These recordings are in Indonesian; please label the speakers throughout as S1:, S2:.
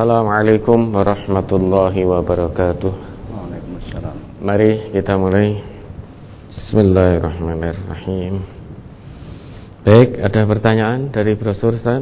S1: Assalamualaikum warahmatullahi wabarakatuh.
S2: Waalaikumsalam.
S1: Mari kita mulai. Bismillahirrahmanirrahim. Baik, ada pertanyaan dari brosur Ustaz?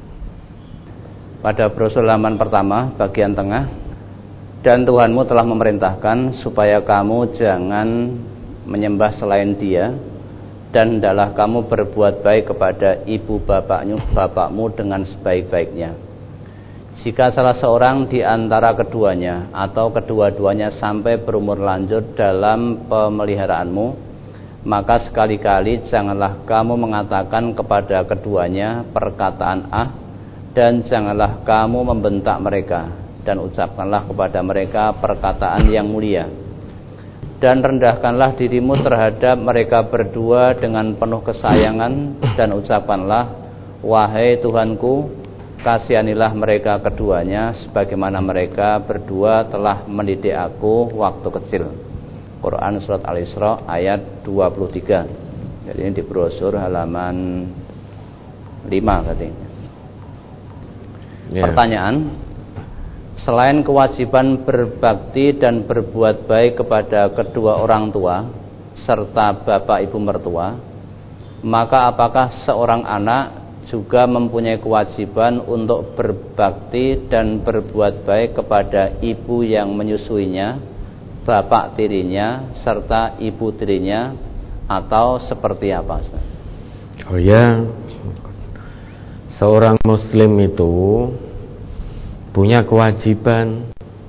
S2: Pada brosur halaman pertama bagian tengah, dan Tuhanmu telah memerintahkan supaya kamu jangan menyembah selain Dia, dan hendaklah kamu berbuat baik kepada ibu bapakmu dengan sebaik-baiknya. Jika salah seorang di antara keduanya atau kedua-duanya sampai berumur lanjut dalam pemeliharaanmu, maka sekali-kali janganlah kamu mengatakan kepada keduanya perkataan dan janganlah kamu membentak mereka, dan ucapkanlah kepada mereka perkataan yang mulia. Dan rendahkanlah dirimu terhadap mereka berdua dengan penuh kesayangan, dan ucapkanlah, wahai Tuhanku, kasihanilah mereka keduanya sebagaimana mereka berdua telah mendidik aku waktu kecil. Quran Surat Al-Isra ayat 23. Jadi ini di brosur halaman 5 katanya. Pertanyaan, selain kewajiban berbakti dan berbuat baik kepada kedua orang tua serta bapak ibu mertua, maka apakah seorang anak juga mempunyai kewajiban untuk berbakti dan berbuat baik kepada ibu yang menyusuinya, bapak tirinya, serta ibu tirinya, atau seperti apa?
S1: Oh ya, seorang muslim itu punya kewajiban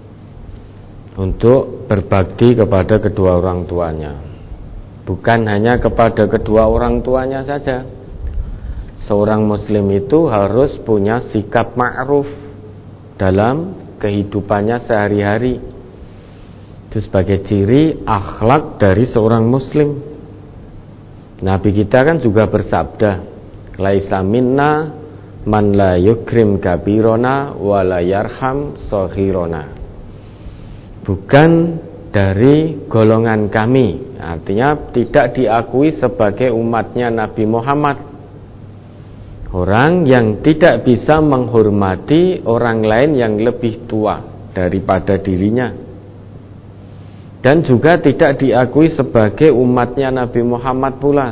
S1: untuk berbakti kepada kedua orang tuanya. Bukan hanya kepada kedua orang tuanya saja. Seorang muslim itu harus punya sikap ma'ruf dalam kehidupannya sehari-hari. Itu sebagai ciri akhlak dari seorang muslim. Nabi kita kan juga bersabda, laisa minna man la yukrim kabirona wa la yarham saghirona. Bukan dari golongan kami, artinya tidak diakui sebagai umatnya Nabi Muhammad, orang yang tidak bisa menghormati orang lain yang lebih tua daripada dirinya, dan juga tidak diakui sebagai umatnya Nabi Muhammad pula.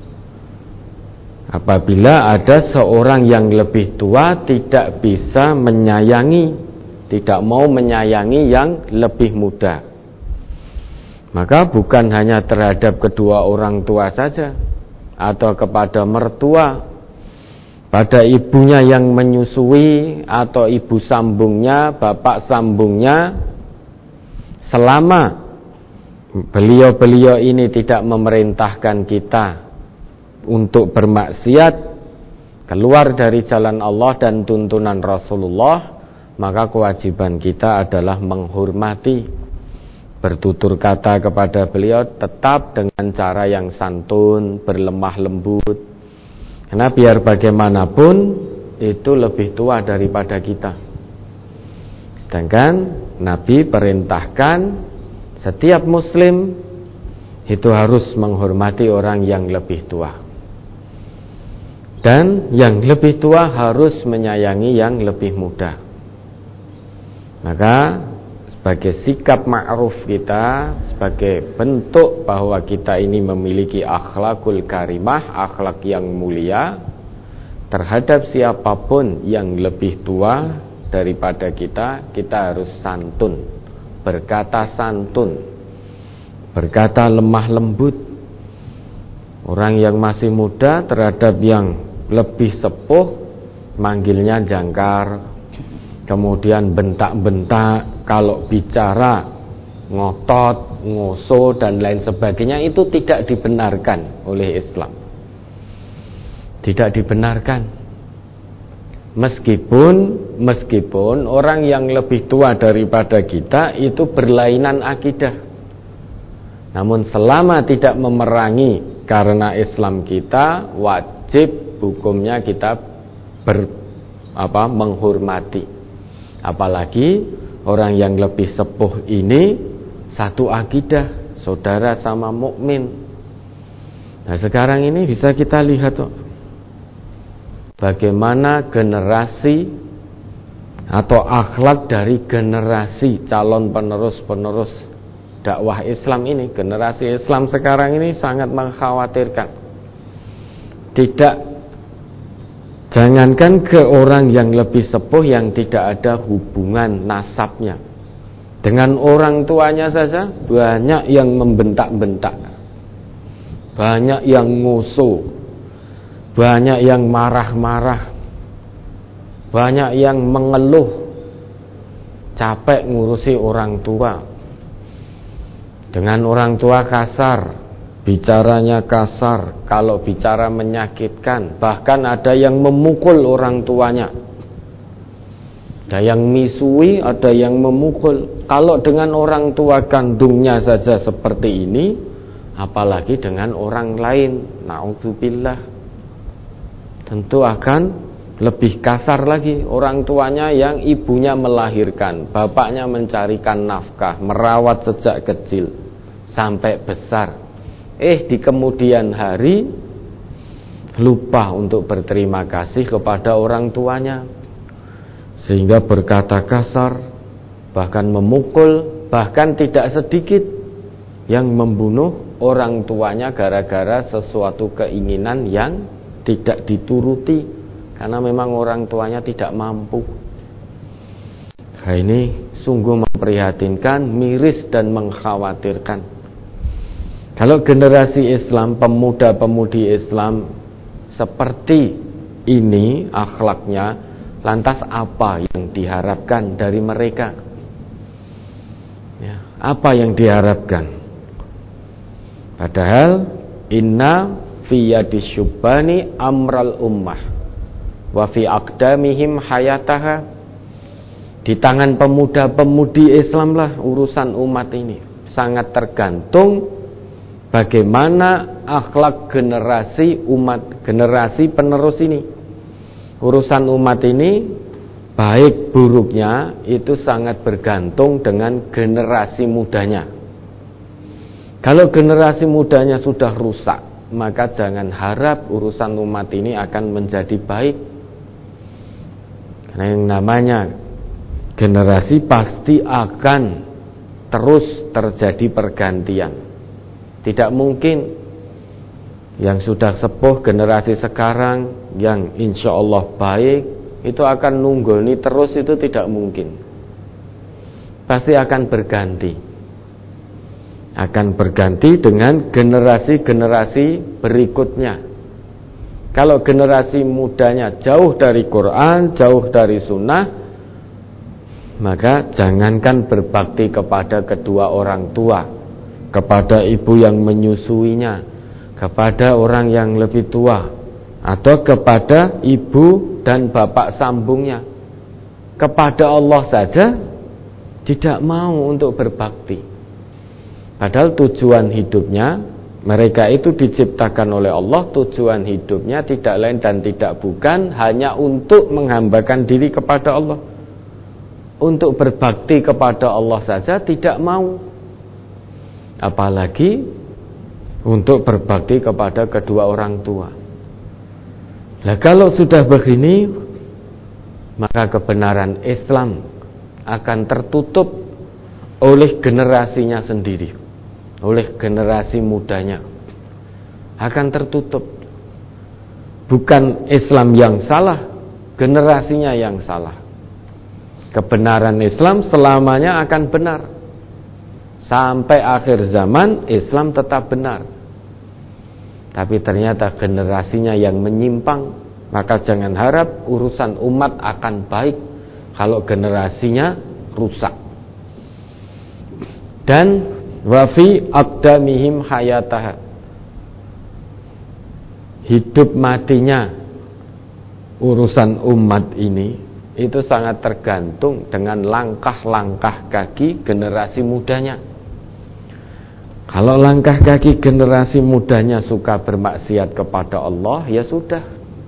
S1: Apabila ada seorang yang lebih tua tidak bisa menyayangi, tidak mau menyayangi yang lebih muda, maka bukan hanya terhadap kedua orang tua saja atau kepada mertua, pada ibunya yang menyusui atau ibu sambungnya, bapak sambungnya, selama beliau-beliau ini tidak memerintahkan kita untuk bermaksiat, keluar dari jalan Allah dan tuntunan Rasulullah, maka kewajiban kita adalah menghormati, bertutur kata kepada beliau tetap dengan cara yang santun, berlemah lembut, karena biar bagaimanapun itu lebih tua daripada kita. Sedangkan Nabi perintahkan setiap muslim itu harus menghormati orang yang lebih tua, dan yang lebih tua harus menyayangi yang lebih muda. Maka sebagai sikap ma'ruf kita, sebagai bentuk bahwa kita ini memiliki akhlakul karimah, akhlak yang mulia, terhadap siapapun yang lebih tua daripada kita, kita harus santun, berkata santun, berkata lemah lembut. Orang yang masih muda terhadap yang lebih sepuh manggilnya jangkar, kemudian bentak-bentak, kalau bicara ngotot, ngoso, dan lain sebagainya, itu tidak dibenarkan oleh Islam. Tidak dibenarkan. Meskipun orang yang lebih tua daripada kita itu berlainan akidah, namun selama tidak memerangi karena Islam kita, wajib hukumnya kita menghormati. Apalagi orang yang lebih sepuh ini satu akidah, saudara sama mukmin. Nah, sekarang ini bisa kita lihat bagaimana generasi atau akhlak dari generasi calon penerus dakwah Islam ini. Generasi Islam sekarang ini sangat mengkhawatirkan. Tidak, jangankan ke orang yang lebih sepuh yang tidak ada hubungan nasabnya, dengan orang tuanya saja banyak yang membentak-bentak, banyak yang ngusuh, banyak yang marah-marah, banyak yang mengeluh, capek ngurusi orang tua. Dengan orang tua kasar, bicaranya kasar, kalau bicara menyakitkan, bahkan ada yang memukul orang tuanya, ada yang misui, ada yang memukul. Kalau dengan orang tua kandungnya saja seperti ini, apalagi dengan orang lain, naudzubillah, tentu akan lebih kasar lagi. Orang tuanya yang ibunya melahirkan, bapaknya mencarikan nafkah, merawat sejak kecil sampai besar, di kemudian hari lupa untuk berterima kasih kepada orang tuanya, sehingga berkata kasar, bahkan memukul, bahkan tidak sedikit yang membunuh orang tuanya gara-gara sesuatu keinginan yang tidak dituruti, karena memang orang tuanya tidak mampu. Nah, ini sungguh memprihatinkan, miris dan mengkhawatirkan. Kalau generasi Islam, pemuda-pemudi Islam seperti ini akhlaknya, lantas apa yang diharapkan dari mereka? Ya, apa yang diharapkan? Padahal inna fi yadi syubbani amral ummah wa fi aqdamihim hayataha. Di tangan pemuda-pemudi Islam lah urusan umat ini. Sangat tergantung bagaimana akhlak generasi umat, generasi penerus ini. Urusan umat ini baik buruknya itu sangat bergantung dengan generasi mudanya. Kalau generasi mudanya sudah rusak, maka jangan harap urusan umat ini akan menjadi baik. Karena yang namanya generasi pasti akan terus terjadi pergantian. Tidak mungkin yang sudah sepuh generasi sekarang yang insya Allah baik itu akan nunggoni terus, itu tidak mungkin. Pasti akan berganti. Akan berganti dengan generasi-generasi berikutnya. Kalau generasi mudanya jauh dari Quran, jauh dari sunnah, maka jangankan berbakti kepada kedua orang tua, kepada ibu yang menyusuinya, kepada orang yang lebih tua, atau kepada ibu dan bapak sambungnya, kepada Allah saja tidak mau untuk berbakti. Padahal tujuan hidupnya, mereka itu diciptakan oleh Allah, tujuan hidupnya tidak lain dan tidak bukan hanya untuk menghambakan diri kepada Allah. Untuk berbakti kepada Allah saja tidak mau, apalagi untuk berbakti kepada kedua orang tua. Nah, kalau sudah begini, maka kebenaran Islam akan tertutup oleh generasinya sendiri, oleh generasi mudanya. Akan tertutup. Bukan Islam yang salah, generasinya yang salah. Kebenaran Islam selamanya akan benar. Sampai akhir zaman Islam tetap benar. Tapi ternyata generasinya yang menyimpang, maka jangan harap urusan umat akan baik kalau generasinya rusak. Dan wa fi aqdamihim hayataha, hidup matinya urusan umat ini itu sangat tergantung dengan langkah-langkah kaki generasi mudanya. Kalau langkah kaki generasi mudanya suka bermaksiat kepada Allah, ya sudah.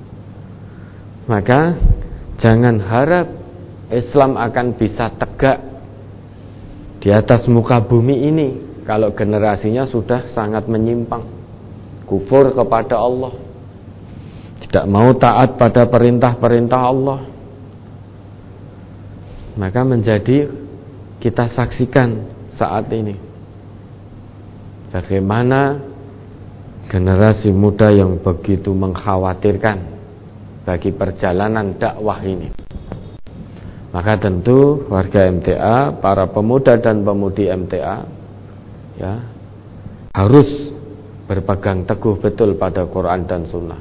S1: Maka jangan harap Islam akan bisa tegak di atas muka bumi ini kalau generasinya sudah sangat menyimpang, kufur kepada Allah, tidak mau taat pada perintah-perintah Allah. Maka menjadi kita saksikan saat ini bagaimana generasi muda yang begitu mengkhawatirkan bagi perjalanan dakwah ini. Maka tentu warga MTA, para pemuda dan pemudi MTA, ya, harus berpegang teguh betul pada Quran dan Sunnah.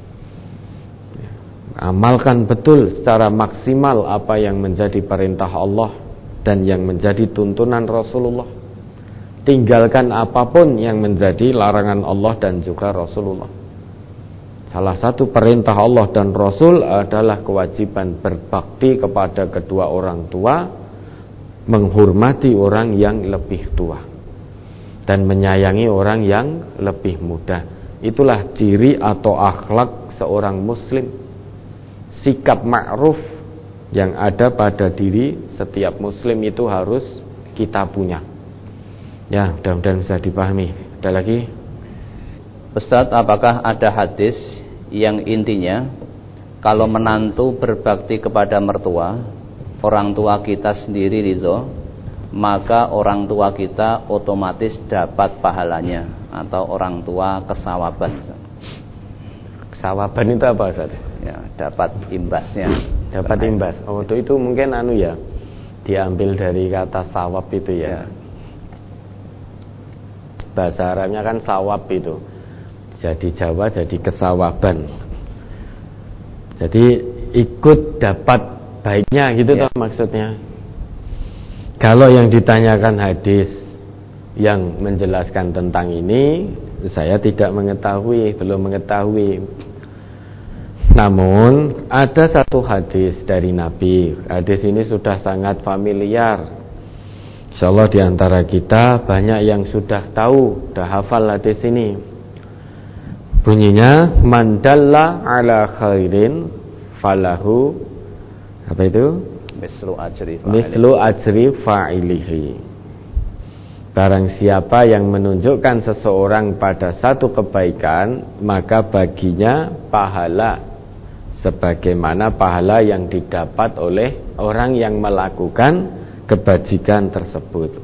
S1: Amalkan betul secara maksimal apa yang menjadi perintah Allah dan yang menjadi tuntunan Rasulullah. Tinggalkan apapun yang menjadi larangan Allah dan juga Rasulullah. Salah satu perintah Allah dan Rasul adalah kewajiban berbakti kepada kedua orang tua, menghormati orang yang lebih tua, dan menyayangi orang yang lebih muda. Itulah ciri atau akhlak seorang muslim. Sikap ma'ruf yang ada pada diri setiap muslim itu harus kita punya. Ya, mudah-mudahan bisa dipahami. Ada lagi?
S2: Ustadz, apakah ada hadis yang intinya kalau menantu berbakti kepada mertua, orang tua kita sendiri ridho, maka orang tua kita otomatis dapat pahalanya, atau orang tua kesawaban?
S1: Kesawaban itu apa, Ustaz?
S2: Ya, dapat imbasnya.
S1: Dapat imbas. Oh, itu mungkin ya, diambil dari kata sawab itu ya. Bahasa Arabnya kan sawab itu. Jadi Jawa jadi kesawaban. Jadi ikut dapat baiknya gitu toh maksudnya. Kalau yang ditanyakan hadis yang menjelaskan tentang ini, saya tidak mengetahui, belum mengetahui. Namun ada satu hadis dari Nabi. Hadis ini sudah sangat familiar. Insyaallah di antara kita banyak yang sudah tahu, sudah hafal hadis ini. Bunyinya, man dalla ala khairin falahu, apa itu? Mislu ajri fa'ilihi. Barang siapa yang menunjukkan seseorang pada satu kebaikan, maka baginya pahala sebagaimana pahala yang didapat oleh orang yang melakukan kebajikan tersebut.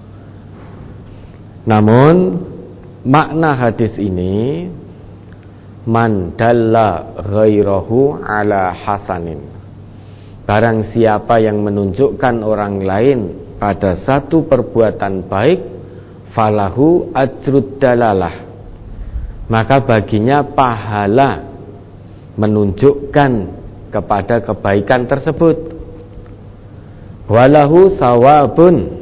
S1: Namun makna hadis ini, man dalla ghairahu ala hasanin, barang siapa yang menunjukkan orang lain pada satu perbuatan baik, falahu ajrud dalalah, maka baginya pahala menunjukkan kepada kebaikan tersebut. Walahu sawabun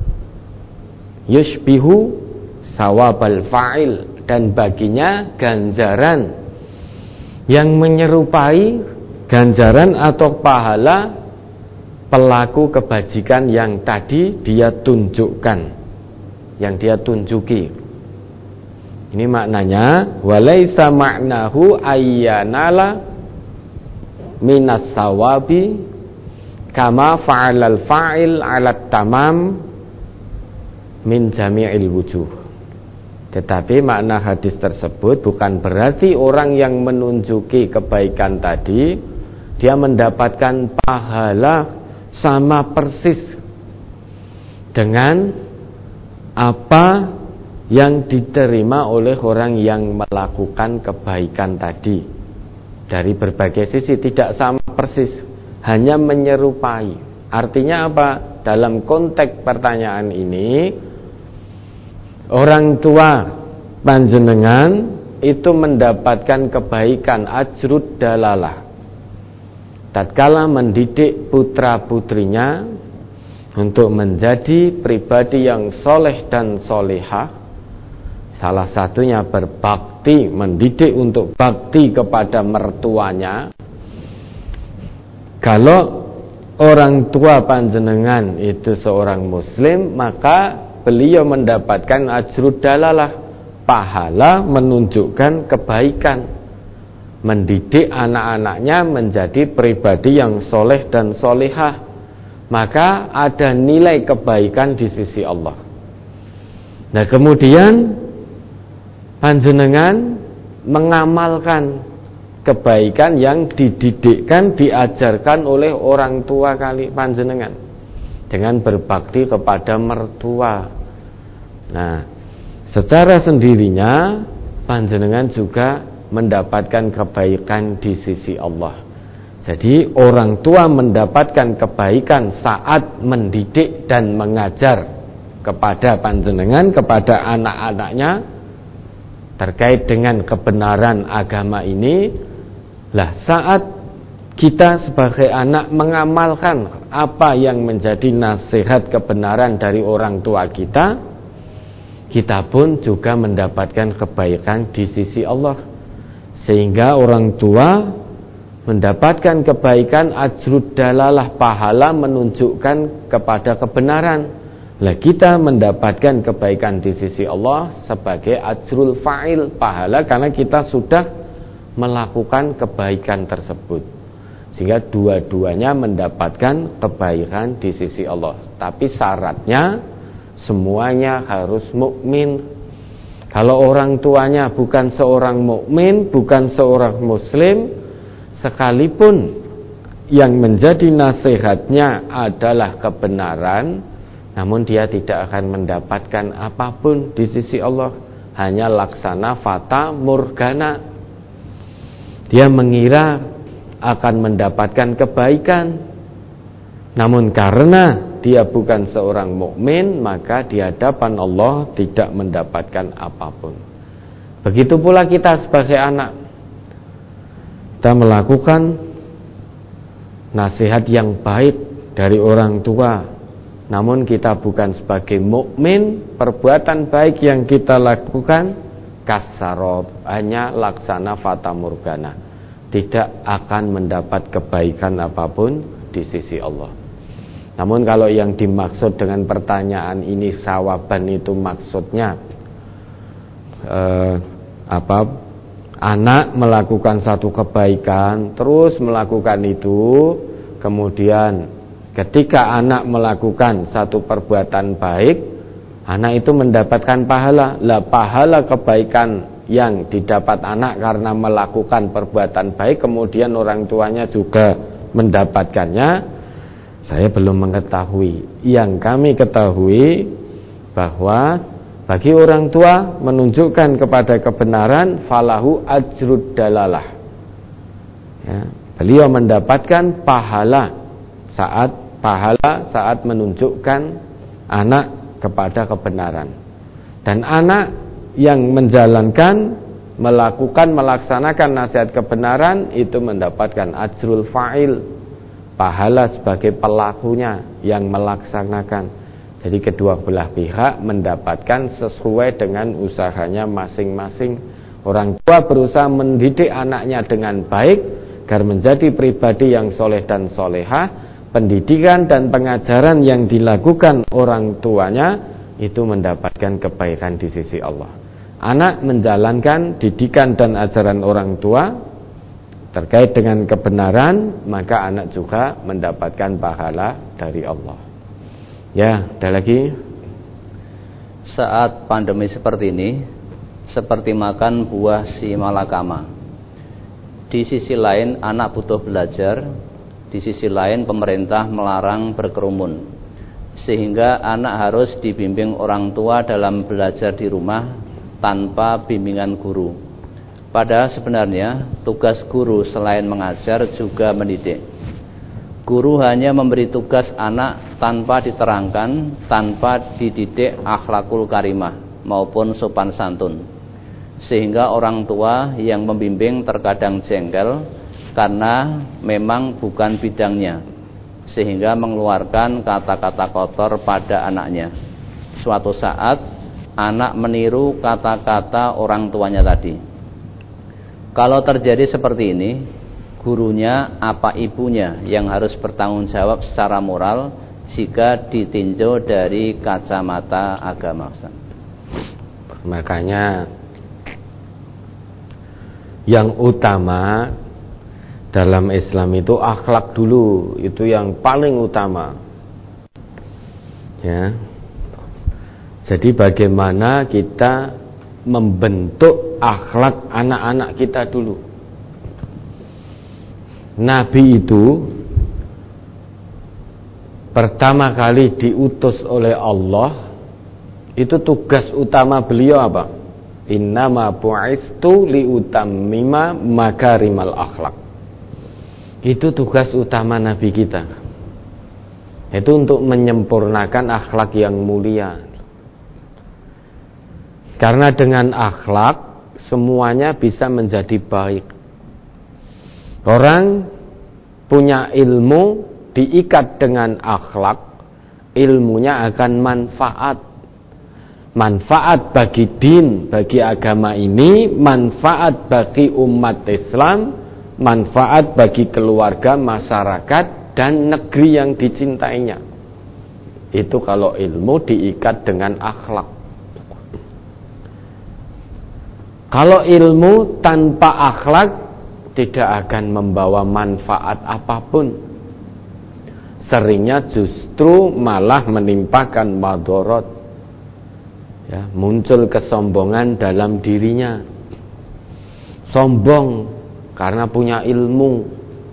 S1: yushbihu sawabal fa'il, dan baginya ganjaran yang menyerupai ganjaran atau pahala pelaku kebajikan yang tadi dia tunjukkan, yang dia tunjuki. Ini maknanya, walaisa ma'nahu ayyanala minas sawabi kama fa'alal fa'il 'ala tamam min jami'il wujuh. Tetapi makna hadis tersebut bukan berarti orang yang menunjuki kebaikan tadi dia mendapatkan pahala sama persis dengan apa yang diterima oleh orang yang melakukan kebaikan tadi. Dari berbagai sisi tidak sama persis, hanya menyerupai. Artinya apa? Dalam konteks pertanyaan ini, orang tua panjenengan itu mendapatkan kebaikan ajrud dalalah tatkala mendidik putra-putrinya untuk menjadi pribadi yang soleh dan solehah. Salah satunya berbakti, mendidik untuk bakti kepada mertuanya. Kalau orang tua panjenengan itu seorang muslim, maka beliau mendapatkan ajrud dalalah, pahala menunjukkan kebaikan, mendidik anak-anaknya menjadi pribadi yang soleh dan solehah. Maka ada nilai kebaikan di sisi Allah. Nah kemudian panjenengan mengamalkan kebaikan yang dididikkan, diajarkan oleh orang tua kali panjenengan dengan berbakti kepada mertua. Nah, secara sendirinya panjenengan juga mendapatkan kebaikan di sisi Allah. Jadi orang tua mendapatkan kebaikan saat mendidik dan mengajar kepada panjenengan, kepada anak-anaknya terkait dengan kebenaran agama ini. Lah, saat kita sebagai anak mengamalkan apa yang menjadi nasihat kebenaran dari orang tua kita, kita pun juga mendapatkan kebaikan di sisi Allah. Sehingga orang tua mendapatkan kebaikan ajrud dalalah, pahala menunjukkan kepada kebenaran. Lah, kita mendapatkan kebaikan di sisi Allah sebagai ajrul fa'il, pahala karena kita sudah melakukan kebaikan tersebut. Sehingga dua-duanya mendapatkan kebaikan di sisi Allah. Tapi syaratnya semuanya harus mukmin. Kalau orang tuanya bukan seorang mukmin, bukan seorang muslim, sekalipun yang menjadi nasihatnya adalah kebenaran, namun dia tidak akan mendapatkan apapun di sisi Allah, hanya laksana fata morgana. Dia mengira akan mendapatkan kebaikan, namun karena dia bukan seorang mukmin, maka di hadapan Allah tidak mendapatkan apapun. Begitu pula kita sebagai anak, kita melakukan nasihat yang baik dari orang tua, namun kita bukan sebagai mukmin, perbuatan baik yang kita lakukan kasarob, hanya laksana fata morgana, tidak akan mendapat kebaikan apapun di sisi Allah. Namun kalau yang dimaksud dengan pertanyaan ini sawaban itu maksudnya anak melakukan satu kebaikan terus melakukan itu, kemudian ketika anak melakukan satu perbuatan baik, anak itu mendapatkan pahala. Lah, pahala kebaikan yang didapat anak karena melakukan perbuatan baik, kemudian orang tuanya juga mendapatkannya, saya belum mengetahui. Yang kami ketahui bahwa bagi orang tua menunjukkan kepada kebenaran, falahu ajrud dalalah, ya, beliau mendapatkan pahala saat menunjukkan anak kepada kebenaran. Dan anak yang menjalankan, melaksanakan nasihat kebenaran itu mendapatkan ajrul fa'il, pahala sebagai pelakunya yang melaksanakan. Jadi kedua belah pihak mendapatkan sesuai dengan usahanya masing-masing. Orang tua berusaha mendidik anaknya dengan baik agar menjadi pribadi yang soleh dan solehah. Pendidikan dan pengajaran yang dilakukan orang tuanya itu mendapatkan kebaikan di sisi Allah. Anak menjalankan didikan dan ajaran orang tua terkait dengan kebenaran, maka anak juga mendapatkan pahala dari Allah. Ya, ada lagi.
S2: Saat pandemi seperti ini, seperti makan buah si malakama. Di sisi lain anak butuh belajar, di sisi lain pemerintah melarang berkerumun, sehingga anak harus dibimbing orang tua dalam belajar di rumah tanpa bimbingan guru. Padahal sebenarnya tugas guru selain mengajar juga mendidik. Guru hanya memberi tugas anak tanpa diterangkan, tanpa dididik akhlakul karimah maupun sopan santun, sehingga orang tua yang membimbing terkadang jengkel karena memang bukan bidangnya, sehingga mengeluarkan kata-kata kotor pada anaknya. Suatu saat anak meniru kata-kata orang tuanya tadi. Kalau terjadi seperti ini, gurunya apa ibunya yang harus bertanggung jawab secara moral jika ditinjau dari kacamata agama?
S1: Makanya yang utama dalam Islam itu akhlak dulu, itu yang paling utama. Ya. Jadi bagaimana kita membentuk akhlak anak-anak kita dulu. Nabi itu pertama kali diutus oleh Allah, itu tugas utama beliau apa? Innama bu'istu liutammima makarimal akhlak. Itu tugas utama Nabi kita. Itu untuk menyempurnakan akhlak yang mulia. Karena dengan akhlak semuanya bisa menjadi baik. Orang punya ilmu diikat dengan akhlak, ilmunya akan manfaat. Manfaat bagi din, bagi agama ini, manfaat bagi umat Islam, manfaat bagi keluarga, masyarakat, dan negeri yang dicintainya. Itu kalau ilmu diikat dengan akhlak. Kalau ilmu tanpa akhlak tidak akan membawa manfaat apapun. Seringnya justru malah menimpakan madharat. Ya, muncul kesombongan dalam dirinya. Sombong karena punya ilmu.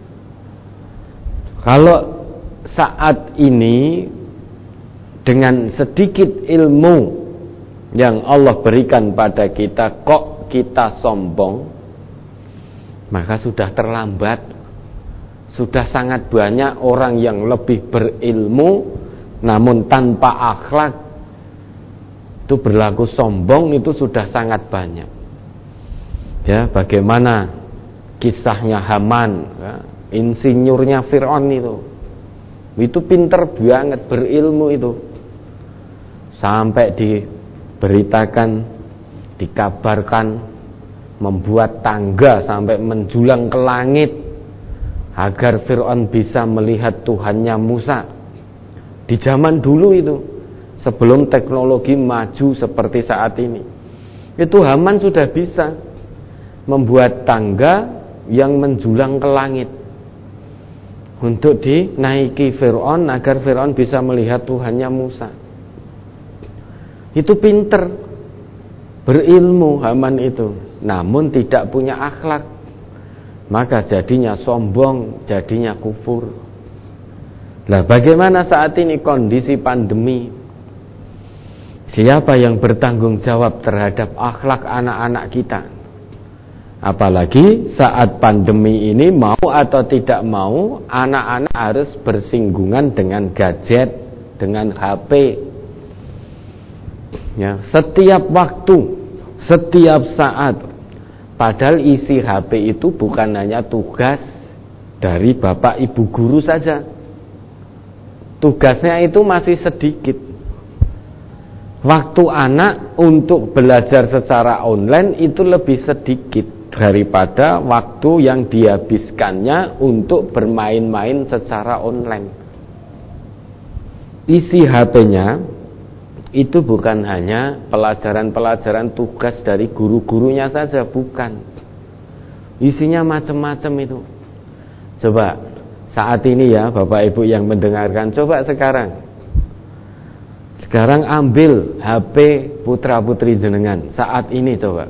S1: Kalau saat ini dengan sedikit ilmu yang Allah berikan pada kita kok kita sombong, maka sudah terlambat. Sudah sangat banyak orang yang lebih berilmu namun tanpa akhlak itu berlaku sombong, itu sudah sangat banyak. Ya, bagaimana kisahnya Haman, ya, insinyurnya Fir'aun itu pinter banget, berilmu itu, sampai diberitakan, dikabarkan membuat tangga sampai menjulang ke langit agar Fir'aun bisa melihat Tuhannya Musa. Di zaman dulu itu, sebelum teknologi maju seperti saat ini, itu Haman sudah bisa membuat tangga yang menjulang ke langit untuk dinaiki Fir'aun agar Fir'aun bisa melihat Tuhannya Musa. Itu pinter, berilmu Haman itu, namun tidak punya akhlak, maka jadinya sombong, jadinya kufur. Lah bagaimana saat ini kondisi pandemi? Siapa yang bertanggung jawab terhadap akhlak anak-anak kita? Apalagi saat pandemi ini, mau atau tidak mau, anak-anak harus bersinggungan dengan gadget, dengan HP. Ya, setiap waktu, setiap saat. Padahal isi HP itu bukan hanya tugas dari bapak ibu guru saja. Tugasnya itu masih sedikit. Waktu anak untuk belajar secara online itu lebih sedikit daripada waktu yang dihabiskannya untuk bermain-main secara online. Isi HP-nya itu bukan hanya pelajaran-pelajaran tugas dari guru-gurunya saja, bukan. Isinya macam-macam itu. Coba saat ini ya Bapak Ibu yang mendengarkan, coba sekarang ambil HP putra-putri jenengan saat ini, coba.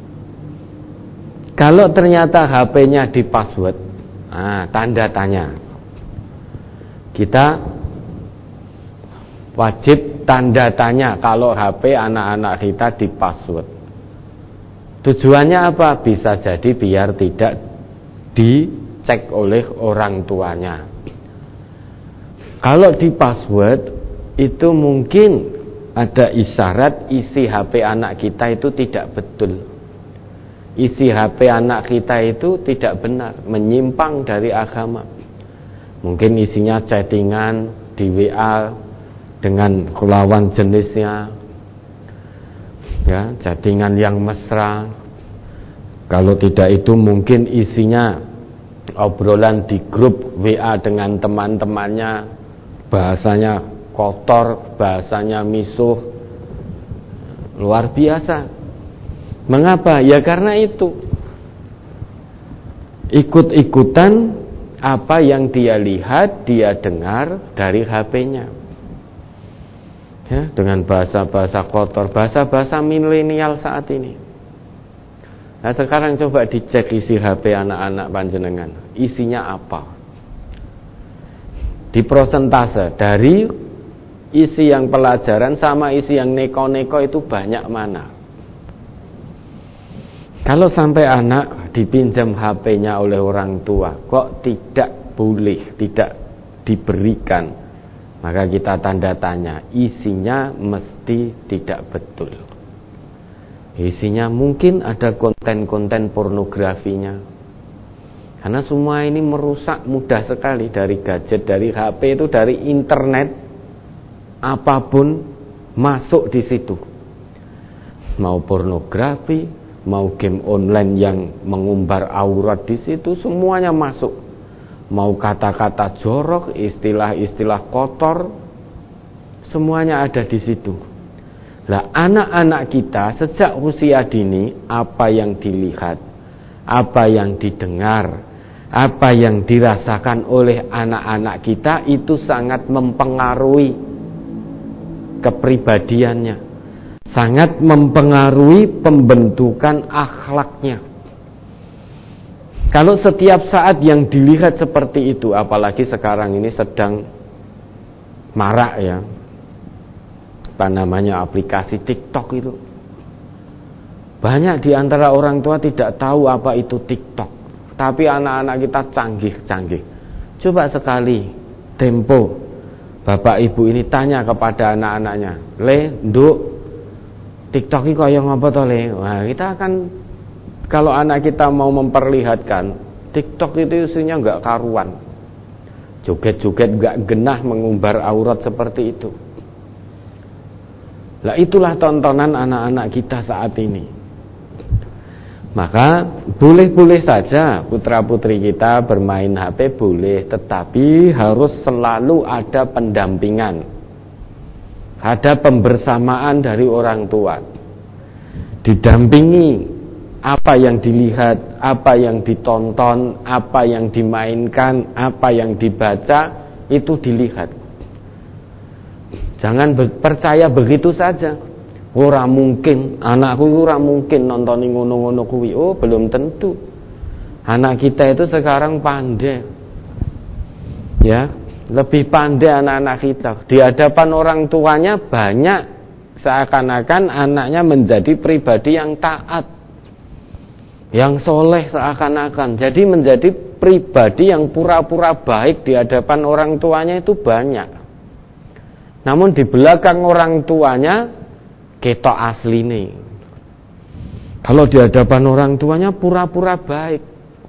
S1: Kalau ternyata HP-nya di password, tanda tanya. Kita wajib tanda tanya kalau HP anak-anak kita di password. Tujuannya apa? Bisa jadi biar tidak dicek oleh orang tuanya. Kalau di password itu mungkin ada isyarat isi HP anak kita itu tidak betul. Isi HP anak kita itu tidak benar, menyimpang dari agama. Mungkin isinya chattingan di WA dengan lawan jenisnya, ya, chattingan yang mesra. Kalau tidak itu mungkin isinya obrolan di grup WA dengan teman-temannya, bahasanya kotor, bahasanya misuh, luar biasa. Mengapa? Ya karena itu ikut-ikutan apa yang dia lihat, dia dengar dari HP-nya, ya, dengan bahasa-bahasa kotor, bahasa-bahasa milenial saat ini. Nah sekarang coba dicek isi HP anak-anak panjenengan, isinya apa? Di prosentase dari isi yang pelajaran sama isi yang neko-neko itu banyak mana? Kalau sampai anak dipinjam HP-nya oleh orang tua, kok tidak boleh, tidak diberikan, maka kita tanda tanya, isinya mesti tidak betul. Isinya mungkin ada konten-konten pornografinya. Karena semua ini merusak mudah sekali, dari gadget, dari HP itu, dari internet, apapun masuk di situ. Mau pornografi, mau game online yang mengumbar aurat di situ, semuanya masuk. Mau kata-kata jorok, istilah-istilah kotor, semuanya ada di situ. Lah anak-anak kita sejak usia dini, apa yang dilihat, apa yang didengar, apa yang dirasakan oleh anak-anak kita itu sangat mempengaruhi kepribadiannya, sangat mempengaruhi pembentukan akhlaknya. Kalau setiap saat yang dilihat seperti itu, apalagi sekarang ini sedang marak ya, apa namanya, aplikasi TikTok itu. Banyak di antara orang tua tidak tahu apa itu TikTok, tapi anak-anak kita canggih-canggih. Coba sekali tempo bapak ibu ini tanya kepada anak-anaknya, "Le, nduk, TikTok ini kaya ngapa to, Le?" Nah, kita akan, kalau anak kita mau memperlihatkan TikTok itu isinya enggak karuan. Joget-joget enggak genah mengumbar aurat seperti itu. Lah itulah tontonan anak-anak kita saat ini. Maka boleh-boleh saja putra-putri kita bermain HP, boleh, tetapi harus selalu ada pendampingan, ada pembersamaan dari orang tua, didampingi apa yang dilihat, apa yang ditonton, apa yang dimainkan, apa yang dibaca, itu dilihat. Jangan percaya begitu saja. Ora mungkin, anakku ora mungkin nontoni ngono-ngono kuwi. Oh, belum tentu. Anak kita itu sekarang pandai. Ya, lebih pandai anak-anak kita. Di hadapan orang tuanya banyak seakan-akan anaknya menjadi pribadi yang taat, yang soleh seakan-akan. Jadi menjadi pribadi yang pura-pura baik di hadapan orang tuanya itu banyak. Namun di belakang orang tuanya ketok asline. Kalau di hadapan orang tuanya pura-pura baik,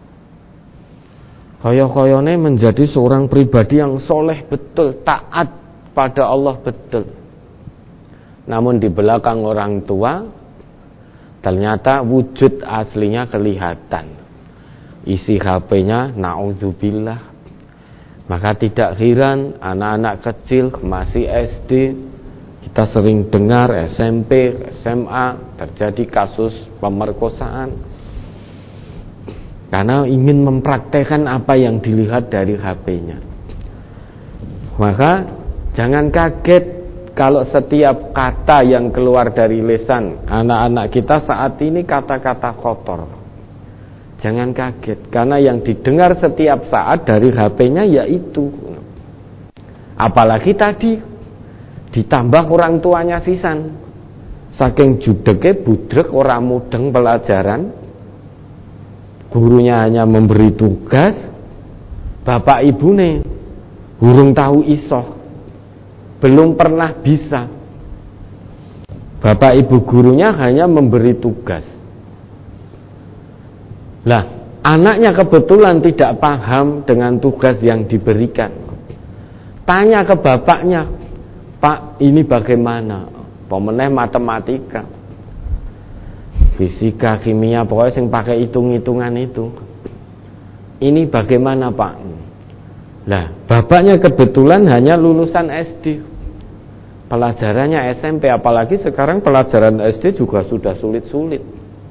S1: koyo-koyone menjadi seorang pribadi yang soleh betul, taat pada Allah betul. Namun di belakang orang tua ternyata wujud aslinya kelihatan. Isi HP-nya naudzubillah. Maka tidak heran anak-anak kecil masih SD, kita sering dengar SMP, SMA terjadi kasus pemerkosaan karena ingin mempraktekkan apa yang dilihat dari HP-nya. Maka jangan kaget kalau setiap kata yang keluar dari lisan anak-anak kita saat ini kata-kata kotor. Jangan kaget, karena yang didengar setiap saat dari HP-nya yaitu. Apalagi tadi ditambah orang tuanya sisan, saking judeke budrek ora mudeng pelajaran, gurunya hanya memberi tugas, bapak ibune urung tahu iso, belum pernah bisa. Bapak ibu gurunya hanya memberi tugas. Lah, anaknya kebetulan tidak paham dengan tugas yang diberikan. Tanya ke bapaknya, "Pak, ini bagaimana?" Pemeneh matematika, fisika, kimia, pokoknya yang pakai hitung-hitungan itu. "Ini bagaimana, Pak?" Lah, bapaknya kebetulan hanya lulusan SD. Pelajarannya SMP, apalagi sekarang pelajaran SD juga sudah sulit-sulit.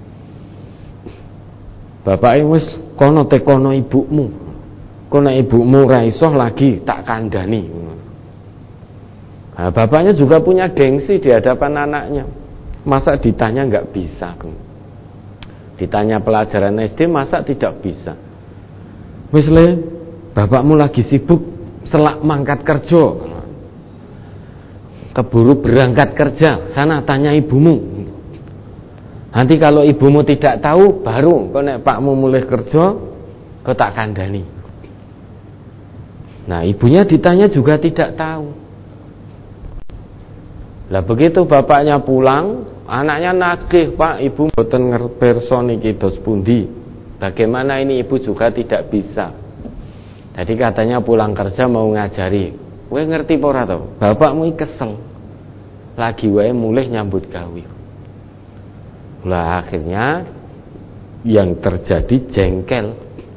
S1: Bapaknya wis kono tekono ibumu. Kono ibumu ra iso lagi tak kandhani. Nah, bapaknya juga punya gengsi di hadapan anaknya. Masa ditanya nggak bisa? Ditanya pelajaran SD, masa tidak bisa? Wis le, bapakmu lagi sibuk selak mangkat kerja, keburu berangkat kerja, sana tanya ibumu. Nanti kalau ibumu tidak tahu, baru kau nek pakmu mulai kerja, kau tak kandani. Nah, ibunya ditanya juga tidak tahu. Lah begitu bapaknya pulang, anaknya nagih, "Pak, ibu mboten ngerperso niki dos pundi. Bagaimana ini ibu juga tidak bisa." Jadi katanya pulang kerja mau ngajari. "Kowe ngerti apa ora to? Bapakmu iki kesel. Lagi wae mulih nyambut gawe." Lah akhirnya yang terjadi jengkel.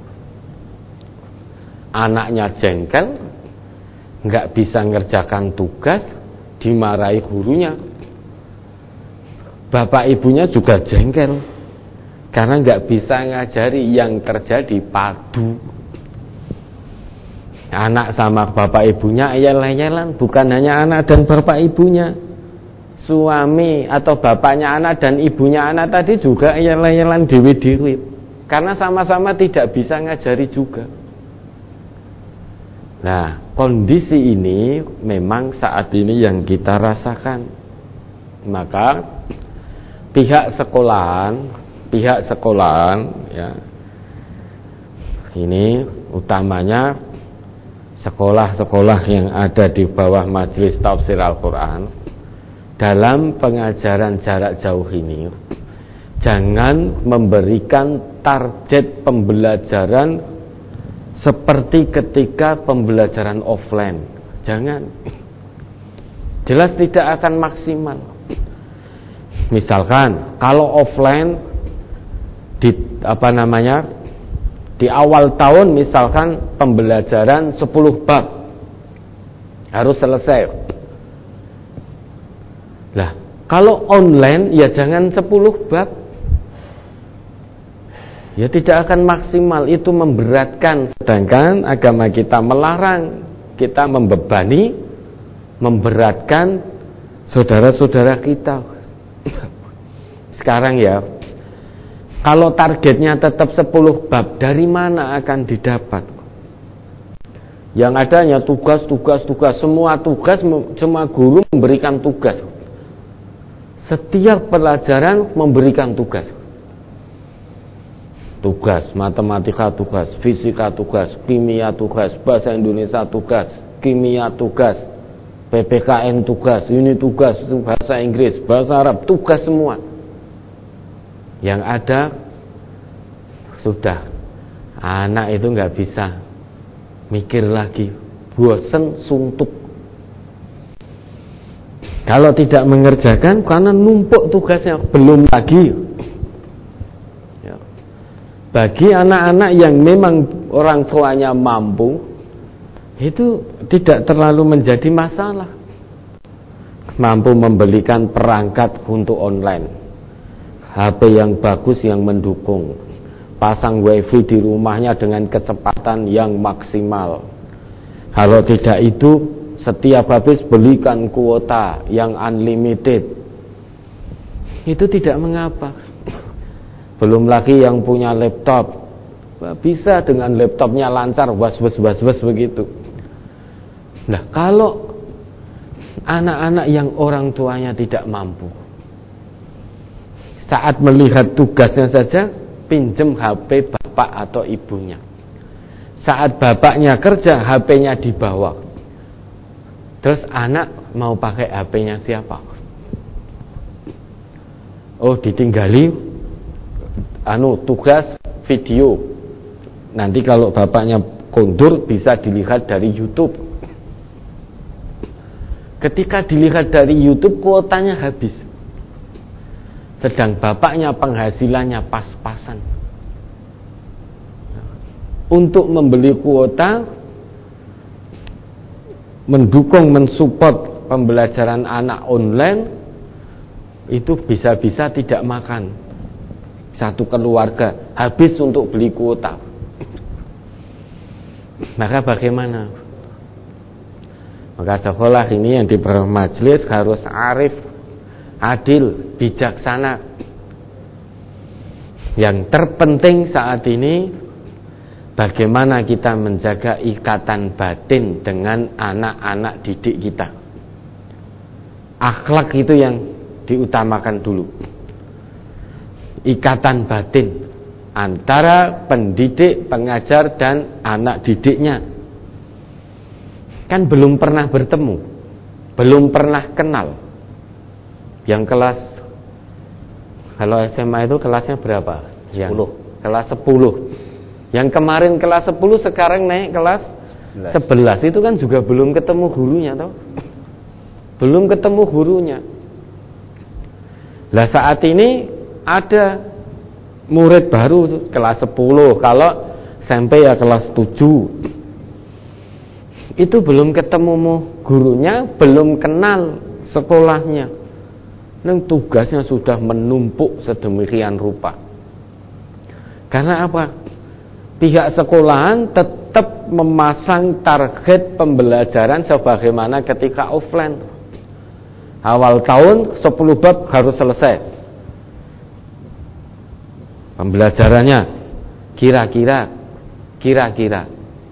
S1: Anaknya jengkel, enggak bisa ngerjakan tugas, dimarahi gurunya. Bapak ibunya juga jengkel karena nggak bisa ngajari. Yang terjadi padu. Anak sama bapak ibunya yel-yelan, bukan hanya anak dan bapak ibunya, suami atau bapaknya anak dan ibunya anak tadi juga yel-yelan dewi-dewi, karena sama-sama tidak bisa ngajari juga. Nah, kondisi ini memang saat ini yang kita rasakan. Maka pihak sekolahan ya, ini utamanya sekolah-sekolah yang ada di bawah Majelis Tafsir Al-Quran, dalam pengajaran jarak jauh ini jangan memberikan target pembelajaran seperti ketika pembelajaran offline. Jangan. Jelas tidak akan maksimal. Misalkan kalau offline di awal tahun misalkan pembelajaran 10 bab harus selesai. Lah, kalau online ya jangan 10 bab. Ya tidak akan maksimal, itu memberatkan. Sedangkan agama kita melarang, kita membebani, memberatkan saudara-saudara kita. Sekarang ya, kalau targetnya tetap 10 bab, dari mana akan didapat? Yang adanya tugas, semua guru memberikan tugas. Setiap pelajaran memberikan tugas. Tugas matematika tugas, fisika tugas, kimia tugas, bahasa Indonesia tugas, kimia tugas, PPKN tugas, ini tugas, bahasa Inggris, bahasa Arab, tugas semua. Yang ada sudah, anak itu nggak bisa mikir lagi, bosen, suntuk. Kalau tidak mengerjakan karena numpuk tugasnya, belum lagi bagi anak-anak yang memang orang tuanya mampu, itu tidak terlalu menjadi masalah. Mampu membelikan perangkat untuk online, HP yang bagus yang mendukung, pasang wifi di rumahnya dengan kecepatan yang maksimal. Kalau tidak itu, setiap habis belikan kuota yang unlimited. Itu tidak mengapa. Belum lagi yang punya laptop, bisa dengan laptopnya lancar, was begitu. Nah, kalau anak-anak yang orang tuanya tidak mampu, saat melihat tugasnya saja pinjem HP bapak atau ibunya. Saat bapaknya kerja, HP-nya dibawa. Terus anak mau pakai HP-nya siapa? Oh, ditinggali tugas video. Nanti kalau bapaknya kondur bisa dilihat dari YouTube. Ketika dilihat dari YouTube, kuotanya habis. Sedang bapaknya penghasilannya pas-pasan. Untuk membeli kuota, mendukung, mensupport pembelajaran anak online, itu bisa-bisa tidak makan. Satu keluarga habis untuk beli kuota. Maka bagaimana? Maka sekolah ini yang di bawah majelis harus arif, adil, bijaksana. Yang terpenting saat ini bagaimana kita menjaga ikatan batin dengan anak-anak didik kita. Akhlak itu yang diutamakan dulu. Ikatan batin antara pendidik, pengajar dan anak didiknya. Kan belum pernah bertemu, belum pernah kenal. Yang kelas, kalau SMA itu kelasnya berapa?
S2: 10.
S1: Kelas 10. Yang kemarin kelas 10 sekarang naik kelas 11. Itu kan juga belum ketemu gurunya toh? Belum ketemu gurunya. Lah saat ini ada murid baru kelas 10. Kalau SMP ya kelas 7. Itu belum ketemu gurunya, belum kenal sekolahnya. Dan tugasnya sudah menumpuk sedemikian rupa. Karena apa? Pihak sekolahan tetap memasang target pembelajaran sebagaimana ketika offline. Awal tahun 10 bab harus selesai pembelajarannya. Kira-kira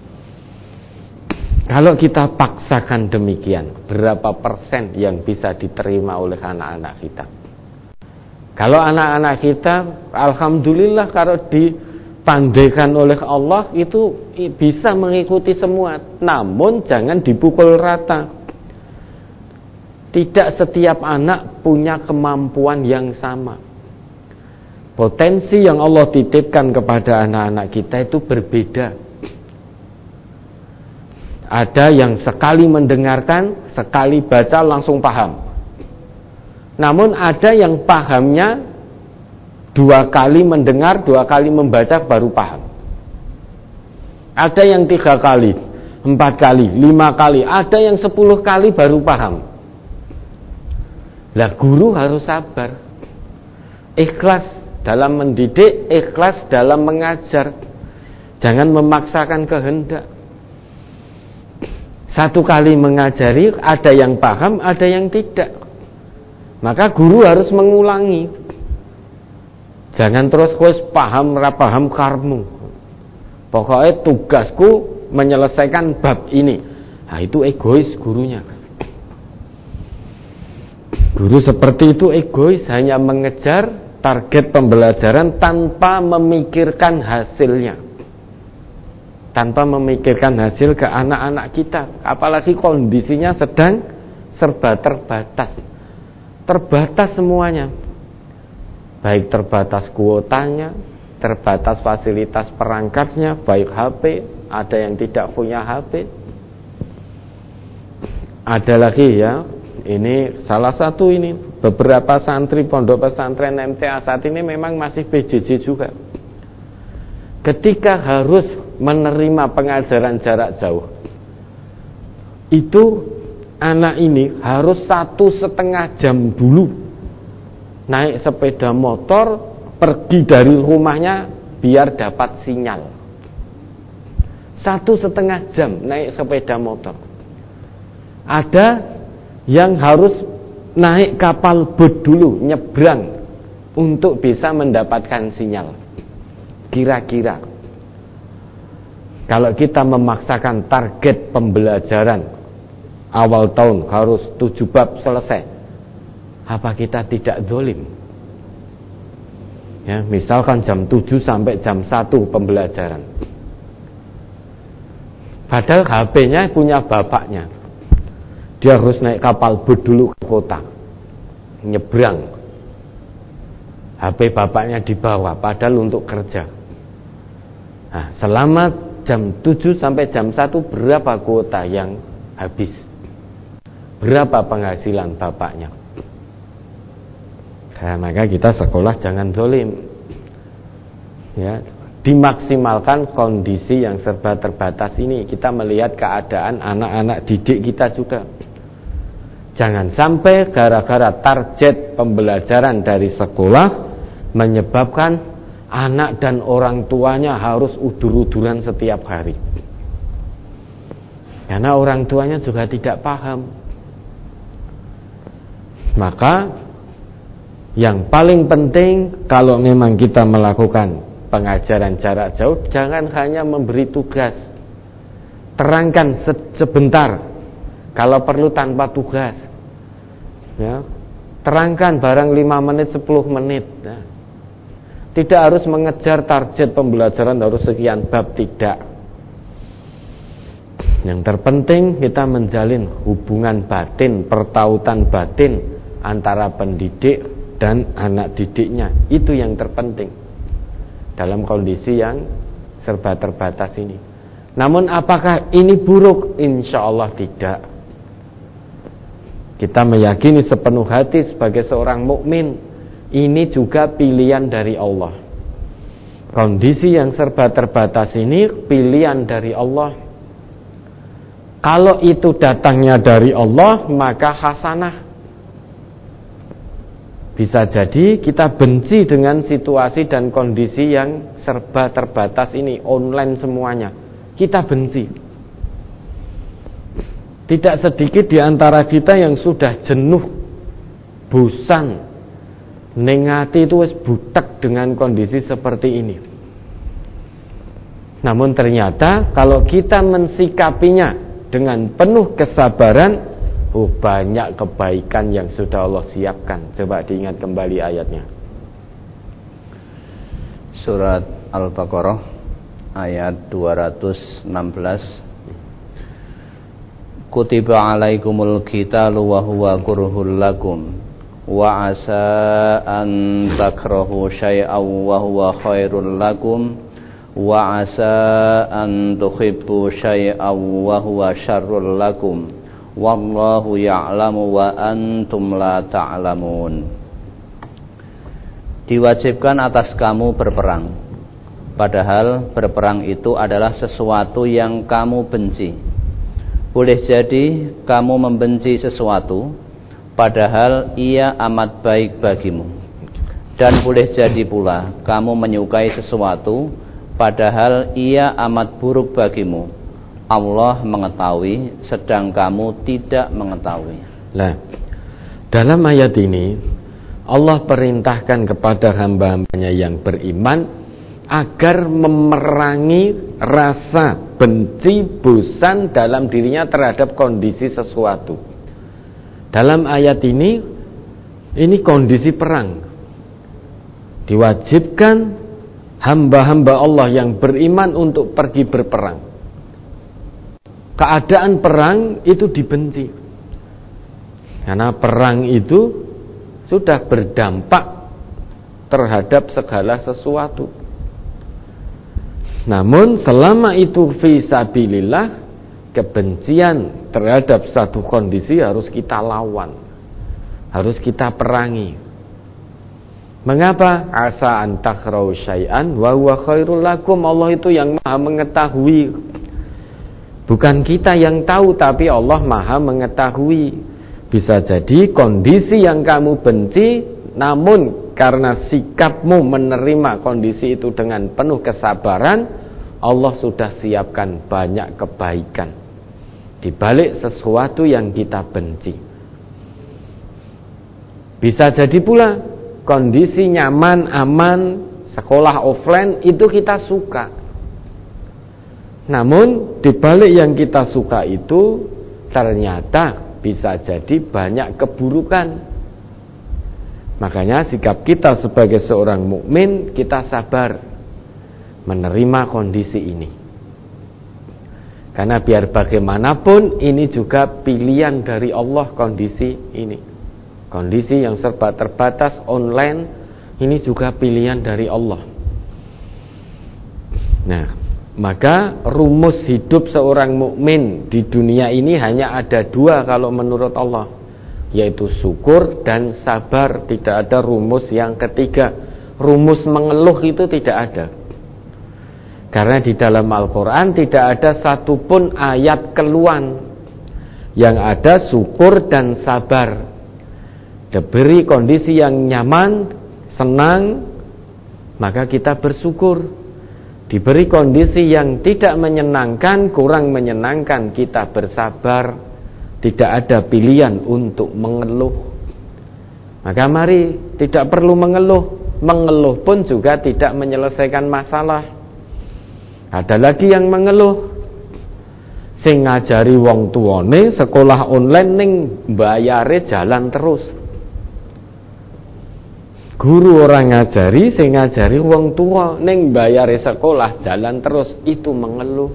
S1: kalau kita paksakan demikian, berapa persen yang bisa diterima oleh anak-anak kita? Kalau anak-anak kita, alhamdulillah kalau dipandaikan oleh Allah itu bisa mengikuti semua. Namun jangan dipukul rata. Tidak setiap anak punya kemampuan yang sama. Potensi yang Allah titipkan kepada anak-anak kita itu berbeda. Ada yang sekali mendengarkan, sekali baca langsung paham. Namun ada yang pahamnya 2 kali mendengar, 2 kali membaca baru paham. Ada yang 3 kali, 4 kali, 5 kali, ada yang 10 kali baru paham. Lah guru harus sabar, ikhlas dalam mendidik, ikhlas dalam mengajar. Jangan memaksakan kehendak. 1 kali mengajari, ada yang paham, ada yang tidak. Maka guru harus mengulangi. Jangan terus paham ra paham karmu. Pokoknya tugasku menyelesaikan bab ini. Nah, itu egois gurunya. Guru seperti itu egois, hanya mengejar target pembelajaran tanpa memikirkan hasilnya. Tanpa memikirkan hasil ke anak-anak kita. Apalagi kondisinya sedang serba terbatas. Terbatas semuanya. Baik terbatas kuotanya, terbatas fasilitas perangkatnya, baik HP, ada yang tidak punya HP. Ada lagi ya, ini salah satu ini, beberapa santri pondok pesantren MTA saat ini memang masih PJJ juga. Ketika harus menerima pengajaran jarak jauh, itu anak ini harus 1,5 jam dulu naik sepeda motor pergi dari rumahnya biar dapat sinyal. 1,5 jam naik sepeda motor. Ada yang harus naik kapal boat dulu, nyebrang untuk bisa mendapatkan sinyal. Kira-kira kalau kita memaksakan target pembelajaran awal tahun harus 7 bab selesai, apa kita tidak zalim? Ya, misalkan jam 7 sampai jam 1 pembelajaran. Padahal HP-nya punya bapaknya. Dia harus naik kapal boat dulu ke kota, nyebrang. HP bapaknya dibawa, padahal untuk kerja. Nah, selama jam 7 sampai jam 1 berapa kuota yang habis? Berapa penghasilan bapaknya? Nah, maka kita sekolah jangan zalim. Ya, dimaksimalkan kondisi yang serba terbatas ini. Kita melihat keadaan anak-anak didik kita juga. Jangan sampai gara-gara target pembelajaran dari sekolah menyebabkan anak dan orang tuanya harus udur-uduran setiap hari. Karena orang tuanya juga tidak paham. Maka Yang paling penting kalau memang kita melakukan pengajaran jarak jauh, jangan hanya memberi tugas. Terangkan sebentar, kalau perlu tanpa tugas. Ya. Terangkan barang 5 menit, 10 menit. Ya. Tidak harus mengejar target pembelajaran harus sekian bab, tidak. Yang terpenting kita menjalin hubungan batin, pertautan batin antara pendidik dan anak didiknya. Itu yang terpenting dalam kondisi yang serba terbatas ini. Namun apakah ini buruk? Insya Allah tidak. Kita meyakini sepenuh hati sebagai seorang mukmin, ini juga pilihan dari Allah. Kondisi yang serba terbatas ini pilihan dari Allah. Kalau itu datangnya dari Allah, maka hasanah. Bisa jadi kita benci dengan situasi dan kondisi yang serba terbatas ini, online semuanya. Kita benci. Tidak sedikit di antara kita yang sudah jenuh, bosan, nengati itu wis butek dengan kondisi seperti ini. Namun ternyata kalau kita mensikapinya dengan penuh kesabaran, banyak kebaikan yang sudah Allah siapkan. Coba diingat kembali ayatnya.
S2: Surat Al-Baqarah ayat 216. Kutiba alaikumul qitalu wa huwa kurhul lakum wa asa an takrahu syai'aw wa huwa khairul lakum wa asa an tuhibbu syai'aw wa huwa syarrul lakum wallahu ya'lamu wa antum la ta'lamun. Diwajibkan atas kamu berperang, padahal berperang itu adalah sesuatu yang kamu benci. Boleh jadi kamu membenci sesuatu padahal ia amat baik bagimu. Dan boleh jadi pula kamu menyukai sesuatu padahal ia amat buruk bagimu. Allah mengetahui sedang kamu tidak mengetahui.
S1: Nah, dalam ayat ini Allah perintahkan kepada hamba-hambanya yang beriman agar memerangi rasa benci, bosan dalam dirinya terhadap kondisi sesuatu. Dalam ayat ini kondisi perang. Diwajibkan hamba-hamba Allah yang beriman untuk pergi berperang. Keadaan perang itu dibenci. Karena perang itu sudah berdampak terhadap segala sesuatu. Namun selama itu fisabilillah, kebencian terhadap satu kondisi harus kita lawan, harus kita perangi. Mengapa? Asa an takrahu syai'an wa huwa khairul lakum. Allah itu yang maha mengetahui. Bukan kita yang tahu, tapi Allah maha mengetahui. Bisa jadi kondisi yang kamu benci, namun karena sikapmu menerima kondisi itu dengan penuh kesabaran, Allah sudah siapkan banyak kebaikan di balik sesuatu yang kita benci. Bisa jadi pula kondisi nyaman, aman, sekolah offline itu kita suka. Namun di balik yang kita suka itu ternyata bisa jadi banyak keburukan. Makanya sikap kita sebagai seorang mukmin, kita sabar menerima kondisi ini. Karena biar bagaimanapun ini juga pilihan dari Allah kondisi ini. Kondisi yang serba terbatas online ini juga pilihan dari Allah. Nah, maka rumus hidup seorang mukmin di dunia ini hanya ada 2 kalau menurut Allah, yaitu syukur dan sabar. Tidak ada rumus yang ketiga. Rumus mengeluh itu tidak ada. Karena di dalam Al-Quran tidak ada satupun ayat keluhan. Yang ada syukur dan sabar. Diberi kondisi yang nyaman, senang, maka kita bersyukur. Diberi kondisi yang tidak menyenangkan, kurang menyenangkan, kita bersabar. Tidak ada pilihan untuk mengeluh. Maka mari tidak perlu mengeluh. Mengeluh pun juga tidak menyelesaikan masalah. Ada lagi yang mengeluh, sing ngajari wong tuane sekolah online ning bayare jalan terus. Guru orang ngajari, sing ngajari wong tua ning bayare sekolah jalan terus, itu mengeluh.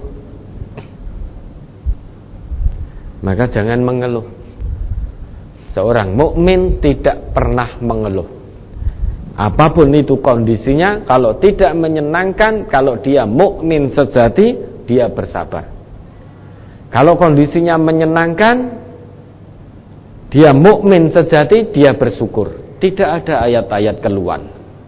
S1: Maka jangan mengeluh. Seorang mukmin tidak pernah mengeluh. Apapun itu kondisinya, kalau tidak menyenangkan, kalau dia mukmin sejati, dia bersabar. Kalau kondisinya menyenangkan, dia mukmin sejati, dia bersyukur. Tidak ada ayat-ayat keluhan.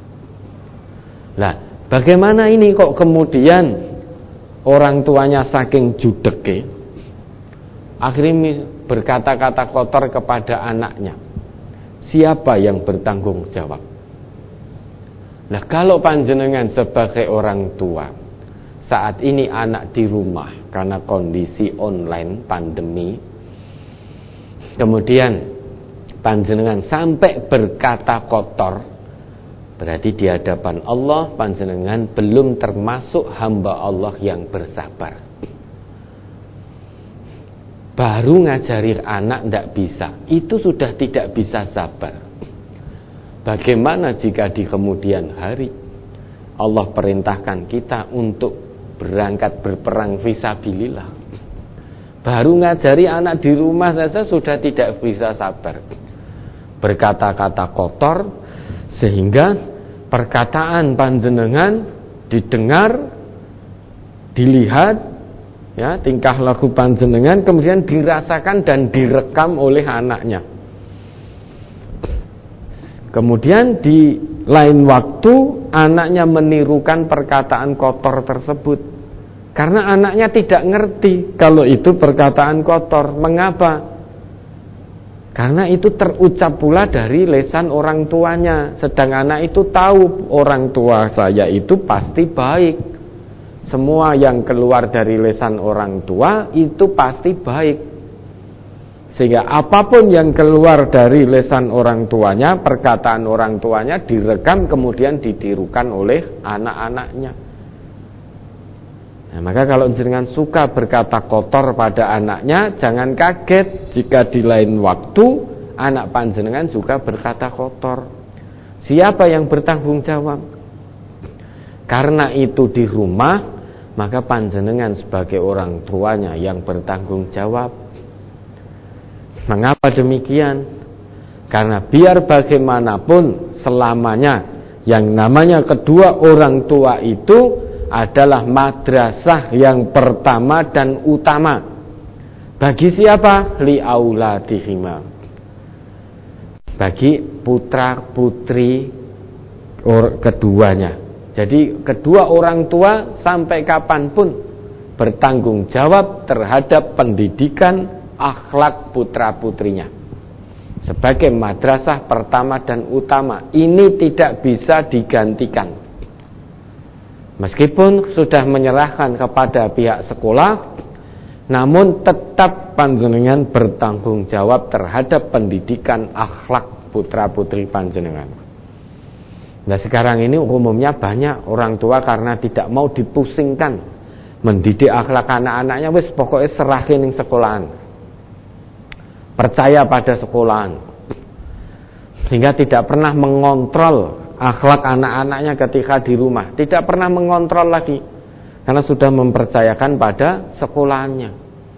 S1: Nah, bagaimana ini kok kemudian orang tuanya saking judeke, akhirnya berkata-kata kotor kepada anaknya? Siapa yang bertanggung jawab? Nah, kalau panjenengan sebagai orang tua, saat ini anak di rumah karena kondisi online pandemi, kemudian panjenengan sampai berkata kotor, berarti di hadapan Allah panjenengan belum termasuk hamba Allah yang bersabar. Baru ngajari anak tidak bisa, itu sudah tidak bisa sabar. Bagaimana jika di kemudian hari Allah perintahkan kita untuk berangkat berperang fisabilillah? Baru ngajari anak di rumah saja sudah tidak bisa sabar, berkata-kata kotor, sehingga perkataan panjenengan didengar, dilihat, ya, tingkah laku panjenengan kemudian dirasakan dan direkam oleh anaknya. Kemudian di lain waktu anaknya menirukan perkataan kotor tersebut, karena anaknya tidak ngerti kalau itu perkataan kotor. Mengapa? Karena itu terucap pula dari lisan orang tuanya. Sedang anak itu tahu orang tua saya itu pasti baik. Semua yang keluar dari lisan orang tua itu pasti baik. Sehingga apapun yang keluar dari lisan orang tuanya, perkataan orang tuanya direkam kemudian ditirukan oleh anak-anaknya. Nah, maka kalau jenengan suka berkata kotor pada anaknya, jangan kaget jika di lain waktu anak panjenengan juga berkata kotor. Siapa yang bertanggung jawab? Karena itu di rumah, maka panjenengan sebagai orang tuanya yang bertanggung jawab. Mengapa demikian? Karena biar bagaimanapun selamanya yang namanya kedua orang tua itu adalah madrasah yang pertama dan utama. Bagi siapa? Li auladihima. Bagi putra putri keduanya. Jadi kedua orang tua sampai kapanpun bertanggung jawab terhadap pendidikan akhlak putra-putrinya sebagai madrasah pertama dan utama. Ini tidak bisa digantikan. Meskipun sudah menyerahkan kepada pihak sekolah, namun tetap panjenengan bertanggung jawab terhadap pendidikan akhlak putra-putri panjenengan. Nah, sekarang ini umumnya banyak orang tua karena tidak mau dipusingkan mendidik akhlak anak-anaknya, wis pokoknya serahin ning sekolahan. Percaya pada sekolahan, sehingga tidak pernah mengontrol akhlak anak-anaknya ketika di rumah. Tidak pernah mengontrol lagi, karena sudah mempercayakan pada sekolahannya.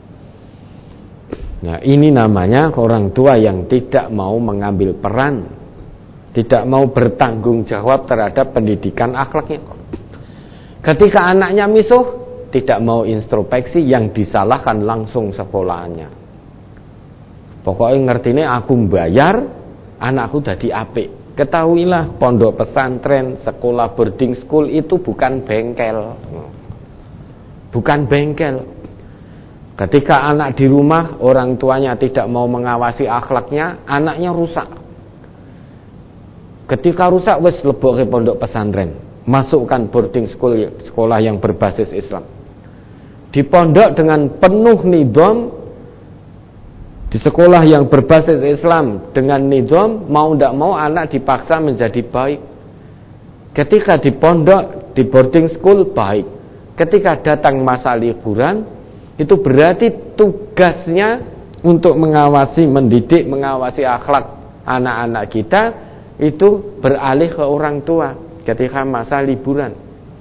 S1: Nah, ini namanya orang tua yang tidak mau mengambil peran, tidak mau bertanggung jawab terhadap pendidikan akhlaknya. Ketika anaknya misuh, tidak mau introspeksi, yang disalahkan langsung sekolahannya. Pokoknya ngertine aku bayar, anakku jadi apik. Ketahuilah, pondok pesantren, sekolah boarding school itu bukan bengkel. Bukan bengkel. Ketika anak di rumah, orang tuanya tidak mau mengawasi akhlaknya, anaknya rusak. Ketika rusak, wes leboke pondok pesantren, masukkan boarding school, sekolah yang berbasis Islam. Di pondok dengan penuh nidham, Di sekolah yang berbasis Islam dengan nizam, mau tidak mau anak dipaksa menjadi baik. Ketika di pondok, di boarding school, baik. Ketika datang masa liburan, itu berarti tugasnya untuk mengawasi, mendidik, mengawasi akhlak anak-anak kita itu beralih ke orang tua ketika masa liburan.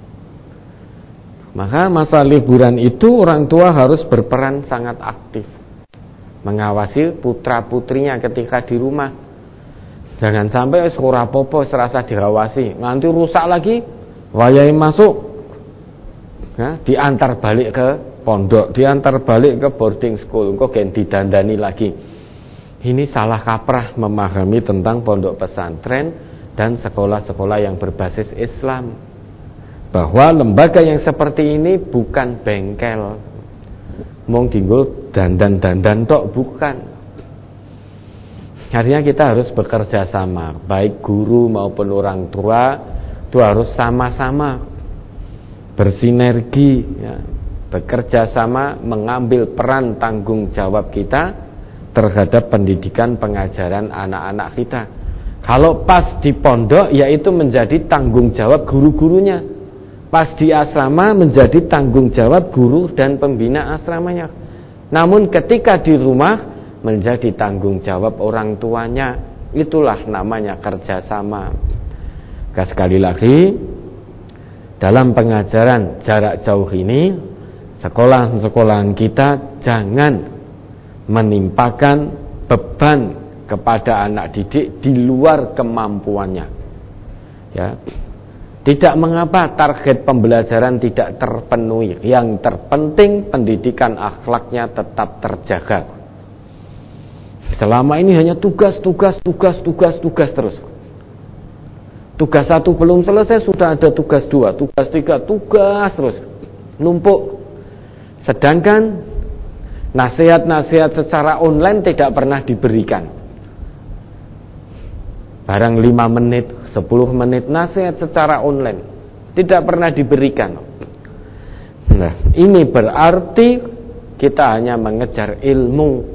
S1: Maka masa liburan itu orang tua harus berperan sangat aktif, mengawasi putra-putrinya ketika di rumah. Jangan sampai ora apa-apa serasa diawasi, nanti rusak lagi, wayahe masuk, ya, diantar balik ke pondok, diantar balik ke boarding school, kok ganti dandani lagi. Ini salah kaprah memahami tentang pondok pesantren dan sekolah-sekolah yang berbasis Islam, bahwa lembaga yang seperti ini bukan bengkel, mung dinggo dandan-dandan tok, bukan. Artinya kita harus bekerja sama, baik guru maupun orang tua itu harus sama-sama bersinergi, ya, bekerja sama, mengambil peran tanggung jawab kita terhadap pendidikan pengajaran anak-anak kita. Kalau pas di pondok, yaitu menjadi tanggung jawab guru-gurunya. Pas di asrama menjadi tanggung jawab guru dan pembina asramanya. Namun ketika di rumah menjadi tanggung jawab orang tuanya. Itulah namanya kerjasama. Sekali lagi, dalam pengajaran jarak jauh ini, sekolah-sekolahan kita jangan menimpakan beban kepada anak didik di luar kemampuannya, ya. Tidak mengapa target pembelajaran tidak terpenuhi, yang terpenting pendidikan akhlaknya tetap terjaga. Selama ini hanya tugas terus. Tugas 1 belum selesai sudah ada tugas 2, tugas 3, tugas terus numpuk. Sedangkan nasihat-nasihat secara online tidak pernah diberikan. Barang 5 menit, 10 menit nasihat secara online tidak pernah diberikan. Nah, ini berarti kita hanya mengejar ilmu.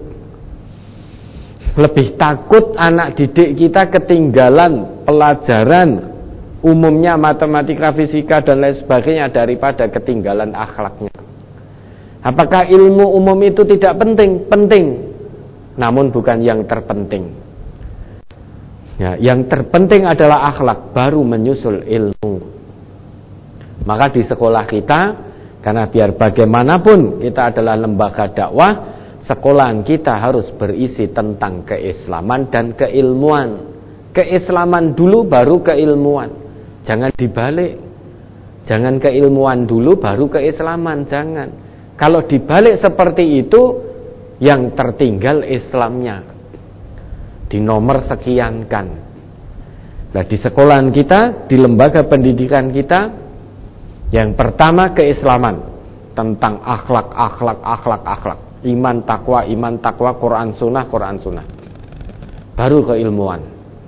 S1: Lebih takut anak didik kita ketinggalan pelajaran umumnya matematika, fisika dan lain sebagainya daripada ketinggalan akhlaknya. Apakah ilmu umum itu tidak penting? Penting, namun bukan yang terpenting. Ya, yang terpenting adalah akhlak, baru menyusul ilmu. Maka di sekolah kita, karena biar bagaimanapun kita adalah lembaga dakwah, sekolahan kita harus berisi tentang keislaman dan keilmuan. Keislaman dulu baru keilmuan. Jangan dibalik. Jangan keilmuan dulu baru keislaman, jangan. Kalau dibalik seperti itu, yang tertinggal Islamnya, di nomor sekiankan. Nah, di sekolahan kita, di lembaga pendidikan kita, yang pertama keislaman, tentang akhlak. Iman takwa, Quran sunnah. Baru keilmuan.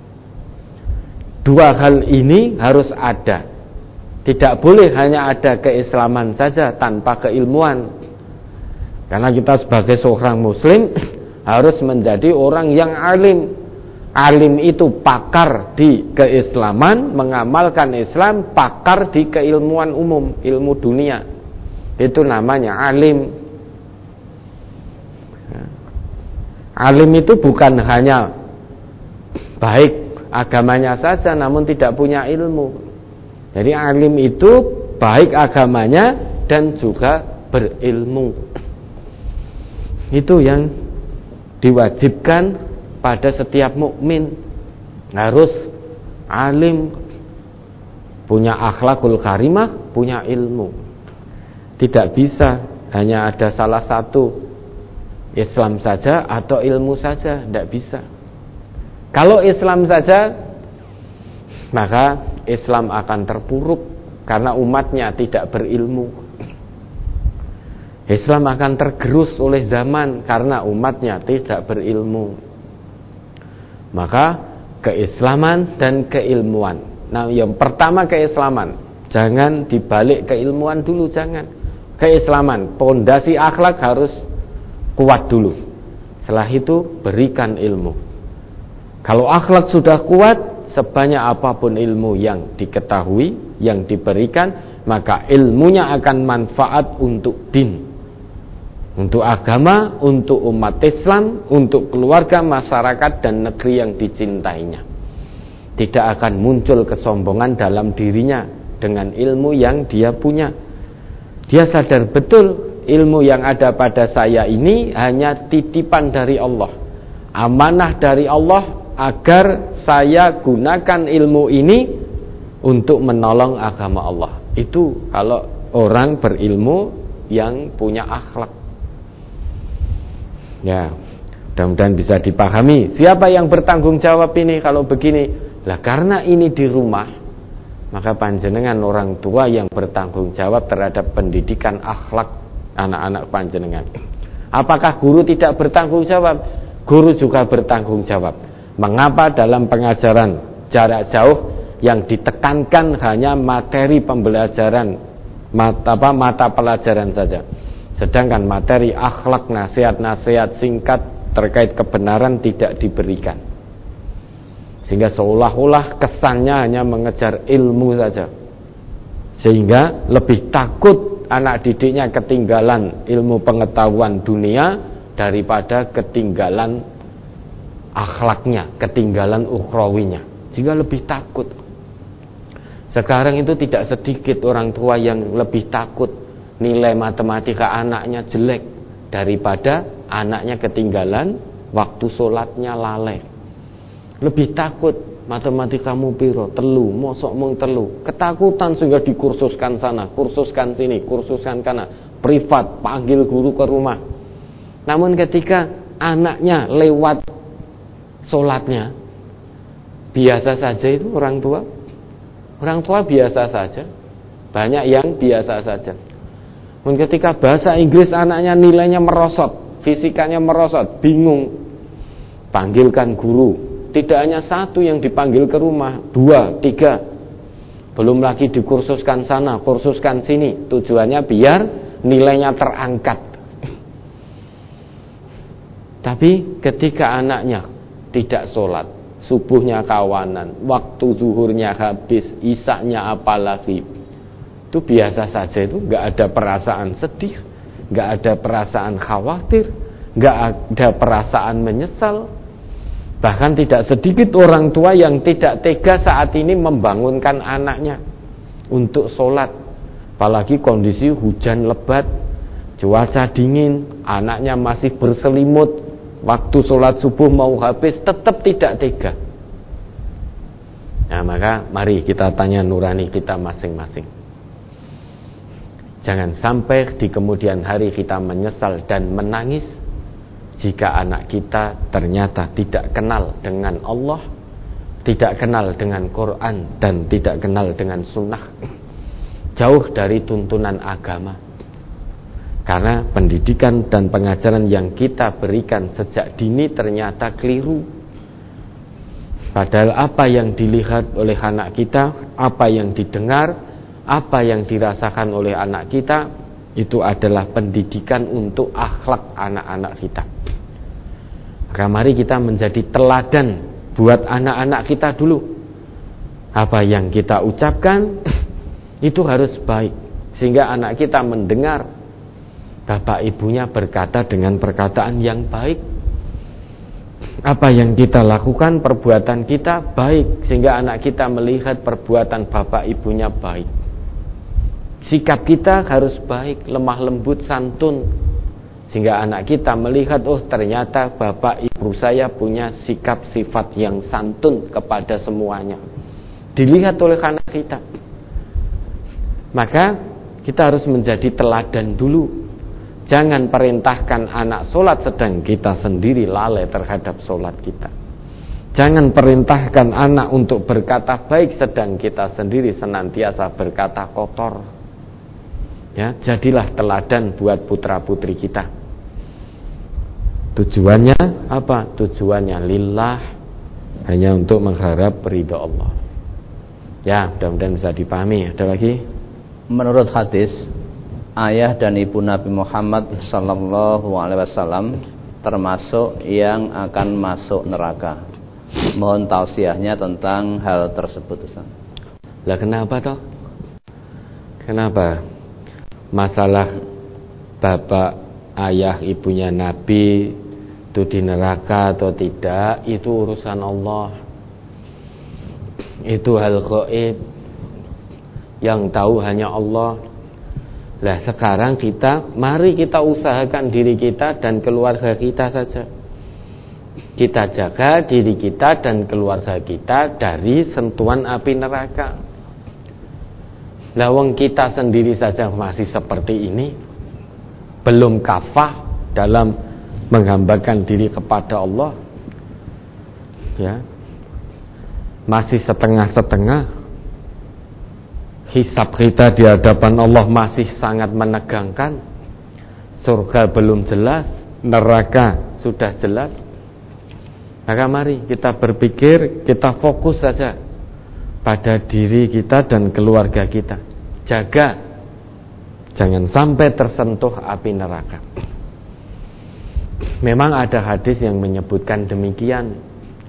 S1: 2 hal ini harus ada. Tidak boleh hanya ada keislaman saja tanpa keilmuan. Karena kita sebagai seorang muslim harus menjadi orang yang alim. Alim itu pakar di keislaman, mengamalkan Islam, pakar di keilmuan umum, ilmu dunia. Itu namanya alim. Alim itu bukan hanya baik agamanya saja, namun tidak punya ilmu. Jadi alim itu baik agamanya dan juga berilmu. Itu yang diwajibkan pada setiap mukmin, harus alim, punya akhlakul karimah, punya ilmu. Tidak bisa hanya ada salah satu, Islam saja atau ilmu saja, tidak bisa. Kalau Islam saja, maka Islam akan terpuruk karena umatnya tidak berilmu. Islam akan tergerus oleh zaman karena umatnya tidak berilmu. Maka keislaman dan keilmuan. Nah, yang pertama keislaman, jangan dibalik keilmuan dulu, jangan. Keislaman, pondasi akhlak harus kuat dulu. Setelah itu berikan ilmu. Kalau akhlak sudah kuat, sebanyak apapun ilmu yang diketahui, yang diberikan, maka ilmunya akan manfaat untuk din, untuk agama, untuk umat Islam, untuk keluarga, masyarakat, dan negeri yang dicintainya. Tidak akan muncul kesombongan dalam dirinya dengan ilmu yang dia punya. Dia sadar betul ilmu yang ada pada saya ini hanya titipan dari Allah, amanah dari Allah, agar saya gunakan ilmu ini untuk menolong agama Allah. Itu kalau orang berilmu yang punya akhlak. Ya, mudah-mudahan bisa dipahami. Siapa yang bertanggung jawab ini kalau begini? Lah karena ini di rumah, maka panjenengan orang tua yang bertanggung jawab terhadap pendidikan akhlak anak-anak panjenengan. Apakah guru tidak bertanggung jawab? Guru juga bertanggung jawab. Mengapa dalam pengajaran jarak jauh yang ditekankan hanya materi pembelajaran, mata pelajaran saja, sedangkan materi akhlak, nasihat-nasihat singkat terkait kebenaran tidak diberikan, sehingga seolah-olah kesannya hanya mengejar ilmu saja, sehingga lebih takut anak didiknya ketinggalan ilmu pengetahuan dunia daripada ketinggalan akhlaknya, ketinggalan ukhrawinya, sehingga lebih takut. Sekarang itu tidak sedikit orang tua yang lebih takut nilai matematika anaknya jelek daripada anaknya ketinggalan waktu sholatnya lalai. Lebih takut matematikamu piro, telu, mosok mung telu. Ketakutan sehingga dikursuskan sana, kursuskan sini, kursuskan kana, privat, panggil guru ke rumah. Namun ketika anaknya lewat sholatnya biasa saja, itu orang tua biasa saja, banyak yang biasa saja. Namun ketika bahasa Inggris anaknya nilainya merosot, fisikanya merosot, bingung, panggilkan guru. Tidak hanya satu yang dipanggil ke rumah, 2, 3. Belum lagi dikursuskan sana, kursuskan sini. Tujuannya biar nilainya terangkat. Tapi ketika anaknya tidak sholat, subuhnya kawanan, waktu zuhurnya habis, isaknya apalagi, itu biasa saja, itu gak ada perasaan sedih, gak ada perasaan khawatir, gak ada perasaan menyesal. Bahkan tidak sedikit orang tua yang tidak tega saat ini membangunkan anaknya untuk sholat. Apalagi kondisi hujan lebat, cuaca dingin, anaknya masih berselimut, waktu sholat subuh mau habis, tetap tidak tega. Nah, maka mari kita tanya nurani kita masing-masing. Jangan sampai di kemudian hari kita menyesal dan menangis jika anak kita ternyata tidak kenal dengan Allah, tidak kenal dengan Quran, dan tidak kenal dengan sunnah, jauh dari tuntunan agama. Karena pendidikan dan pengajaran yang kita berikan sejak dini ternyata keliru. Padahal apa yang dilihat oleh anak kita, apa yang didengar, apa yang dirasakan oleh anak kita, itu adalah pendidikan untuk akhlak anak-anak kita. Maka mari kita menjadi teladan buat anak-anak kita dulu. Apa yang kita ucapkan itu harus baik, sehingga anak kita mendengar bapak ibunya berkata dengan perkataan yang baik. Apa yang kita lakukan, perbuatan kita baik, sehingga anak kita melihat perbuatan bapak ibunya baik. Sikap kita harus baik, lemah lembut, santun, sehingga anak kita melihat, oh ternyata bapak ibu saya punya sikap sifat yang santun kepada semuanya. Dilihat oleh anak kita. Maka kita harus menjadi teladan dulu. Jangan perintahkan anak sholat sedang kita sendiri lalai terhadap sholat kita. Jangan perintahkan anak untuk berkata baik sedang kita sendiri senantiasa berkata kotor. Ya, jadilah teladan buat putra-putri kita. Tujuannya apa? Tujuannya lillah, hanya untuk mengharap ridha Allah. Ya, mudah-mudahan bisa dipahami. Ada lagi?
S2: Menurut hadis, ayah dan ibu Nabi Muhammad sallallahu alaihi wasallam termasuk yang akan masuk neraka. Mohon tausiahnya tentang hal tersebut, Ustaz.
S1: Lah kenapa toh? Kenapa? Masalah bapak, ayah, ibunya Nabi itu di neraka atau tidak, itu urusan Allah. Itu hal gaib yang tahu hanya Allah. Lah sekarang mari kita usahakan diri kita dan keluarga kita saja. Kita jaga diri kita dan keluarga kita dari sentuhan api neraka. Lawang kita sendiri saja masih seperti ini, belum kafah dalam menghambakan diri kepada Allah, ya, masih setengah-setengah. Hisab kita di hadapan Allah masih sangat menegangkan. Surga belum jelas, neraka sudah jelas. Maka mari kita berpikir, kita fokus saja pada diri kita dan keluarga kita. Jaga, jangan sampai tersentuh api neraka. Memang ada hadis yang menyebutkan demikian.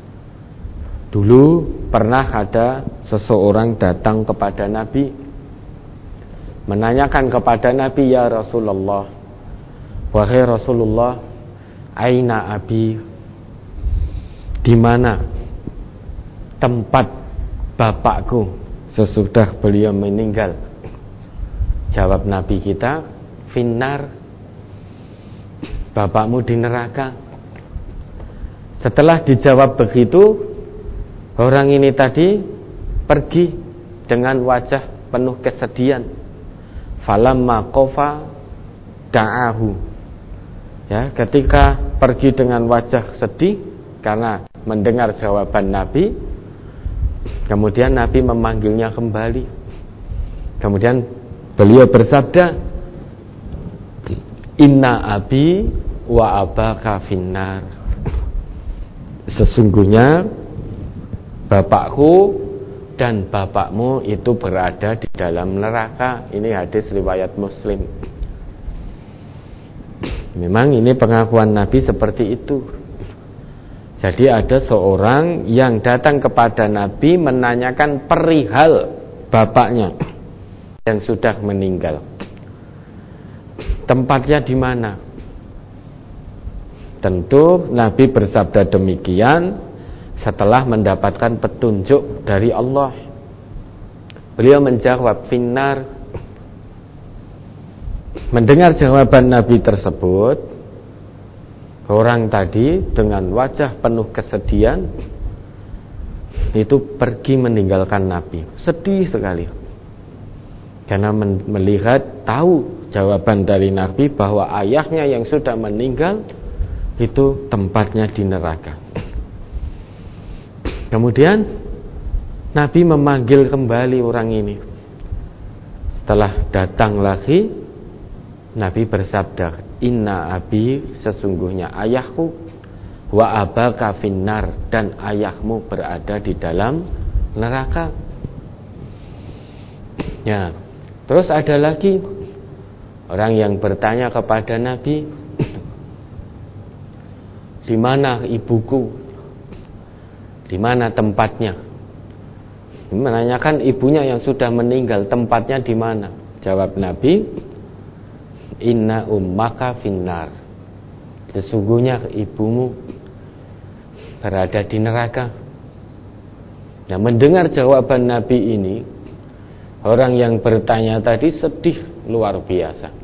S1: Dulu pernah ada seseorang datang kepada Nabi, menanyakan kepada Nabi, ya Rasulullah, wahai Rasulullah, aina abi, di mana tempat bapakku sesudah beliau meninggal? Jawab Nabi kita, finnar, bapakmu di neraka. Setelah dijawab begitu, orang ini tadi pergi dengan wajah penuh kesedihan. Falamma qafa da'ahu. Ya, ketika pergi dengan wajah sedih karena mendengar jawaban Nabi, kemudian Nabi memanggilnya kembali. Kemudian beliau bersabda, inna abi wa abaka finnar. Sesungguhnya bapakku dan bapakmu itu berada di dalam neraka. Ini hadis riwayat Muslim. Memang ini pengakuan Nabi seperti itu. Jadi ada seorang yang datang kepada Nabi menanyakan perihal bapaknya yang sudah meninggal. Tempatnya di mana? Tentu Nabi bersabda demikian setelah mendapatkan petunjuk dari Allah. Beliau menjawab finnar. Mendengar jawaban Nabi tersebut, orang tadi dengan wajah penuh kesedihan itu pergi meninggalkan Nabi. Sedih sekali, karena melihat, tahu jawaban dari Nabi bahwa ayahnya yang sudah meninggal itu tempatnya di neraka. Kemudian Nabi memanggil kembali orang ini. Setelah datang lagi, Nabi bersabda, inna abi, sesungguhnya ayahku, wa abaka finnar, dan ayahmu berada di dalam neraka. Ya, terus ada lagi orang yang bertanya kepada Nabi, di mana ibuku? Di mana tempatnya? Menanyakan ibunya yang sudah meninggal, tempatnya di mana? Jawab Nabi, inna ummaka finnar. Sesungguhnya ibumu berada di neraka. Nah, mendengar jawaban Nabi ini, orang yang bertanya tadi sedih luar biasa.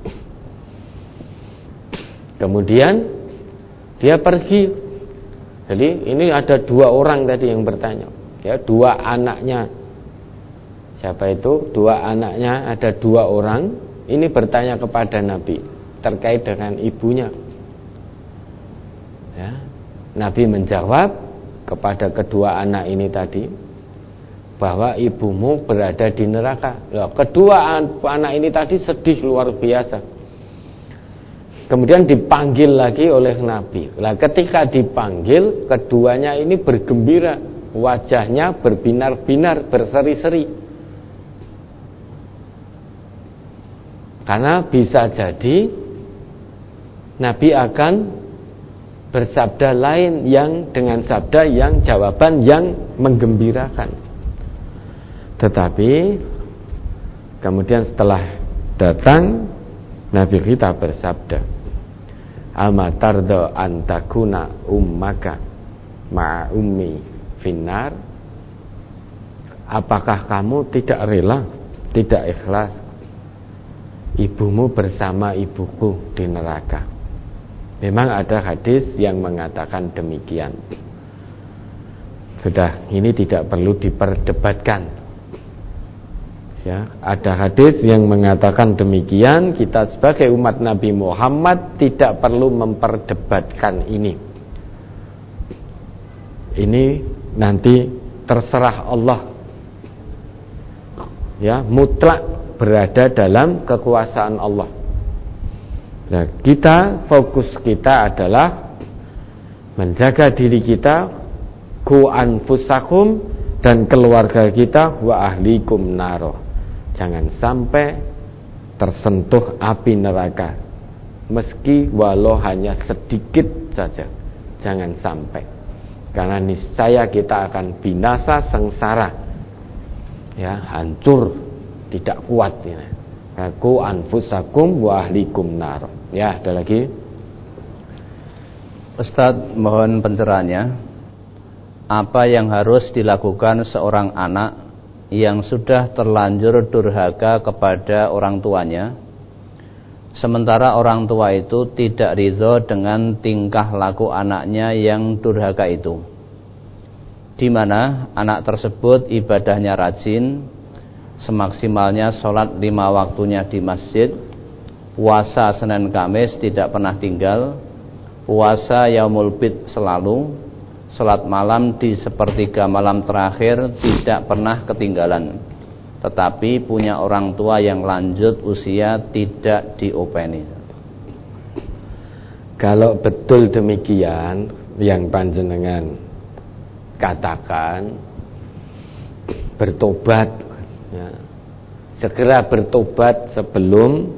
S1: Kemudian dia pergi. Jadi ini ada dua orang tadi yang bertanya, ya, dua anaknya. Siapa itu? Dua anaknya, ada dua orang. Ini bertanya kepada Nabi terkait dengan ibunya. Ya, Nabi menjawab kepada kedua anak ini tadi bahwa ibumu berada di neraka. Loh, kedua anak ini tadi sedih luar biasa. Kemudian dipanggil lagi oleh Nabi. Nah, ketika dipanggil, keduanya ini bergembira, wajahnya berbinar-binar, berseri-seri. Karena bisa jadi Nabi akan bersabda lain yang dengan sabda yang jawaban yang menggembirakan. Tetapi kemudian setelah datang, Nabi kita bersabda, amatardo antakuna ummaka ma'a ummi finnar. Apakah kamu tidak rela, tidak ikhlas ibumu bersama ibuku di neraka? Memang ada hadis yang mengatakan demikian. Sudah, ini tidak perlu diperdebatkan. Ya, ada hadis yang mengatakan demikian. Kita sebagai umat Nabi Muhammad tidak perlu memperdebatkan ini. Ini nanti terserah Allah. Ya, mutlak berada dalam kekuasaan Allah. Nah, fokus kita adalah menjaga diri kita, ku anfusakum, dan keluarga kita, wa ahlikum naro. Jangan sampai tersentuh api neraka, meski walau hanya sedikit saja. Jangan sampai, karena niscaya kita akan binasa sengsara. Ya, hancur, tidak kuat ini. Ku anfusakum wa ahlikum nar. Ya, ada lagi.
S2: Ustadz, mohon pencerahannya. Apa yang harus dilakukan seorang anak yang sudah terlanjur durhaka kepada orang tuanya, sementara orang tua itu tidak ridho dengan tingkah laku anaknya yang durhaka itu, di mana anak tersebut ibadahnya rajin, semaksimalnya sholat 5 waktunya di masjid, puasa Senin Kamis tidak pernah tinggal, puasa Yaumul Bid selalu, sholat malam di sepertiga malam terakhir tidak pernah ketinggalan, tetapi punya orang tua yang lanjut usia tidak diopeni.
S1: Kalau betul demikian yang panjenengan katakan, bertobat, ya, segera bertobat sebelum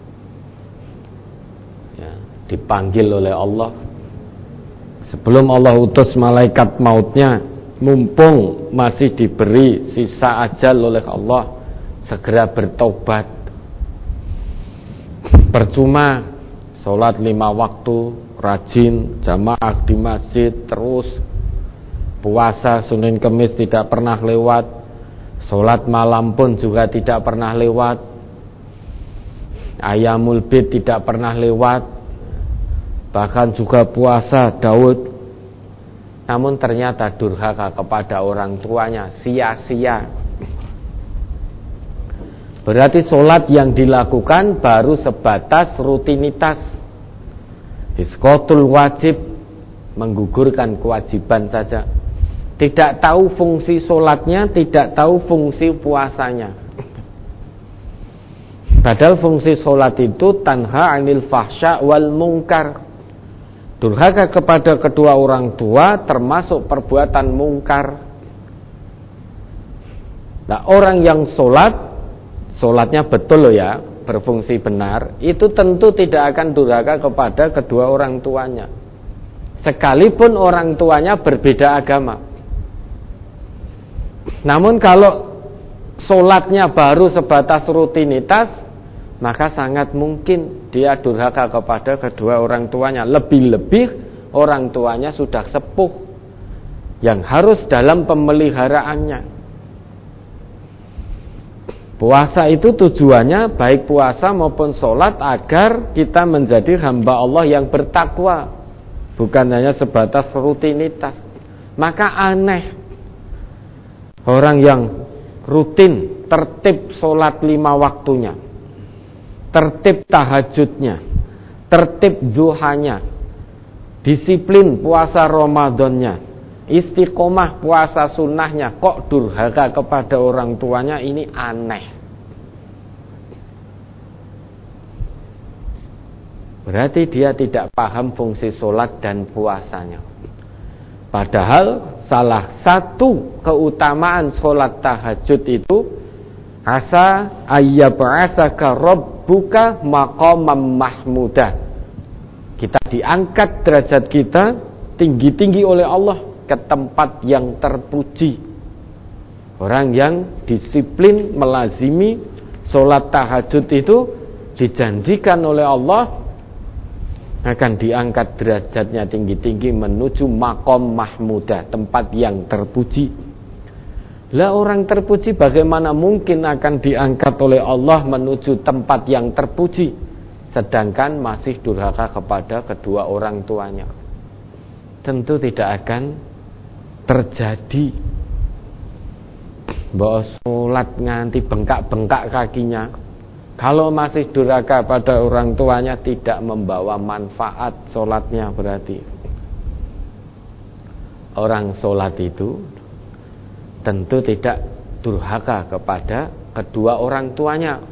S1: ya, dipanggil oleh Allah, sebelum Allah utus malaikat mautnya, mumpung masih diberi sisa ajal oleh Allah, segera bertobat. Percuma sholat 5 waktu rajin, jamaah di masjid terus, puasa Senin Kemis tidak pernah lewat, sholat malam pun juga tidak pernah lewat, Ayyamul Bid tidak pernah lewat, bahkan juga puasa Daud, namun ternyata durhaka kepada orang tuanya, sia-sia. Berarti sholat yang dilakukan baru sebatas rutinitas, isqatul wajib, menggugurkan kewajiban saja. Tidak tahu fungsi sholatnya, tidak tahu fungsi puasanya. Padahal fungsi sholat itu tanha anil fahsya wal mungkar. Durhaka kepada kedua orang tua termasuk perbuatan mungkar. Nah, orang yang sholatnya betul loh ya, berfungsi benar, itu tentu tidak akan durhaka kepada kedua orang tuanya, sekalipun orang tuanya berbeda agama. Namun kalau sholatnya baru sebatas rutinitas, maka sangat mungkin dia durhaka kepada kedua orang tuanya. Lebih-lebih orang tuanya sudah sepuh, yang harus dalam pemeliharaannya. Puasa itu tujuannya, baik puasa maupun sholat, agar kita menjadi hamba Allah yang bertakwa, bukan hanya sebatas rutinitas. Maka aneh orang yang rutin tertib sholat 5 waktunya, tertib tahajudnya, tertib zuhanya, disiplin puasa Ramadannya, istiqomah puasa sunnahnya, kok durhaka kepada orang tuanya, ini aneh. Berarti dia tidak paham fungsi sholat dan puasanya. Padahal salah satu keutamaan sholat tahajud itu, asa ayyab'asaka rabbuka maqamam mahmudah, Kita diangkat derajat kita tinggi-tinggi oleh Allah ke tempat yang terpuji. Orang yang disiplin melazimi sholat tahajud itu dijanjikan oleh Allah akan diangkat derajatnya tinggi-tinggi menuju maqam mahmudah, tempat yang terpuji. Lah orang terpuji bagaimana mungkin akan diangkat oleh Allah menuju tempat yang terpuji, sedangkan masih durhaka kepada kedua orang tuanya? Tentu tidak akan terjadi. Bahwa sholat nganti bengkak-bengkak kakinya, kalau masih durhaka pada orang tuanya tidak membawa manfaat sholatnya. Berarti orang sholat itu tentu tidak durhaka kepada kedua orang tuanya.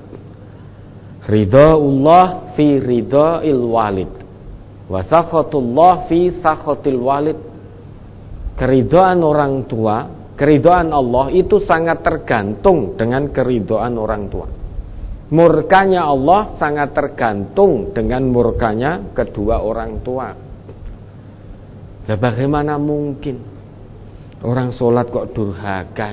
S1: Ridhaullah fi ridhail walid wa sakhatullah fi sakhatil walid. Keridhaan orang tua, keridhaan Allah itu sangat tergantung dengan keridhaan orang tua. Murkanya Allah sangat tergantung dengan murkanya kedua orang tua. Nah, bagaimana mungkin orang sholat kok durhaka?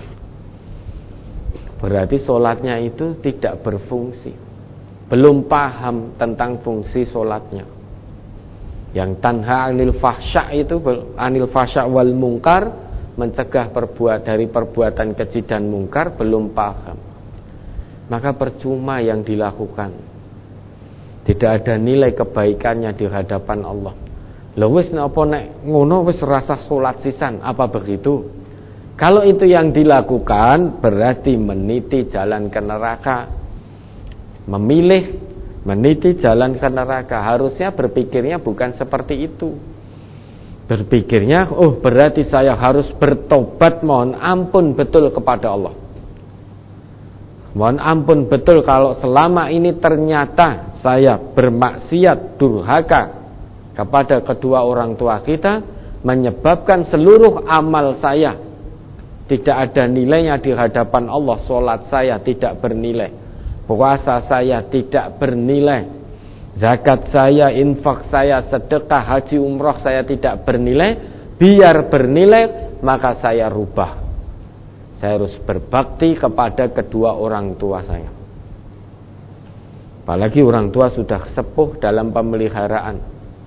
S1: Berarti sholatnya itu tidak berfungsi, belum paham tentang fungsi sholatnya. Yang tanha anil fahsya itu, anil fahsya wal mungkar, mencegah dari perbuatan keji dan mungkar, belum paham. Maka percuma yang dilakukan, tidak ada nilai kebaikannya di hadapan Allah. Lha wis napa nek ngono wis rasa salat sisan, apa begitu? Kalau itu yang dilakukan berarti meniti jalan ke neraka. Memilih meniti jalan ke neraka. Harusnya berpikirnya bukan seperti itu. Berpikirnya, oh berarti saya harus bertobat, mohon ampun betul kepada Allah. Mohon ampun betul kalau selama ini ternyata saya bermaksiat, durhaka kepada kedua orang tua kita, menyebabkan seluruh amal saya tidak ada nilainya di hadapan Allah. Sholat saya tidak bernilai, puasa saya tidak bernilai, zakat saya, infak saya, sedekah, haji, umroh saya tidak bernilai. Biar bernilai, maka saya rubah. Saya harus berbakti kepada kedua orang tua saya. Apalagi orang tua sudah sepuh dalam pemeliharaan.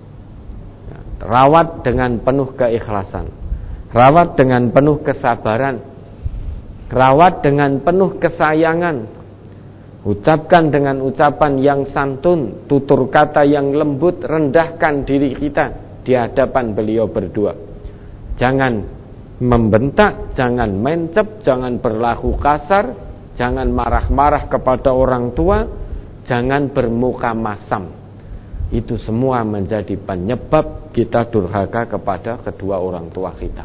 S1: Rawat dengan penuh keikhlasan, rawat dengan penuh kesabaran, rawat dengan penuh kesayangan. Ucapkan dengan ucapan yang santun, tutur kata yang lembut, rendahkan diri kita di hadapan beliau berdua. Jangan membentak, jangan mencep, jangan berlaku kasar, jangan marah-marah kepada orang tua, jangan bermuka masam. Itu semua menjadi penyebab kita durhaka kepada kedua orang tua kita.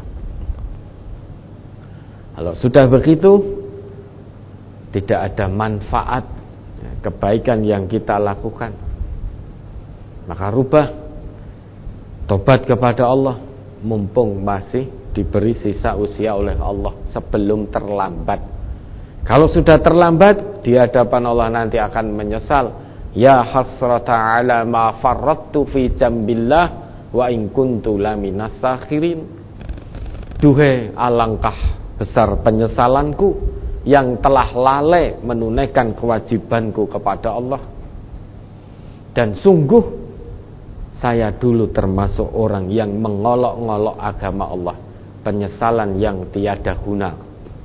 S1: Kalau sudah begitu, tidak ada manfaat kebaikan yang kita lakukan. Maka rubah, tobat kepada Allah, mumpung masih diberi sisa usia oleh Allah sebelum terlambat. Kalau sudah terlambat, di hadapan Allah nanti akan menyesal. Ya hasrata ala ma farrattu fi jambillah wa in kuntu laminas sakhirin. Duhai alangkah besar penyesalanku yang telah lalai menunaikan kewajibanku kepada Allah. Dan sungguh saya dulu termasuk orang yang mengolok-ngolok agama Allah. Penyesalan yang tiada guna.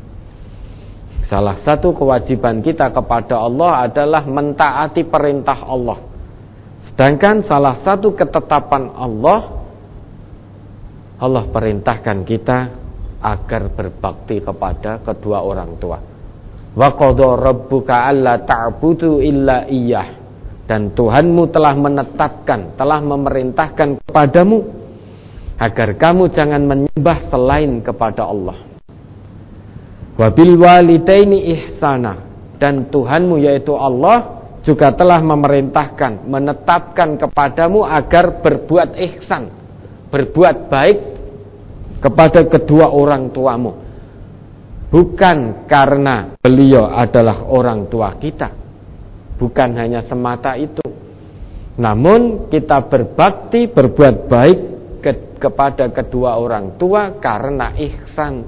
S1: Salah satu kewajiban kita kepada Allah adalah mentaati perintah Allah. Sedangkan salah satu ketetapan Allah perintahkan kita agar berbakti kepada kedua orang tua. Wa qadha rabbuka alla ta'budu illa iyyah. Dan Tuhanmu telah menetapkan, telah memerintahkan kepadamu agar kamu jangan menyembah selain kepada Allah. Wabil walidaini ihsana. Dan Tuhanmu yaitu Allah juga telah memerintahkan, menetapkan kepadamu agar berbuat ihsan, berbuat baik kepada kedua orang tuamu. Bukan karena beliau adalah orang tua kita, bukan hanya semata itu, Namun kita berbakti, berbuat baik kepada kedua orang tua karena ihsan.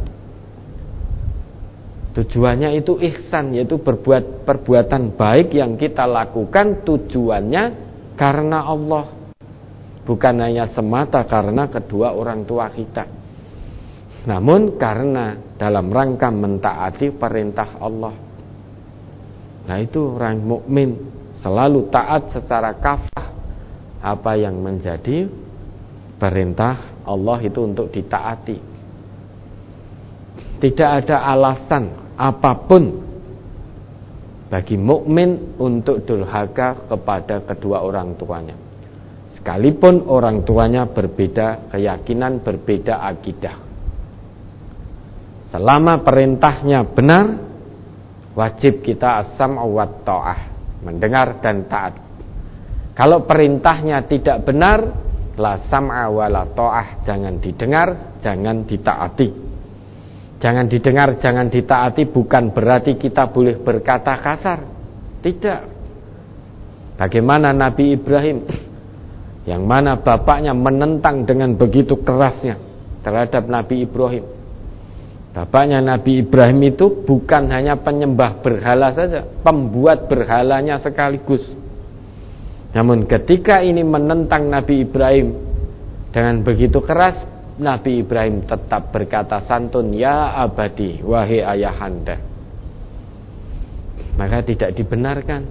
S1: Tujuannya itu ihsan, yaitu berbuat perbuatan baik yang kita lakukan tujuannya karena Allah, bukan hanya semata karena kedua orang tua kita, namun karena dalam rangka mentaati perintah Allah. Nah, itu orang mukmin selalu taat secara kafah apa yang menjadi perintah Allah itu untuk ditaati. Tidak ada alasan apapun bagi mukmin untuk durhaka kepada kedua orang tuanya, sekalipun orang tuanya berbeda keyakinan, berbeda akidah. Selama perintahnya benar, wajib kita as-sam'u wat ta'ah, mendengar dan taat. Kalau perintahnya tidak benar, la sam'a wa la ta'ah, jangan didengar, jangan ditaati. Jangan didengar, jangan ditaati bukan berarti kita boleh berkata kasar. Tidak. Bagaimana Nabi Ibrahim, yang mana bapaknya menentang dengan begitu kerasnya terhadap Nabi Ibrahim. Bapaknya Nabi Ibrahim itu bukan hanya penyembah berhala saja, pembuat berhalanya sekaligus. Namun ketika ini menentang Nabi Ibrahim dengan begitu keras, Nabi Ibrahim tetap berkata santun, ya abadi, wahai ayahanda. Maka tidak dibenarkan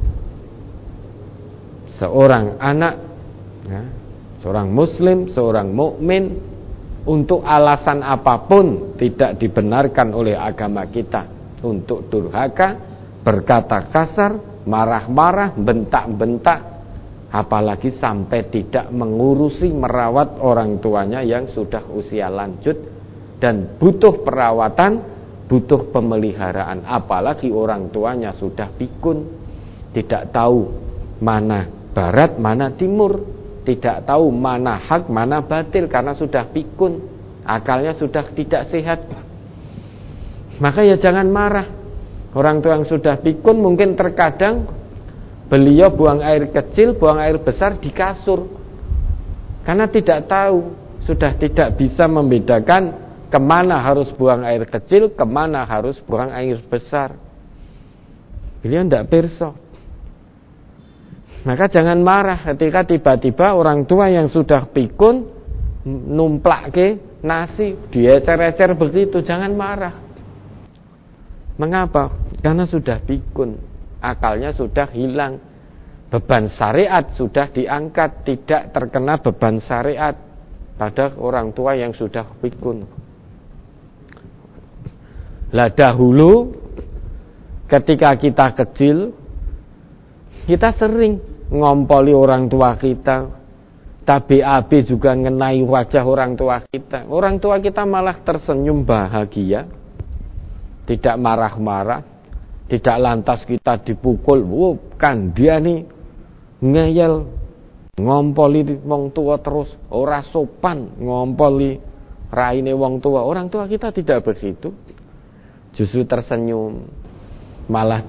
S1: seorang anak, ya, seorang muslim, seorang mukmin, untuk alasan apapun tidak dibenarkan oleh agama kita untuk durhaka, berkata kasar, marah-marah, bentak-bentak, apalagi sampai tidak mengurusi merawat orang tuanya yang sudah usia lanjut dan butuh perawatan, butuh pemeliharaan. Apalagi orang tuanya sudah pikun, tidak tahu mana barat, mana timur, tidak tahu mana hak, mana batil karena sudah pikun, akalnya sudah tidak sehat. Maka ya jangan marah. Orang tua yang sudah pikun mungkin terkadang beliau buang air kecil, buang air besar di kasur, karena tidak tahu, sudah tidak bisa membedakan kemana harus buang air kecil, kemana harus buang air besar. Beliau tidak pirsa. Maka jangan marah ketika tiba-tiba orang tua yang sudah pikun numplake nasi, diecer-ecer begitu, jangan marah. Mengapa? Karena sudah pikun, akalnya sudah hilang, beban syariat sudah diangkat, tidak terkena beban syariat pada orang tua yang sudah pikun. Lah dahulu ketika kita kecil, kita sering ngompoli orang tua kita, tabi-abi juga ngenai wajah orang tua kita. Orang tua kita malah tersenyum bahagia, tidak marah-marah. Tidak lantas kita dipukul, bukan, dia nih ngeyel, ngompoli wong tua terus, ora sopan ngompoli raine wong tua. Orang tua kita tidak begitu, justru tersenyum, malah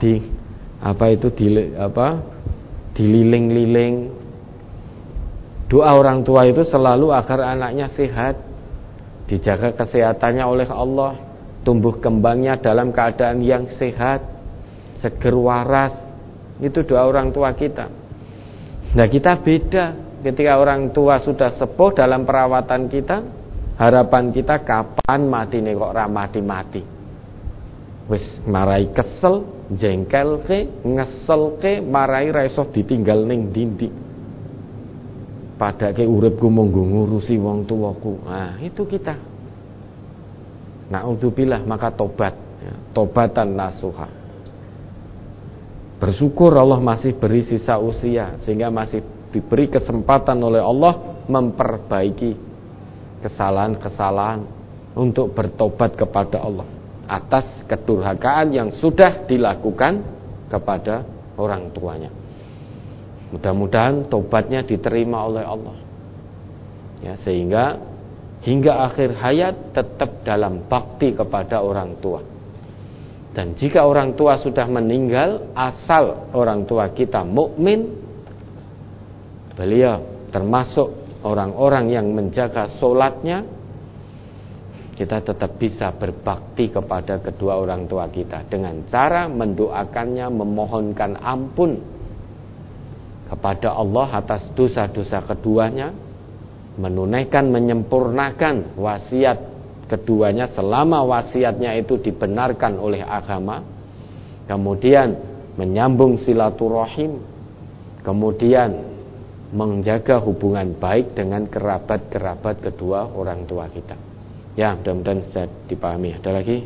S1: dililing-liling. Doa orang tua itu selalu agar anaknya sehat, dijaga kesehatannya oleh Allah, tumbuh kembangnya dalam keadaan yang sehat, seger waras. Itu doa orang tua kita. Nah, kita beda. Ketika orang tua sudah sepuh dalam perawatan kita, harapan kita kapan matine kok ora mati-mati. Wis marai kesel, jengkelke, ngeselke, marai ra iso ditinggal ning dindi. Padake uripku mung ngurusi wong tuaku. Nah, itu kita. Na'udzubillah, maka tobat, ya, tobatan nasuha. Bersyukur Allah masih beri sisa usia, sehingga masih diberi kesempatan oleh Allah memperbaiki kesalahan-kesalahan untuk bertobat kepada Allah atas kedurhakaan yang sudah dilakukan kepada orang tuanya. Mudah-mudahan tobatnya diterima oleh Allah, ya, sehingga hingga akhir hayat tetap dalam bakti kepada orang tua. Dan jika orang tua sudah meninggal, asal orang tua kita mukmin, beliau termasuk orang-orang yang menjaga sholatnya, kita tetap bisa berbakti kepada kedua orang tua kita dengan cara mendoakannya, memohonkan ampun kepada Allah atas dosa-dosa keduanya, menunaikan, menyempurnakan wasiat keduanya selama wasiatnya itu dibenarkan oleh agama, kemudian menyambung silaturahim, kemudian menjaga hubungan baik dengan kerabat-kerabat kedua orang tua kita. Ya, mudah-mudahan bisa dipahami. Ada lagi?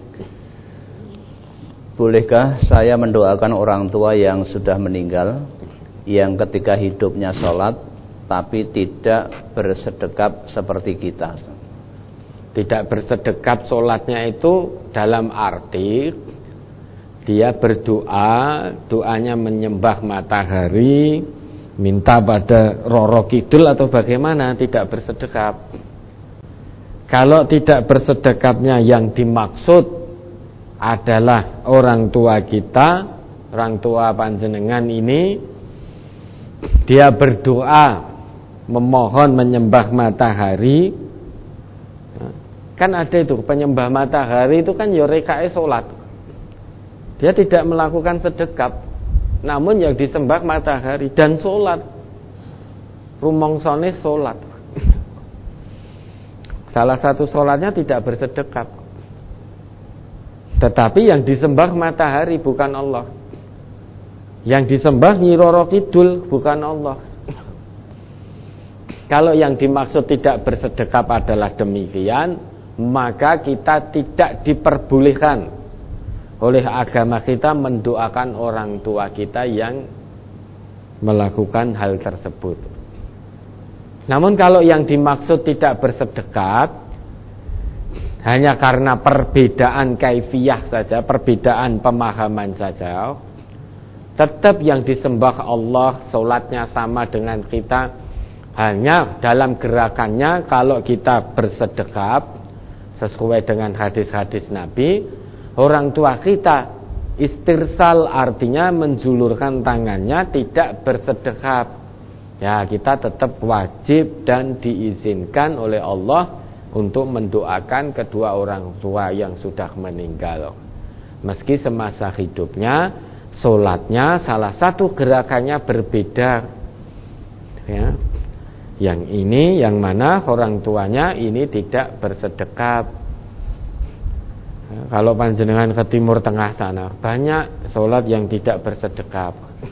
S2: Bolehkah saya mendoakan orang tua yang sudah meninggal, yang ketika hidupnya sholat tapi tidak bersedekap seperti kita?
S1: Tidak bersedekap sholatnya itu dalam arti dia berdoa, doanya menyembah matahari, minta pada Roro Kidul atau bagaimana, tidak bersedekap. Kalau tidak bersedekapnya yang dimaksud adalah orang tua kita, orang tua panjenengan ini, dia berdoa memohon menyembah matahari, kan ada itu penyembah matahari itu kan yorekae sholat, dia tidak melakukan sedekap, namun yang disembah matahari dan sholat, rumongsone sholat. Salah satu sholatnya tidak bersedekap, tetapi yang disembah matahari bukan Allah, yang disembah Nyi Roro Kidul bukan Allah. Kalau yang dimaksud tidak bersedekap adalah demikian, maka kita tidak diperbolehkan oleh agama kita mendoakan orang tua kita yang melakukan hal tersebut. Namun kalau yang dimaksud tidak bersedekap hanya karena perbedaan kaifiyah saja, perbedaan pemahaman saja, tetap yang disembah Allah, sholatnya sama dengan kita, hanya dalam gerakannya kalau kita bersedekap sesuai dengan hadis-hadis Nabi, orang tua kita istirsal artinya menjulurkan tangannya, tidak bersedekap, ya kita tetap wajib dan diizinkan oleh Allah untuk mendoakan kedua orang tua yang sudah meninggal. Meski semasa hidupnya sholatnya salah satu gerakannya berbeda, ya. Yang ini yang mana orang tuanya ini tidak bersedekap. Kalau panjenengan ke Timur Tengah sana banyak sholat yang tidak bersedekap.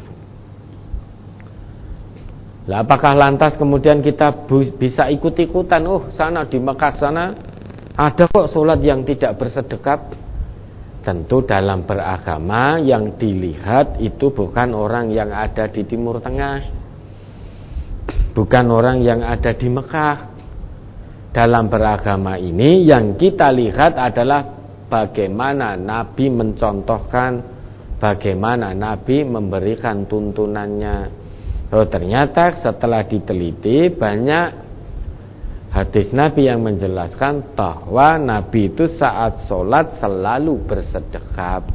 S1: Lah apakah lantas kemudian kita bisa ikut-ikutan? Oh sana di Mekah sana ada kok sholat yang tidak bersedekap. Tentu dalam beragama yang dilihat itu bukan orang yang ada di Timur Tengah, bukan orang yang ada di Mekah. Dalam beragama ini yang kita lihat adalah bagaimana Nabi mencontohkan, bagaimana Nabi memberikan tuntunannya. Oh ternyata setelah diteliti banyak hadis Nabi yang menjelaskan bahwa Nabi itu saat sholat selalu bersedekap.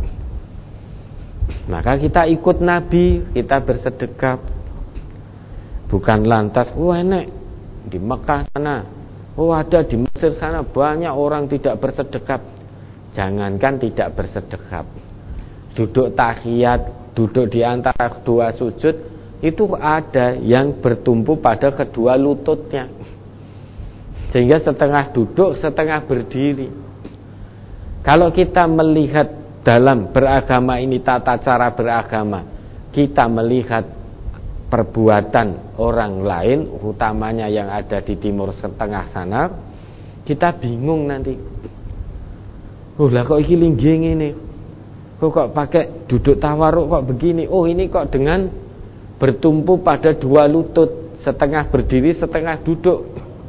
S1: Maka kita ikut Nabi, kita bersedekap. Bukan lantas, enek di Mekah sana, ada di Mesir sana banyak orang tidak bersedekap. Jangankan tidak bersedekap, duduk tahiyat, duduk di antara dua sujud, itu ada yang bertumpu pada kedua lututnya, sehingga setengah duduk, setengah berdiri. Kalau kita melihat dalam beragama ini, tata cara beragama, kita melihat perbuatan orang lain, utamanya yang ada di Timur Tengah sana, kita bingung nanti. Lah kok iki linggih ngene? Kok pakai duduk tawaruk kok begini? Oh ini kok dengan bertumpu pada dua lutut, setengah berdiri, setengah duduk.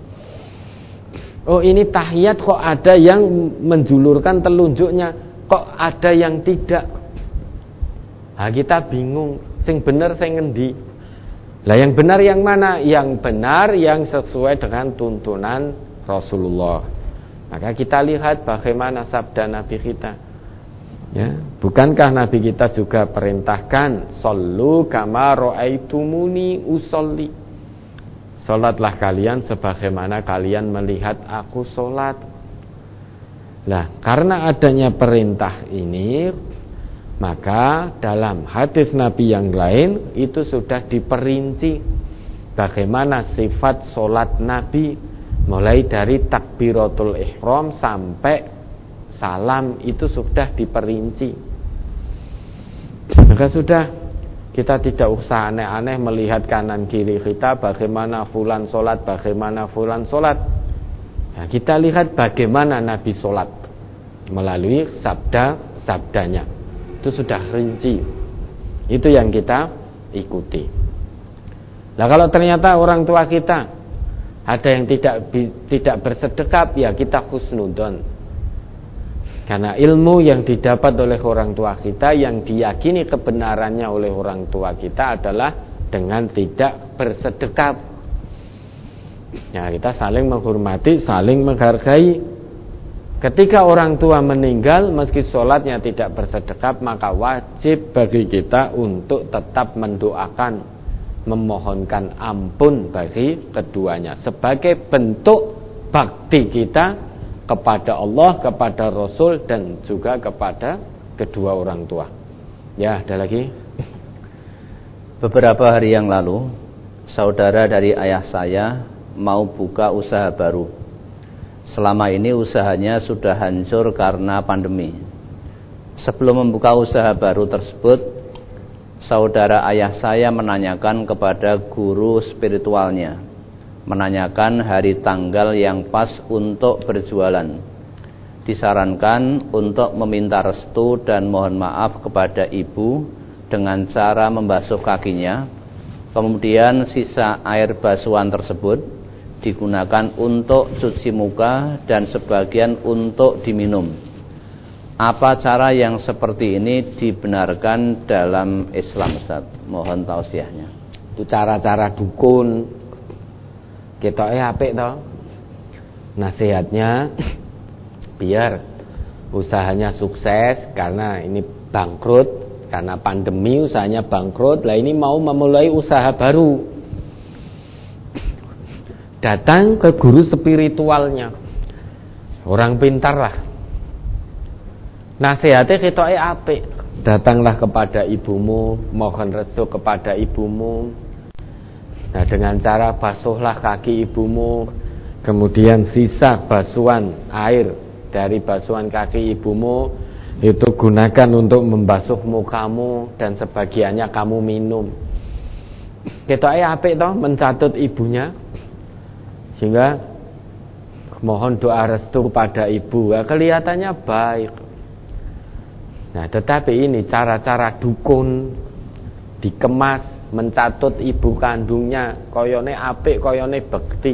S1: Oh ini tahiyat kok ada yang menjulurkan telunjuknya, kok ada yang tidak. Nah kita bingung, sing bener sing ngendi? Lah yang benar yang mana? Yang benar yang sesuai dengan tuntunan Rasulullah. Maka kita lihat bagaimana sabda Nabi kita. Ya, bukankah Nabi kita juga perintahkan sallu kama raaitumuni usolli? Sholatlah kalian sebagaimana kalian melihat aku sholat. Lah, karena adanya perintah ini, maka dalam hadis Nabi yang lain itu sudah diperinci bagaimana sifat sholat Nabi, mulai dari takbiratul ihram sampai salam itu sudah diperinci. Maka sudah, kita tidak usah aneh-aneh melihat kanan kiri kita bagaimana fulan sholat, bagaimana fulan sholat. Nah, kita lihat bagaimana Nabi sholat melalui sabda-sabdanya. Itu sudah rinci. Itu yang kita ikuti. Nah, kalau ternyata orang tua kita ada yang tidak bersedekap, ya kita husnudzon. Karena ilmu yang didapat oleh orang tua kita, yang diyakini kebenarannya oleh orang tua kita adalah dengan tidak bersedekap. Ya, kita saling menghormati, saling menghargai. Ketika orang tua meninggal, meski sholatnya tidak bersedekap, maka wajib bagi kita untuk tetap mendoakan, memohonkan ampun bagi keduanya sebagai bentuk bakti kita kepada Allah, kepada Rasul, dan juga kepada kedua orang tua. Ya, ada lagi.
S2: Beberapa hari yang lalu, saudara dari ayah saya mau buka usaha baru. Selama ini usahanya sudah hancur karena pandemi. Sebelum membuka usaha baru tersebut, saudara ayah saya menanyakan kepada guru spiritualnya, menanyakan hari tanggal yang pas untuk berjualan. Disarankan untuk meminta restu dan mohon maaf kepada ibu dengan cara membasuh kakinya. Kemudian sisa air basuhan tersebut digunakan untuk cuci muka dan sebagian untuk diminum. Apa cara yang seperti ini dibenarkan dalam Islam, Ustaz? Mohon tausiahnya.
S1: Itu cara-cara dukun. Kita apik toh. Nasihatnya biar usahanya sukses, karena ini bangkrut karena pandemi, usahanya bangkrut. Lah ini mau memulai usaha baru, datang ke guru spiritualnya, orang pintar lah. Nasihatnya kita apik. Datanglah kepada ibumu, mohon restu kepada ibumu. Nah, dengan cara basuhlah kaki ibumu, kemudian sisa basuhan air dari basuhan kaki ibumu itu gunakan untuk membasuh mukamu dan sebagiannya kamu minum. Kita apik toh mencatut ibunya, sehingga mohon doa restu kepada ibu. Nah, kelihatannya baik. Nah, tetapi ini cara-cara dukun, dikemas, mencatut ibu kandungnya, koyone apik, koyone bekti.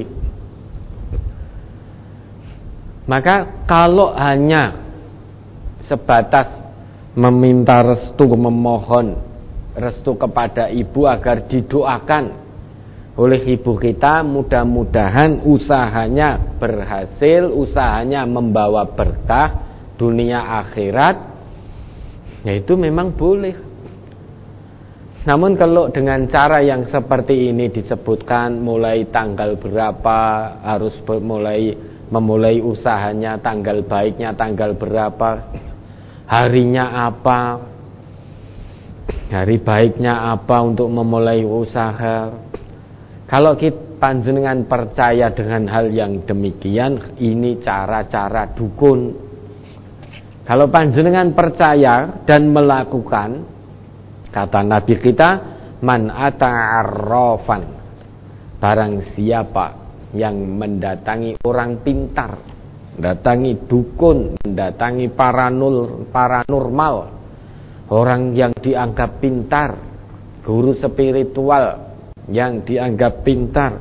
S1: Maka kalau hanya sebatas meminta restu, memohon restu kepada ibu agar didoakan oleh ibu kita, mudah-mudahan usahanya berhasil, usahanya membawa berkah dunia akhirat, ya itu memang boleh. Namun kalau dengan cara yang seperti ini disebutkan mulai tanggal berapa harus memulai usahanya, tanggal baiknya tanggal berapa, harinya apa, hari baiknya apa untuk memulai usaha. Kalau kita panjenengan percaya dengan hal yang demikian, ini cara-cara dukun. Kalau panjenengan percaya dan melakukan, kata Nabi kita, man ata'arrafan, barang siapa yang mendatangi orang pintar, mendatangi dukun, mendatangi paranormal, orang yang dianggap pintar, guru spiritual yang dianggap pintar,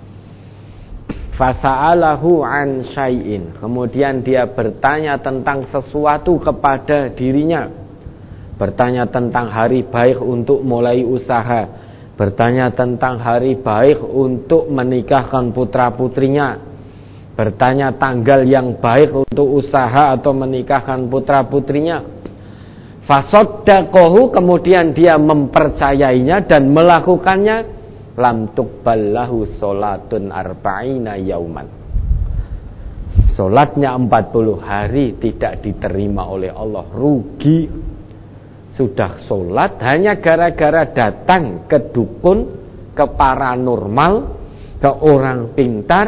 S1: fasa'alahu an syai'in, kemudian dia bertanya tentang sesuatu kepada dirinya, bertanya tentang hari baik untuk mulai usaha, bertanya tentang hari baik untuk menikahkan putra-putrinya, bertanya tanggal yang baik untuk usaha atau menikahkan putra-putrinya. Fasaddaqahu, kemudian dia mempercayainya dan melakukannya, lam tuqballahu sholatun arba'ina yauman. Sholatnya 40 hari tidak diterima oleh Allah, rugi. Sudah sholat hanya gara-gara datang ke dukun, ke paranormal, ke orang pintar,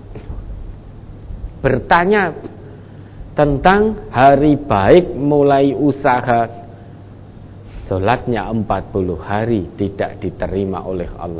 S1: bertanya tentang hari baik mulai usaha. Sholatnya 40 hari tidak diterima oleh Allah.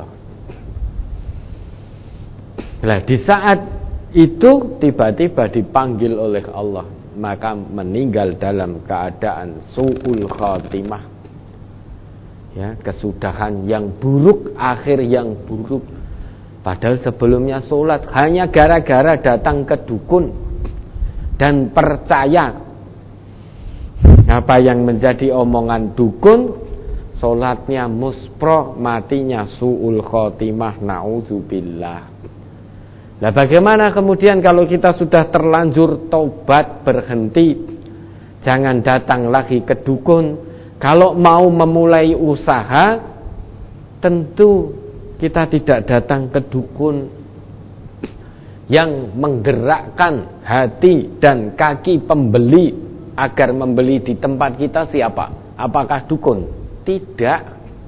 S1: Nah, di saat itu tiba-tiba dipanggil oleh Allah, maka meninggal dalam keadaan su'ul khatimah, ya, kesudahan yang buruk, akhir yang buruk. Padahal sebelumnya sholat hanya gara-gara datang ke dukun dan percaya apa yang menjadi omongan dukun, sholatnya muspro, matinya su'ul khatimah, na'udzubillah. Nah, bagaimana kemudian kalau kita sudah terlanjur taubat, berhenti, jangan datang lagi ke dukun. Kalau mau memulai usaha, tentu kita tidak datang ke dukun. Yang menggerakkan hati dan kaki pembeli agar membeli di tempat kita siapa? Apakah dukun? Tidak.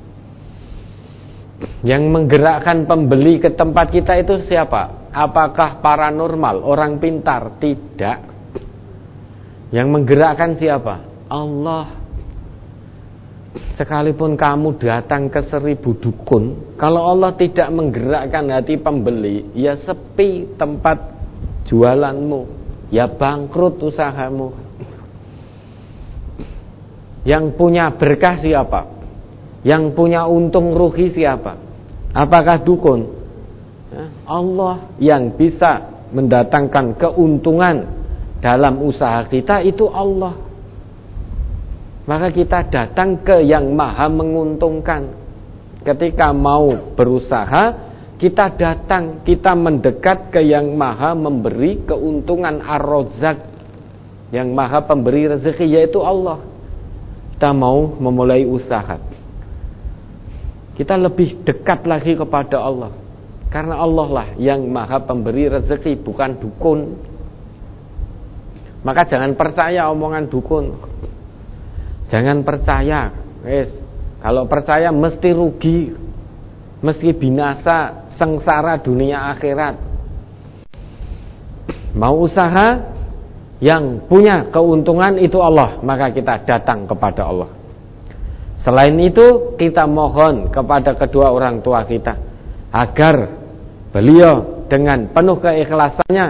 S1: Yang menggerakkan pembeli ke tempat kita itu siapa? Apakah paranormal, orang pintar? Tidak. Yang menggerakkan siapa? Allah. Sekalipun kamu datang ke 1000 dukun, kalau Allah tidak menggerakkan hati pembeli, ya sepi tempat jualanmu, ya bangkrut usahamu. Yang punya berkah siapa? Yang punya untung rugi siapa? Apakah dukun? Allah yang bisa mendatangkan keuntungan dalam usaha kita, itu Allah. Maka kita datang ke yang maha menguntungkan. Ketika mau berusaha, kita datang, kita mendekat ke yang maha memberi keuntungan, ar-Razzaq, yang maha pemberi rezeki, yaitu Allah. Kita mau memulai usaha, kita lebih dekat lagi kepada Allah. Karena Allah lah yang maha pemberi rezeki, bukan dukun. Maka jangan percaya omongan dukun. Jangan percaya. Kalau percaya mesti rugi, mesti binasa, sengsara dunia akhirat. Mau usaha, yang punya keuntungan itu Allah, maka kita datang kepada Allah. Selain itu, kita mohon kepada kedua orang tua kita agar beliau dengan penuh keikhlasannya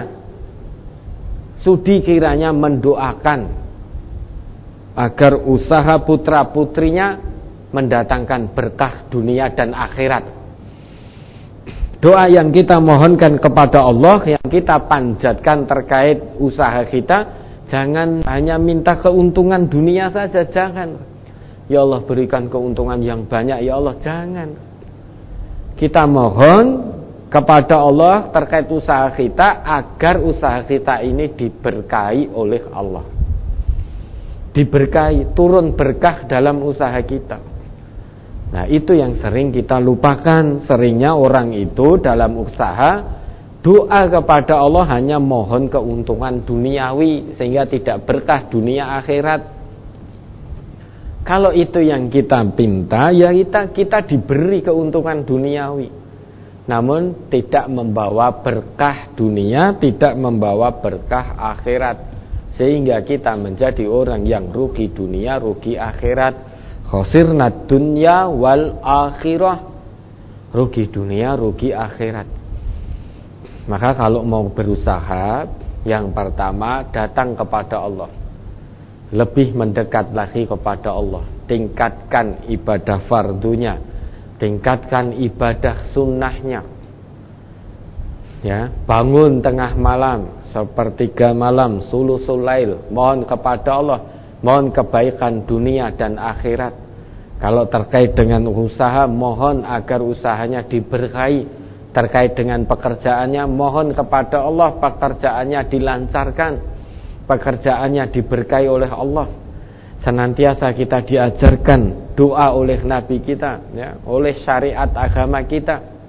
S1: sudi kiranya mendoakan agar usaha putra putrinya mendatangkan berkah dunia dan akhirat. Doa yang kita mohonkan kepada Allah, yang kita panjatkan terkait usaha kita, jangan hanya minta keuntungan dunia saja, jangan. Ya Allah berikan keuntungan yang banyak, ya Allah, jangan. Kita mohon kepada Allah terkait usaha kita agar usaha kita ini diberkahi oleh Allah, diberkahi, turun berkah dalam usaha kita. Nah, itu yang sering kita lupakan. Seringnya orang itu dalam usaha doa kepada Allah hanya mohon keuntungan duniawi, sehingga tidak berkah dunia akhirat. Kalau itu yang kita pinta, ya kita diberi keuntungan duniawi, namun tidak membawa berkah dunia, tidak membawa berkah akhirat, sehingga kita menjadi orang yang rugi dunia, rugi akhirat. Khosirnad dunya wal akhirah, rugi dunia, rugi akhirat. Maka kalau mau berusaha, yang pertama datang kepada Allah, lebih mendekat lagi kepada Allah, tingkatkan ibadah fardunya, tingkatkan ibadah sunnahnya, ya, bangun tengah malam, sepertiga malam, sulusul lail, mohon kepada Allah, mohon kebaikan dunia dan akhirat. Kalau terkait dengan usaha, mohon agar usahanya diberkahi. Terkait dengan pekerjaannya, mohon kepada Allah pekerjaannya dilancarkan, pekerjaannya diberkahi oleh Allah. Senantiasa kita diajarkan doa oleh Nabi kita, ya, oleh syariat agama kita.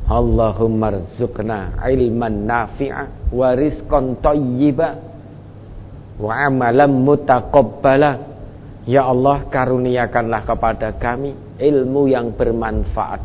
S1: Allahumma rzuqna ilman nafi'a wa rizqan thayyiba wa amalan mutaqabbala. Ya Allah, karuniakanlah kepada kami ilmu yang bermanfaat,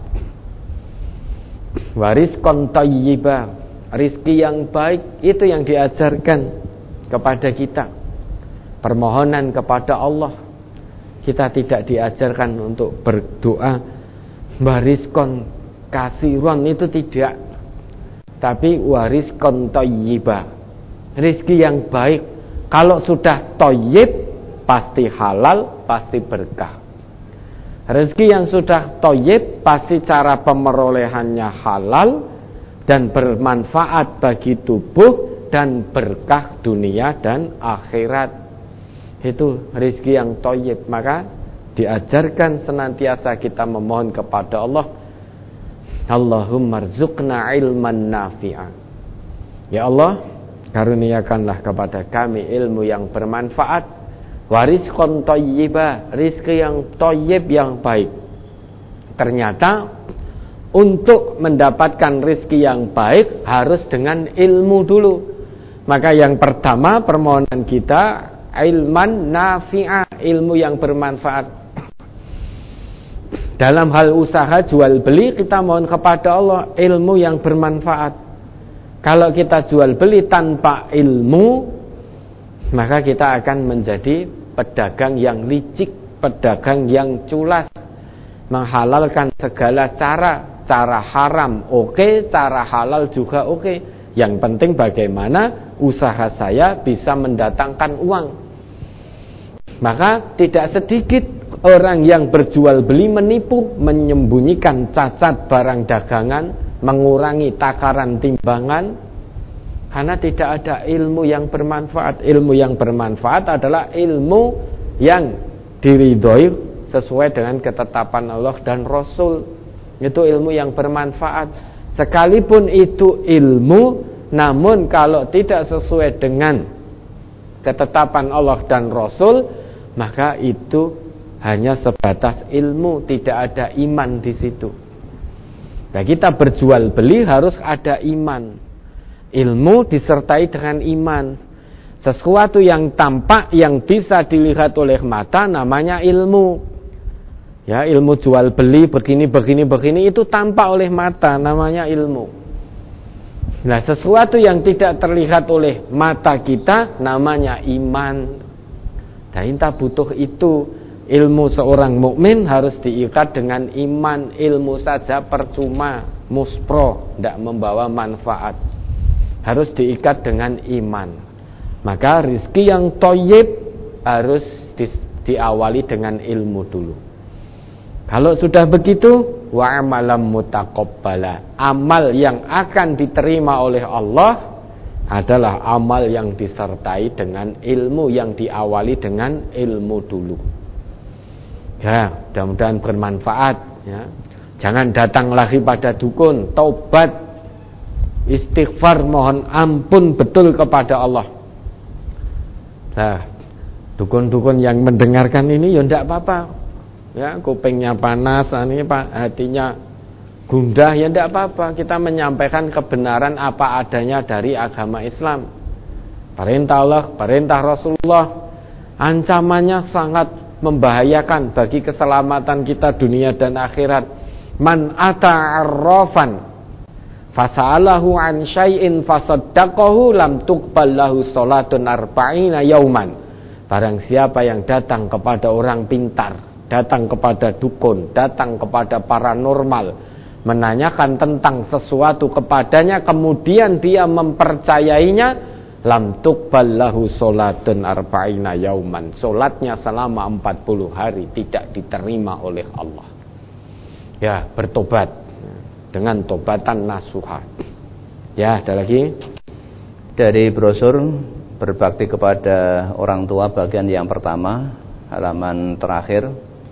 S1: wa rizqan thayyiba, rizki yang baik. Itu yang diajarkan kepada kita, permohonan kepada Allah. Kita tidak diajarkan untuk berdoa warizkon kasiron, itu tidak, tapi warizkon thayyibah, rizki yang baik. Kalau sudah thayyib pasti halal, pasti berkah. Rezeki yang sudah thayyib pasti cara pemerolehannya halal dan bermanfaat bagi tubuh dan berkah dunia dan akhirat. Itu rezeki yang thayyib. Maka diajarkan senantiasa kita memohon kepada Allah, Allahumma rzuqna ilman nafi'a. Ya Allah, karuniakanlah kepada kami ilmu yang bermanfaat, wa rizqan thayyiba, rizki yang thayyib, yang baik. Ternyata untuk mendapatkan rizki yang baik harus dengan ilmu dulu. Maka yang pertama permohonan kita ilman nafi'a, ilmu yang bermanfaat. Dalam hal usaha jual beli kita mohon kepada Allah ilmu yang bermanfaat. Kalau kita jual beli tanpa ilmu, maka kita akan menjadi pedagang yang licik, pedagang yang culas, menghalalkan segala cara haram oke, cara halal juga oke. Yang penting bagaimana usaha saya bisa mendatangkan uang. Maka tidak sedikit orang yang berjual beli menipu, menyembunyikan cacat barang dagangan, mengurangi takaran timbangan, karena tidak ada ilmu yang bermanfaat. Ilmu yang bermanfaat adalah ilmu yang diridhoi sesuai dengan ketetapan Allah dan Rasul. Itu ilmu yang bermanfaat. Sekalipun itu ilmu, namun kalau tidak sesuai dengan ketetapan Allah dan Rasul, maka itu hanya sebatas ilmu, tidak ada iman di situ. Nah, kita berjual beli harus ada iman. Ilmu disertai dengan iman. Sesuatu yang tampak, yang bisa dilihat oleh mata, namanya ilmu. Ya, ilmu jual beli begini itu tampak oleh mata, namanya ilmu. Nah, sesuatu yang tidak terlihat oleh mata kita namanya iman. Nah, kita butuh itu. Ilmu seorang mukmin harus diikat dengan iman. Ilmu saja percuma, muspro, tidak membawa manfaat. Harus diikat dengan iman. Maka rizki yang thayyib harus diawali dengan ilmu dulu. Kalau sudah begitu, wa amalam mutaqabbala, amal yang akan diterima oleh Allah adalah amal yang disertai dengan ilmu, yang diawali dengan ilmu dulu. Ya, mudah-mudahan bermanfaat ya. Jangan datang lagi pada dukun, taubat, istighfar, mohon ampun betul kepada Allah. Nah, dukun-dukun yang mendengarkan ini ya tidak apa-apa. Ya, kupingnya panas, ini Pak, hatinya gundah, ya tidak apa-apa. Kita menyampaikan kebenaran apa adanya dari agama Islam. Perintah Allah, perintah Rasulullah. Ancamannya sangat membahayakan bagi keselamatan kita dunia dan akhirat. Man ata'arrafan fasa'alahu an syai'in fasaddaqahu lam tuqbal lahu salatun arba'ina yauman. Barang siapa yang datang kepada orang pintar, datang kepada dukun, datang kepada paranormal, menanyakan tentang sesuatu kepadanya, kemudian dia mempercayainya, lam tuqbal lahu salatun arba'ina yauman. Salatnya selama 40 hari tidak diterima oleh Allah. Ya, bertobat dengan tobatan nasuha. Ya, ada lagi
S2: dari brosur berbakti kepada orang tua bagian yang pertama, halaman terakhir.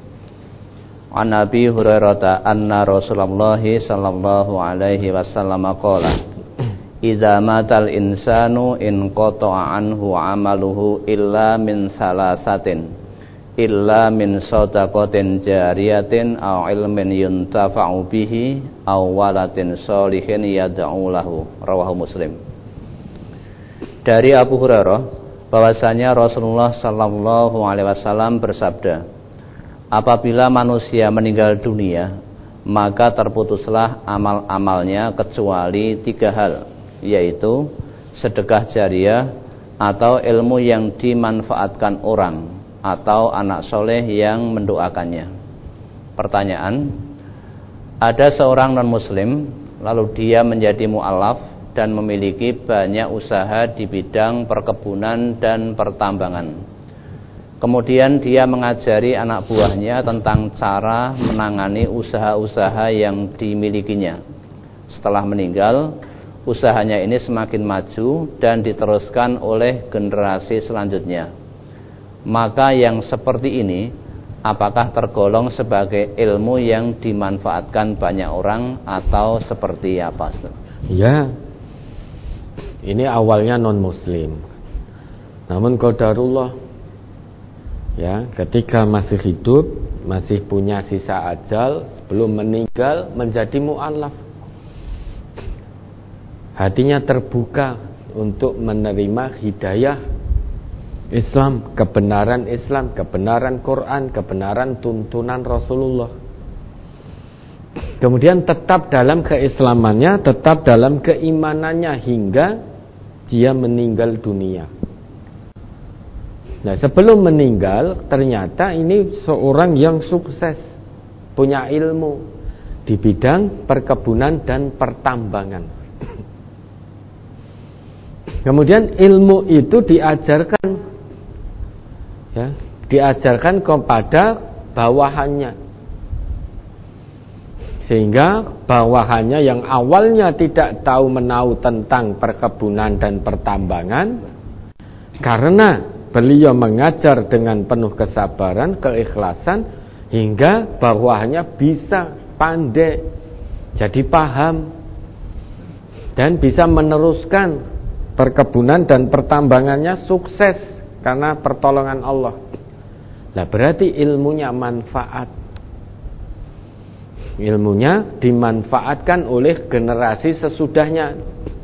S2: An Nabi Hurairah anna Rasulullah sallallahu alaihi wasallam qala idza matal insanu in qata'a anhu amaluhu illa min salasatin illa min shadaqatin jariyatin aw ilmin yuntafa'u bihi aw waladin sholihin yad'u lahu. Rawahu Muslim. Dari Abu Hurairah bahwasanya Rasulullah sallallahu alaihi wasallam bersabda, apabila manusia meninggal dunia, maka terputuslah amal-amalnya kecuali 3 hal, yaitu sedekah jariyah atau ilmu yang dimanfaatkan orang atau anak soleh yang mendoakannya. Pertanyaan, ada seorang non-muslim lalu dia menjadi mu'alaf dan memiliki banyak usaha di bidang perkebunan dan pertambangan. Kemudian dia mengajari anak buahnya tentang cara menangani usaha-usaha yang dimilikinya. Setelah meninggal, usahanya ini semakin maju dan diteruskan oleh generasi selanjutnya. Maka yang seperti ini, apakah tergolong sebagai ilmu yang dimanfaatkan banyak orang atau seperti apa?
S1: Ya, ini awalnya non-muslim, namun qadarullah, ya, ketika masih hidup, masih punya sisa ajal, sebelum meninggal menjadi mu'alaf. Hatinya terbuka untuk menerima hidayah Islam, kebenaran Quran, kebenaran tuntunan Rasulullah. Kemudian tetap dalam keislamannya, tetap dalam keimanannya hingga dia meninggal dunia. Nah, sebelum meninggal ternyata ini seorang yang sukses, punya ilmu di bidang perkebunan dan pertambangan. Kemudian ilmu itu diajarkan, ya, diajarkan kepada bawahannya, sehingga bawahannya yang awalnya tidak tahu menahu tentang perkebunan dan pertambangan, karena beliau mengajar dengan penuh kesabaran, keikhlasan, hingga bawahannya bisa pandai, jadi paham, dan bisa meneruskan perkebunan dan pertambangannya sukses karena pertolongan Allah. Nah, berarti ilmunya manfaat. Ilmunya dimanfaatkan oleh generasi sesudahnya,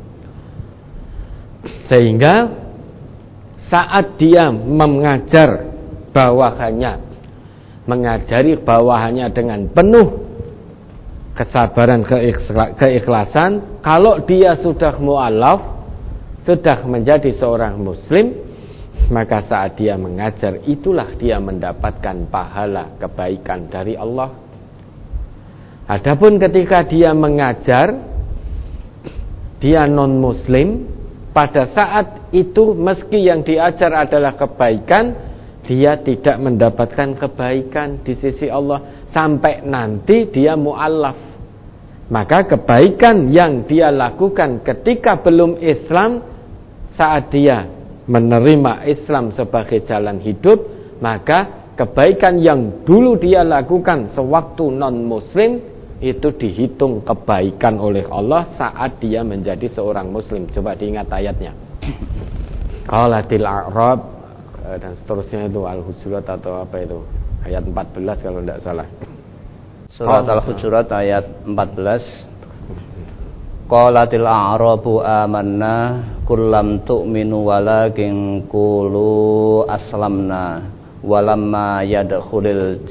S1: sehingga saat dia mengajar bawahannya, mengajari bawahannya dengan penuh kesabaran, keikhlasan, kalau dia sudah mu'alaf, sudah menjadi seorang muslim, maka saat dia mengajar, itulah dia mendapatkan pahala kebaikan dari Allah. Adapun ketika dia mengajar, dia non-muslim, pada saat itu meski yang diajar adalah kebaikan, dia tidak mendapatkan kebaikan di sisi Allah sampai nanti dia mu'alaf. Maka kebaikan yang dia lakukan ketika belum Islam, saat dia menerima Islam sebagai jalan hidup, maka kebaikan yang dulu dia lakukan sewaktu non-muslim itu dihitung kebaikan oleh Allah saat dia menjadi seorang muslim. Coba diingat ayatnya. Qalatil a'rab dan seterusnya itu Al-Hujurat atau apa itu? Ayat 14 kalau tidak salah.
S2: Surat Al-Hujurat ayat 14. Qalatil a'rabu amanna kullam tu'minu walakin qulu aslamna walamma yadkhulul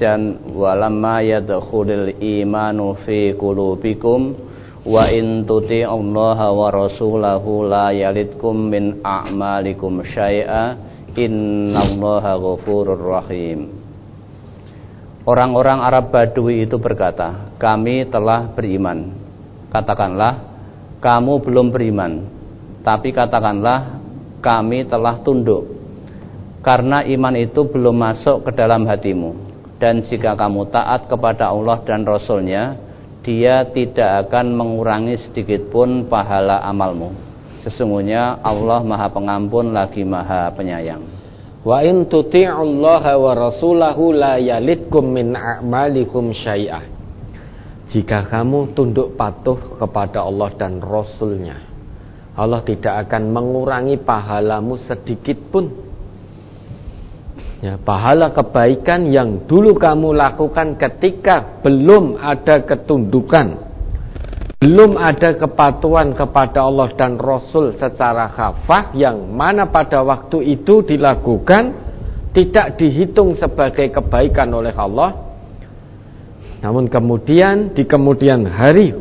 S2: imanu fi qulubikum wa in tuti'ullaha wa rasulahu la yalidkum min a'malikum syai'a innallaha ghafurur rahim. Orang-orang Arab Badui itu berkata, kami telah beriman. Katakanlah, kamu belum beriman, tapi katakanlah, kami telah tunduk, karena iman itu belum masuk ke dalam hatimu. Dan jika kamu taat kepada Allah dan Rasulnya, Dia tidak akan mengurangi sedikit pun pahala amalmu. Sesungguhnya Allah Maha Pengampun lagi Maha Penyayang.
S1: Wa in tuti'ullaha wa rasulahu la yalidkum min a'malikum syai'ah. Jika kamu tunduk patuh kepada Allah dan Rasulnya, Allah tidak akan mengurangi pahalamu sedikit pun. Ya, pahala kebaikan yang dulu kamu lakukan ketika belum ada ketundukan, belum ada kepatuhan kepada Allah dan Rasul secara khafah, yang mana pada waktu itu dilakukan tidak dihitung sebagai kebaikan oleh Allah. Namun kemudian di kemudian hari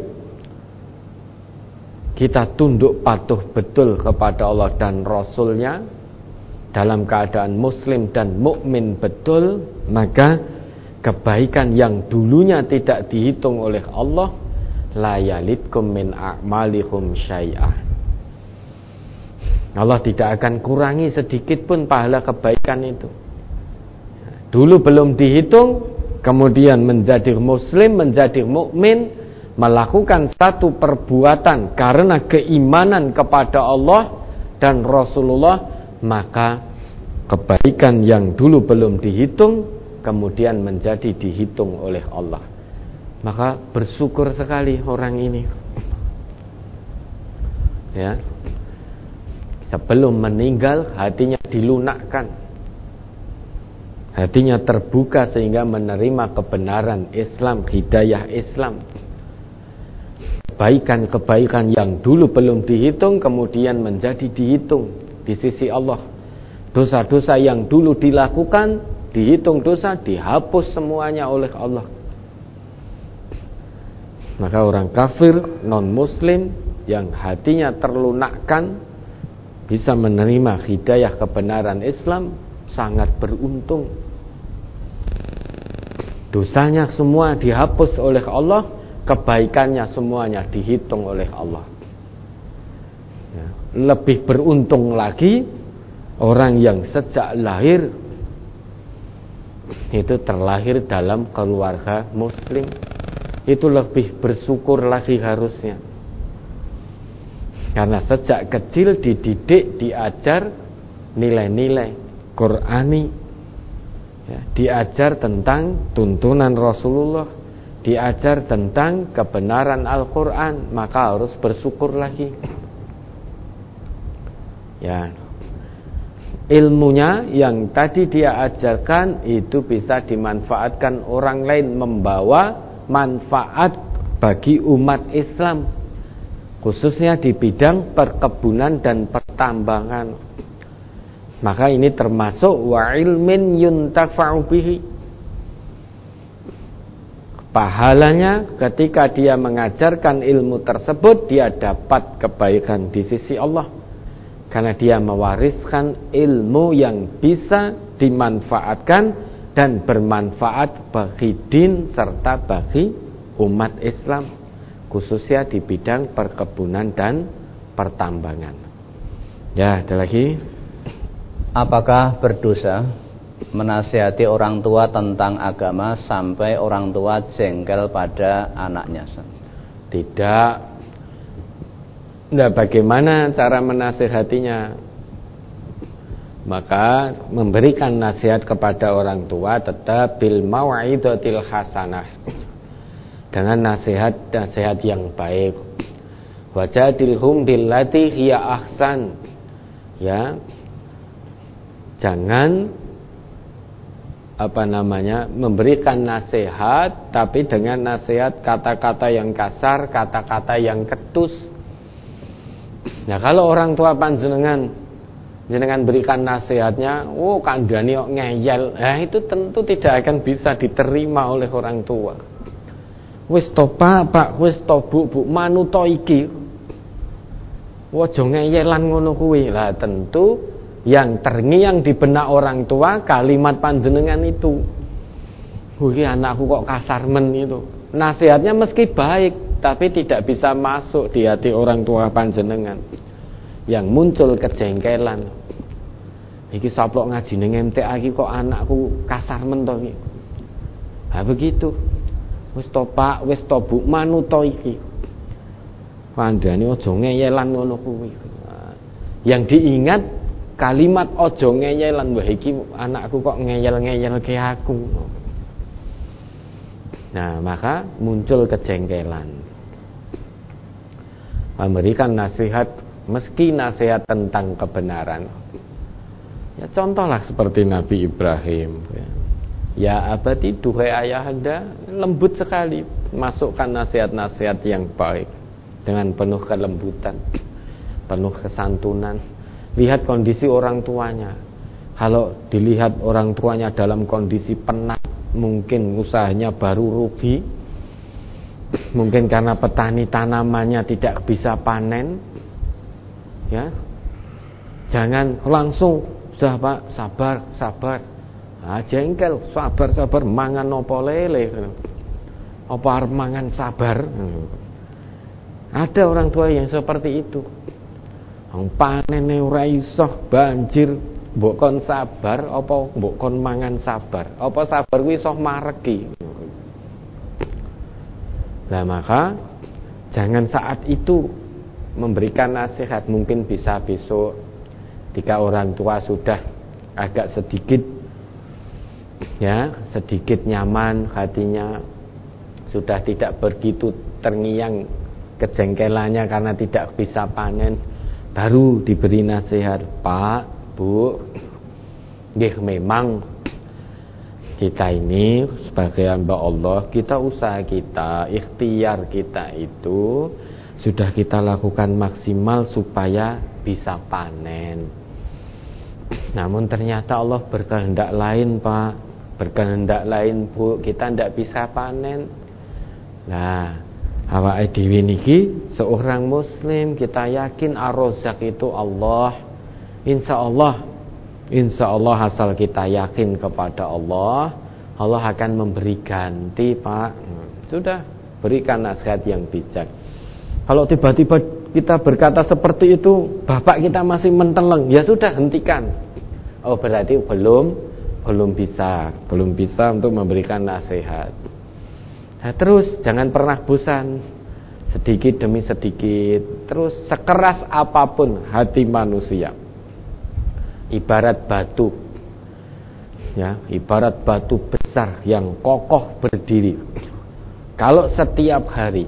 S1: kita tunduk patuh betul kepada Allah dan Rasulnya dalam keadaan muslim dan mukmin betul, maka kebaikan yang dulunya tidak dihitung oleh Allah, la yalidkum min a'malikum syai'ah, Allah tidak akan kurangi sedikit pun pahala kebaikan itu. Dulu belum dihitung, kemudian menjadi muslim, menjadi mukmin, melakukan satu perbuatan karena keimanan kepada Allah dan Rasulullah, maka kebaikan yang dulu belum dihitung kemudian menjadi dihitung oleh Allah. Maka bersyukur sekali orang ini. Ya. Sebelum meninggal hatinya dilunakkan, hatinya terbuka sehingga menerima kebenaran Islam, hidayah Islam. Kebaikan-kebaikan yang dulu belum dihitung kemudian menjadi dihitung di sisi Allah. Dosa-dosa yang dulu dilakukan dihitung dosa, dihapus semuanya oleh Allah. Maka orang kafir, non-muslim yang hatinya terlunakkan bisa menerima hidayah kebenaran Islam, sangat beruntung. Dosanya semua dihapus oleh Allah, kebaikannya semuanya dihitung oleh Allah. Ya, lebih beruntung lagi orang yang sejak lahir itu terlahir dalam keluarga muslim. Itu lebih bersyukur lagi harusnya. Karena sejak kecil dididik, diajar nilai-nilai Qur'ani, ya, diajar tentang tuntunan Rasulullah, diajar tentang kebenaran Al-Quran, maka harus bersyukur lagi. Ya, ilmunya yang tadi dia ajarkan itu bisa dimanfaatkan orang lain, membawa manfaat bagi umat Islam, khususnya di bidang perkebunan dan pertambangan. Maka ini termasuk wa ilmin yuntafa'u bihi. Pahalanya ketika dia mengajarkan ilmu tersebut, dia dapat kebaikan di sisi Allah, karena dia mewariskan ilmu yang bisa dimanfaatkan dan bermanfaat bagi din serta bagi umat Islam, khususnya di bidang perkebunan dan pertambangan. Ya, ada lagi.
S2: Apakah berdosa menasihati orang tua tentang agama sampai orang tua jengkel pada anaknya?
S1: Tidak. Nah, bagaimana cara menasihatinya? Maka memberikan nasihat kepada orang tua tetap bil mau'izatil hasanah, dengan nasihat yang baik. Wajadilhum billati hiya ahsan. Ya. Jangan memberikan nasihat tapi dengan nasihat kata-kata yang kasar, kata-kata yang ketus. Nah, kalau orang tua panjenengan berikan nasihatnya, kandhani kok ngeyel, itu tentu tidak akan bisa diterima oleh orang tua. Wis to Pak, wis to Bu, manuto iki. Aja ngeyelan ngono kuwi. Lah tentu yang terngiang di benak orang tua kalimat panjenengan itu. Iki anakku kok kasar men itu. Nasihatnya meski baik, tapi tidak bisa masuk di hati orang tua panjenengan. Yang muncul kejengkelan. Iki saplok ngaji ning MTA iki kok anakku kasar men to iki. Ha begitu. Wis to Pak, wis to Bu, manuto iki. Kandhane aja ngeyelan ngono kuwi. Yang diingat kalimat aja ngeyelan, wah iki anakku kok ngeyel-ngeyelke aku. Nah, maka muncul kejengkelan. Memberikan nasihat, meski nasihat tentang kebenaran, Ya contohlah seperti Nabi Ibrahim. Ya abadi, duhai ayahanda, lembut sekali, masukkan nasihat-nasihat yang baik dengan penuh kelembutan, penuh kesantunan. Lihat kondisi orang tuanya. Kalau dilihat orang tuanya dalam kondisi penat, mungkin usahanya baru rugi, mungkin karena petani tanamannya tidak bisa panen, ya jangan langsung sudah Pak, sabar. Nah, jengkel, sabar, mangan opo lele, apa arep mangan sabar. Ada orang tua yang seperti itu. Wong panene ora iso, banjir, mbok kon sabar apa mbok kon mangan sabar? Apa sabar kuwi iso mareki? Nah, maka jangan saat itu memberikan nasihat, mungkin bisa besok ketika orang tua sudah agak sedikit nyaman hatinya, sudah tidak begitu terngiang kejengkelannya karena tidak bisa panen, baru diberi nasihat. Pak, Bu, nggih memang kita ini sebagai hamba Allah, kita usaha kita, ikhtiar kita itu sudah kita lakukan maksimal supaya bisa panen. Namun ternyata Allah berkehendak lain, Pak, berkehendak lain, Bu, kita tidak bisa panen. Nah, awake dhewe niki seorang muslim, kita yakin ar-Razzaq itu Allah. Insya Allah asal kita yakin kepada Allah, Allah akan memberi ganti, Pak. Sudah, berikan nasihat yang bijak. Kalau tiba-tiba kita berkata seperti itu, bapak kita masih menteleng, ya sudah, hentikan. Oh, berarti belum bisa untuk memberikan nasihat. Nah, terus jangan pernah bosan, sedikit demi sedikit, terus sekeras apapun hati manusia, ibarat batu, ya, ibarat batu besar yang kokoh berdiri. Kalau setiap hari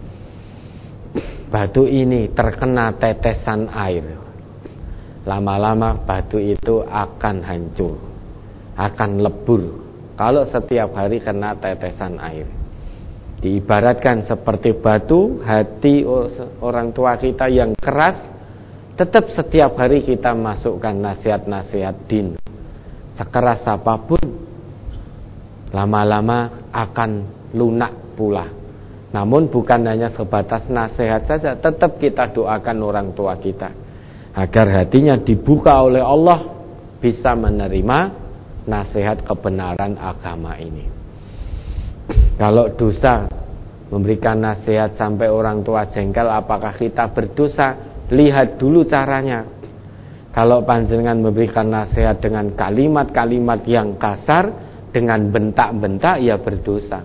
S1: batu ini terkena tetesan air, lama-lama batu itu akan hancur, akan lebur. Kalau setiap hari kena tetesan air, diibaratkan seperti batu hati orang tua kita yang keras. Tetap setiap hari kita masukkan nasihat-nasihat din, sekeras apapun, lama-lama akan lunak pula. Namun bukan hanya sebatas nasihat saja, tetap kita doakan orang tua kita agar hatinya dibuka oleh Allah, bisa menerima nasihat kebenaran agama ini. Kalau dosa, memberikan nasihat sampai orang tua jengkel, apakah kita berdosa? Lihat dulu caranya. Kalau panjenengan memberikan nasihat dengan kalimat-kalimat yang kasar, dengan bentak-bentak, ya berdosa.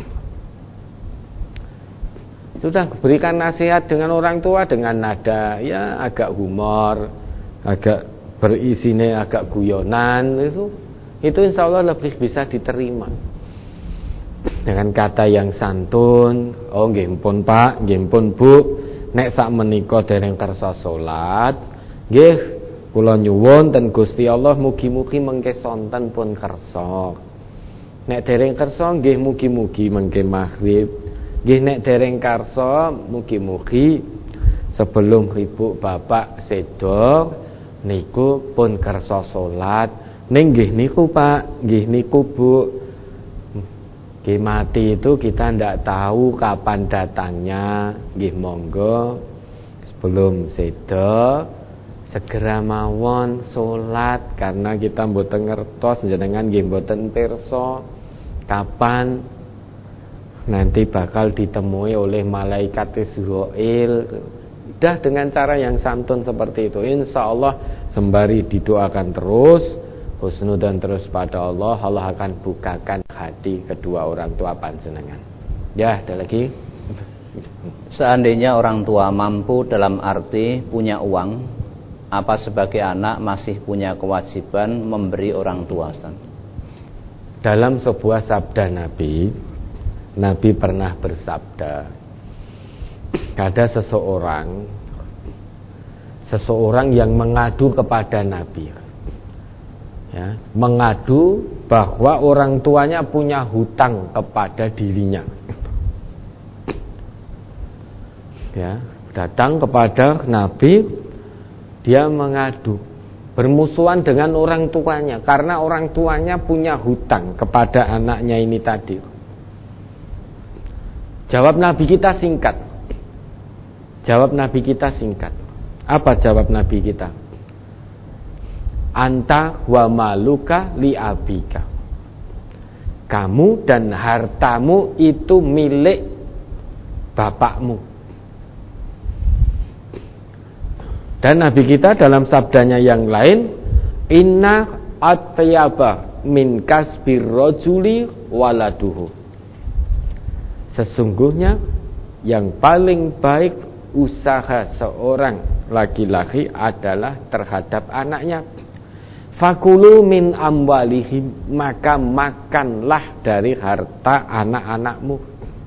S1: Sudah, berikan nasihat dengan orang tua dengan nada ya agak humor, agak berisinya agak guyonan, itu insya Allah lebih bisa diterima. Dengan kata yang santun, oh nggih pun Pak, nggih pun Bu, nek sak menika dereng kersa salat, nggih kula nyuwun ten Gusti Allah mugi-mugi mengke sonten pun kersa. Nek dereng kersa nggih mugi-mugi mengke maghrib. Nggih nek dereng karsa mugi-mugi sebelum ibu bapak sedo niku pun kersa salat. Ning nggih niku Pak, nggih niku Bu. Nggih mati itu kita ndak tahu kapan datangnya. Nggih monggo sebelum sedo segera mawon salat, karena kita mboten ngertos njenengan nggih mboten pirsa kapan nanti bakal ditemui oleh malaikat Israil. Udah, dengan cara yang santun seperti itu, insya Allah sembari didoakan terus, husnudzon terus pada Allah, Allah akan bukakan hati kedua orang tua panjenengan. Ya, ada lagi.
S2: Seandainya orang tua mampu dalam arti punya uang, apa sebagai anak masih punya kewajiban memberi orang tua, Ustaz?
S1: Dalam sebuah sabda Nabi pernah bersabda, ada seseorang yang mengadu kepada Nabi. ya, mengadu bahwa orang tuanya punya hutang kepada dirinya. Ya, datang kepada Nabi, dia mengadu, bermusuhan dengan orang tuanya karena orang tuanya punya hutang kepada anaknya ini tadi. Jawab Nabi kita singkat. Apa jawab Nabi kita? Anta wa maluka li abika. Kamu dan hartamu itu milik bapakmu. Dan Nabi kita dalam sabdanya yang lain, inna atyaba min kasbir rajuli waladuhu. Sesungguhnya yang paling baik usaha seorang laki-laki adalah terhadap anaknya. Fakulu min amwalihim, maka makanlah dari harta anak-anakmu.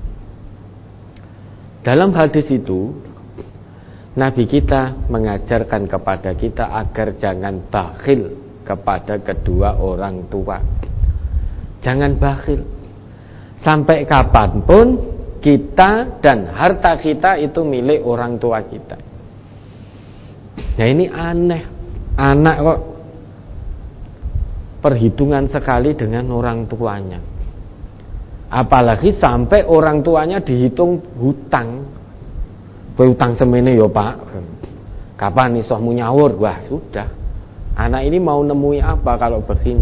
S1: Dalam hadis itu Nabi kita mengajarkan kepada kita agar jangan bakhil kepada kedua orang tua. Jangan bakhil. Sampai kapanpun kita dan harta kita itu milik orang tua kita. Nah ini aneh. Anak kok perhitungan sekali dengan orang tuanya. Apalagi sampai orang tuanya dihitung hutang. Kowe utang semene ya Pak, kapan isohmu nyawur? Wah sudah, anak ini mau nemui apa kalau begini?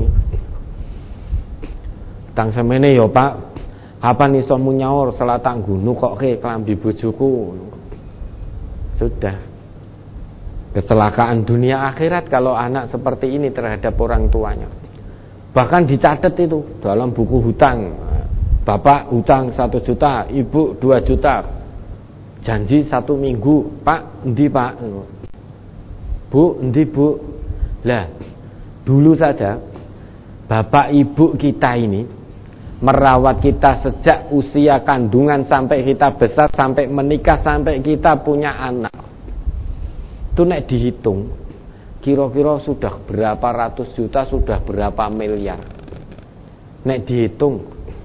S1: Utang semene ya Pak, kapan isohmu nyawur? Selatang gunu kok ke kelambi bojoku. Sudah, kecelakaan dunia akhirat kalau anak seperti ini terhadap orang tuanya. Bahkan dicatat itu dalam buku hutang. Bapak hutang 1 juta, ibu 2 juta. Janji 1 minggu, Pak, endi Pak? Bu, endi Bu? Lah, dulu saja bapak ibu kita ini merawat kita sejak usia kandungan sampai kita besar, sampai menikah, sampai kita punya anak. Itu nek dihitung, kira-kira sudah berapa ratus juta, sudah berapa miliar. Nek dihitung,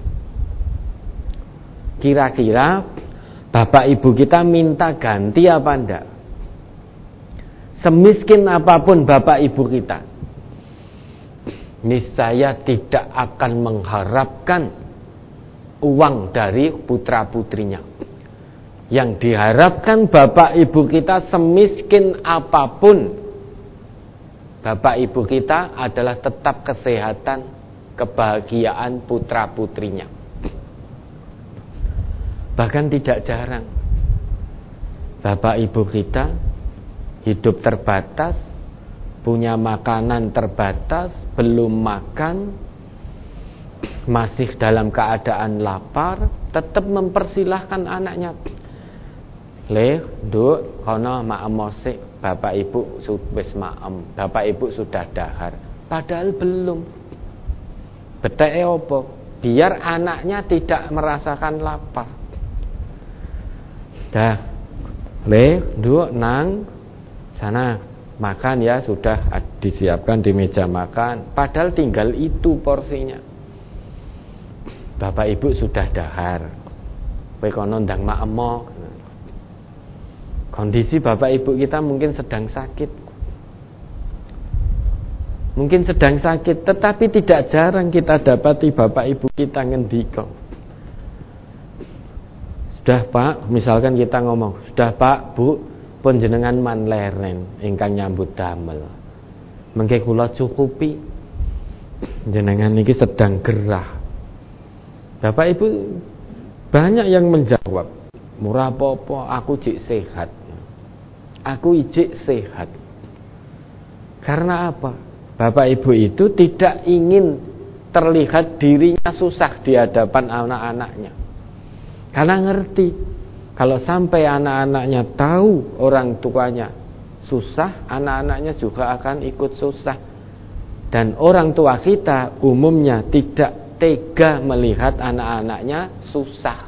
S1: kira-kira bapak ibu kita minta ganti apa enggak? Semiskin apapun bapak ibu kita, niscaya tidak akan mengharapkan uang dari putra putrinya. Yang diharapkan bapak ibu kita, semiskin apapun bapak ibu kita, adalah tetap kesehatan, kebahagiaan putra putrinya. Bahkan tidak jarang bapak ibu kita hidup terbatas, punya makanan terbatas, belum makan, masih dalam keadaan lapar, tetap mempersilahkan anaknya, "Le, nduk, kono maem mosik, bapak ibu wis maem, bapak ibu sudah dahar." Padahal belum. Beteke opo? Biar anaknya tidak merasakan lapar. Dah, Le, nduk, nang, sana makan ya, sudah disiapkan di meja makan. Padahal tinggal itu porsinya. Bapak ibu sudah dahar, kowe kono ndang mak emo. Kondisi bapak ibu kita mungkin sedang sakit, tetapi tidak jarang kita dapati bapak ibu kita ngendika, "Sudah Pak," misalkan kita ngomong, "Sudah Pak, Bu, pun jenengan man leren ingkang nyambut damel. Mengke kula cukupi. Jenengan niki sedang gerah." Bapak ibu banyak yang menjawab, "Murah apa-apa, aku jik sehat. Aku ijik sehat." Karena apa? Bapak ibu itu tidak ingin terlihat dirinya susah di hadapan anak-anaknya. Karena ngerti, kalau sampai anak-anaknya tahu orang tuanya susah, anak-anaknya juga akan ikut susah. Dan orang tua kita umumnya tidak tega melihat anak-anaknya susah.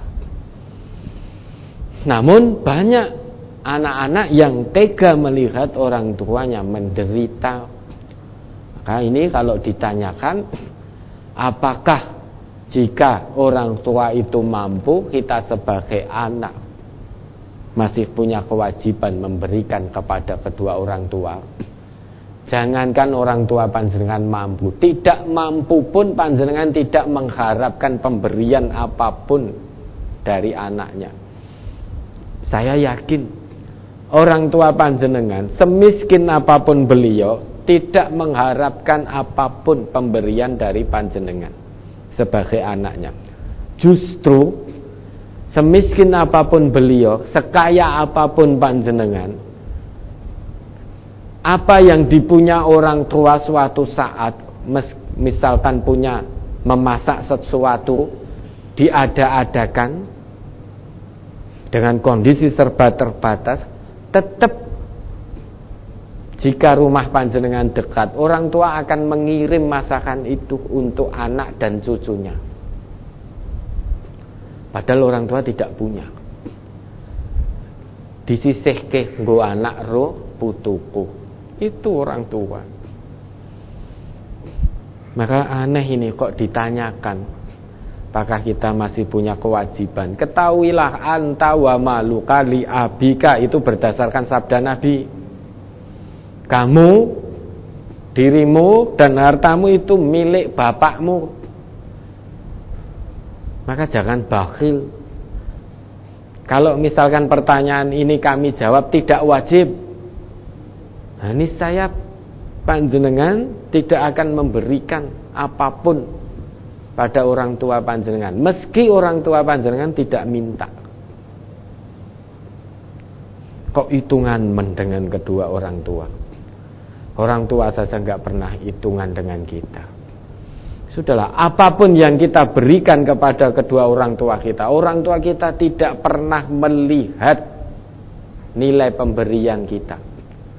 S1: Namun banyak anak-anak yang tega melihat orang tuanya menderita, Maka ini kalau ditanyakan, apakah jika orang tua itu mampu, kita sebagai anak masih punya kewajiban memberikan kepada kedua orang tua? Jangankan orang tua panjenengan mampu, tidak mampu pun panjenengan tidak mengharapkan pemberian apapun dari anaknya. Saya yakin orang tua panjenengan, semiskin apapun beliau, tidak mengharapkan apapun pemberian dari panjenengan sebagai anaknya. Justru semiskin apapun beliau, sekaya apapun panjenengan, apa yang dipunya orang tua suatu saat, misalkan punya memasak sesuatu, diada-adakan dengan kondisi serba terbatas, tetap jika rumah panjenengan dekat, orang tua akan mengirim masakan itu untuk anak dan cucunya. Padahal orang tua tidak punya. Disisihke nggo anak ro putuku. Itu orang tua. Maka aneh ini kok ditanyakan, apakah kita masih punya kewajiban? Ketahuilah anta wa maluka li abika, itu berdasarkan sabda Nabi. Kamu, dirimu dan hartamu itu milik bapakmu. Maka jangan bakhil. Kalau misalkan pertanyaan ini kami jawab tidak wajib, nah, ini saya panjenengan tidak akan memberikan apapun pada orang tua panjenengan, meski orang tua panjenengan tidak minta. Kok hitungan dengan kedua orang tua? Orang tua saja nggak pernah hitungan dengan kita. Sudahlah, apapun yang kita berikan kepada kedua orang tua kita tidak pernah melihat nilai pemberian kita.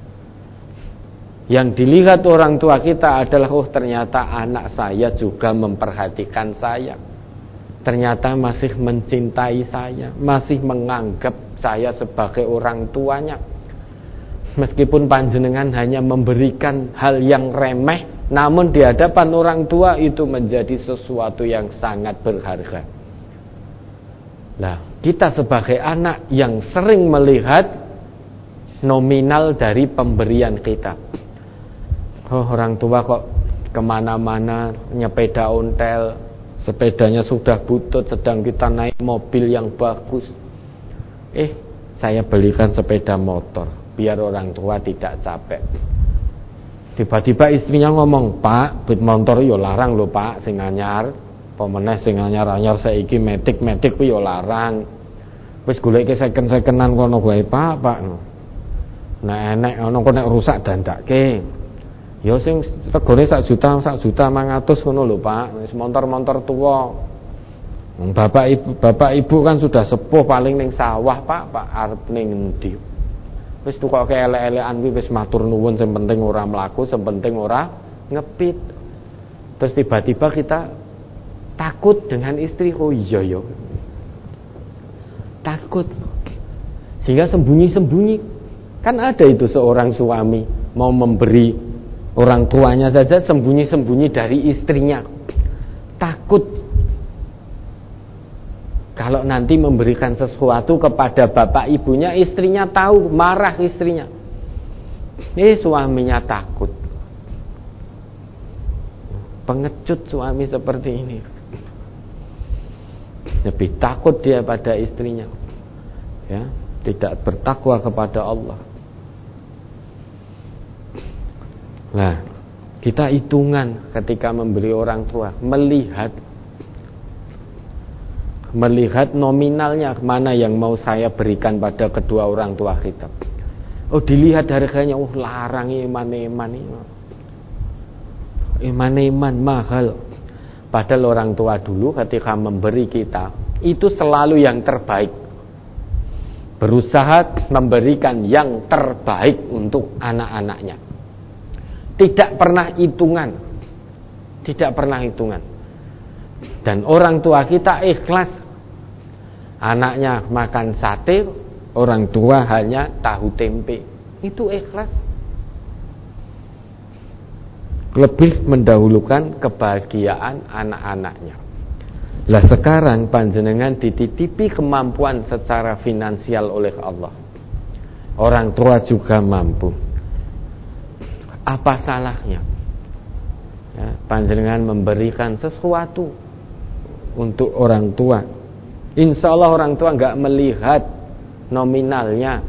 S1: Yang dilihat orang tua kita adalah, oh ternyata anak saya juga memperhatikan saya, ternyata masih mencintai saya, masih menganggap saya sebagai orang tuanya. Meskipun panjenengan hanya memberikan hal yang remeh, namun di hadapan orang tua itu menjadi sesuatu yang sangat berharga. Nah, kita sebagai anak yang sering melihat nominal dari pemberian kita. Oh, orang tua kok kemana-mana nyepeda ontel, sepedanya sudah butut, sedang kita naik mobil yang bagus. Saya belikan sepeda motor biar orang tua tidak capek. Tiba-tiba istrinya ngomong, Pak, bit motor yo larang lho Pak, sing anyar. Pemeneh sing anyar-anyar saiki metik ku yo larang. Wis goleke second-secondan kono wae Pak. Nek enek ono kok nek rusak dandake. Ya sing regane 1 juta 1,5 juta ngono lho Pak, wis montor-montor tuwa. Bapak ibu kan sudah sepuh, paling ning sawah Pak arep ning endi. Wis tukoke elek-elekan kuwi wis matur nuwun, sing penting ora mlaku, sing penting ora ngepit. Terus tiba-tiba kita takut dengan istri, oh iya ya. Takut. Sehingga sembunyi-sembunyi. Kan ada itu seorang suami mau memberi orang tuanya saja sembunyi-sembunyi dari istrinya. Takut kalau nanti memberikan sesuatu kepada bapak ibunya, istrinya tahu, marah istrinya. Suaminya takut. Pengecut suami seperti ini. Lebih takut dia pada istrinya. Ya, tidak bertakwa kepada Allah. Nah, kita hitungan ketika memberi orang tua, melihat nominalnya mana yang mau saya berikan pada kedua orang tua kita. Oh, dilihat harganya, oh larang iman-iman mahal. Padahal orang tua dulu ketika memberi kita itu selalu yang terbaik, berusaha memberikan yang terbaik untuk anak-anaknya. Tidak pernah hitungan. Dan orang tua kita ikhlas. Anaknya makan sate, orang tua hanya tahu tempe. Itu ikhlas. lebih mendahulukan kebahagiaan anak-anaknya. Lah sekarang panjenengan dititipi kemampuan secara finansial oleh Allah, orang tua juga mampu, apa salahnya ya, panjenengan memberikan sesuatu untuk orang tua? Insya Allah orang tua nggak melihat nominalnya,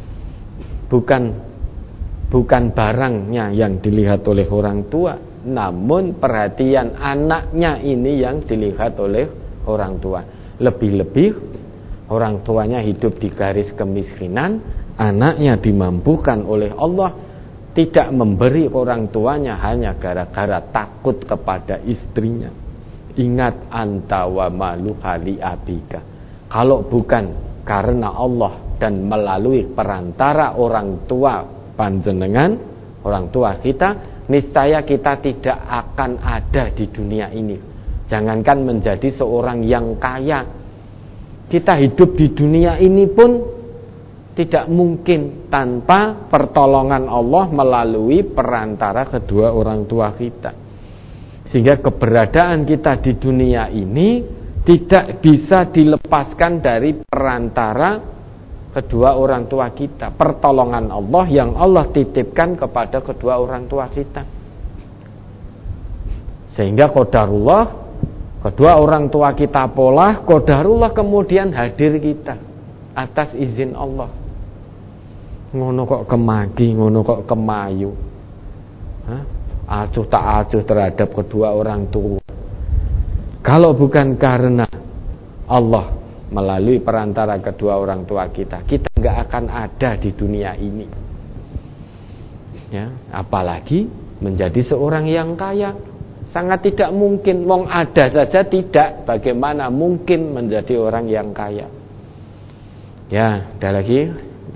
S1: bukan barangnya yang dilihat oleh orang tua, namun perhatian anaknya ini yang dilihat oleh orang tua. Lebih-lebih orang tuanya hidup di garis kemiskinan, anaknya dimampukan oleh Allah, tidak memberi orang tuanya hanya gara-gara takut kepada istrinya. Ingat anta wa maluha li abika. Kalau bukan karena Allah dan melalui perantara orang tua panjenengan, orang tua kita, niscaya kita tidak akan ada di dunia ini. Jangankan menjadi seorang yang kaya, kita hidup di dunia ini pun tidak mungkin tanpa pertolongan Allah melalui perantara kedua orang tua kita. Sehingga keberadaan kita di dunia ini tidak bisa dilepaskan dari perantara kedua orang tua kita, pertolongan Allah yang Allah titipkan kepada kedua orang tua kita. Sehingga qadarullah, kedua orang tua kita pola, qadarullah kemudian hadir kita atas izin Allah. Ngono kok kemagi, ngono kok kemayu, acuh tak acuh terhadap kedua orang tua. Kalau bukan karena Allah melalui perantara kedua orang tua kita, kita nggak akan ada di dunia ini. Ya, apalagi menjadi seorang yang kaya, sangat tidak mungkin. Wong ada saja tidak, bagaimana mungkin menjadi orang yang kaya? Ya, ada lagi.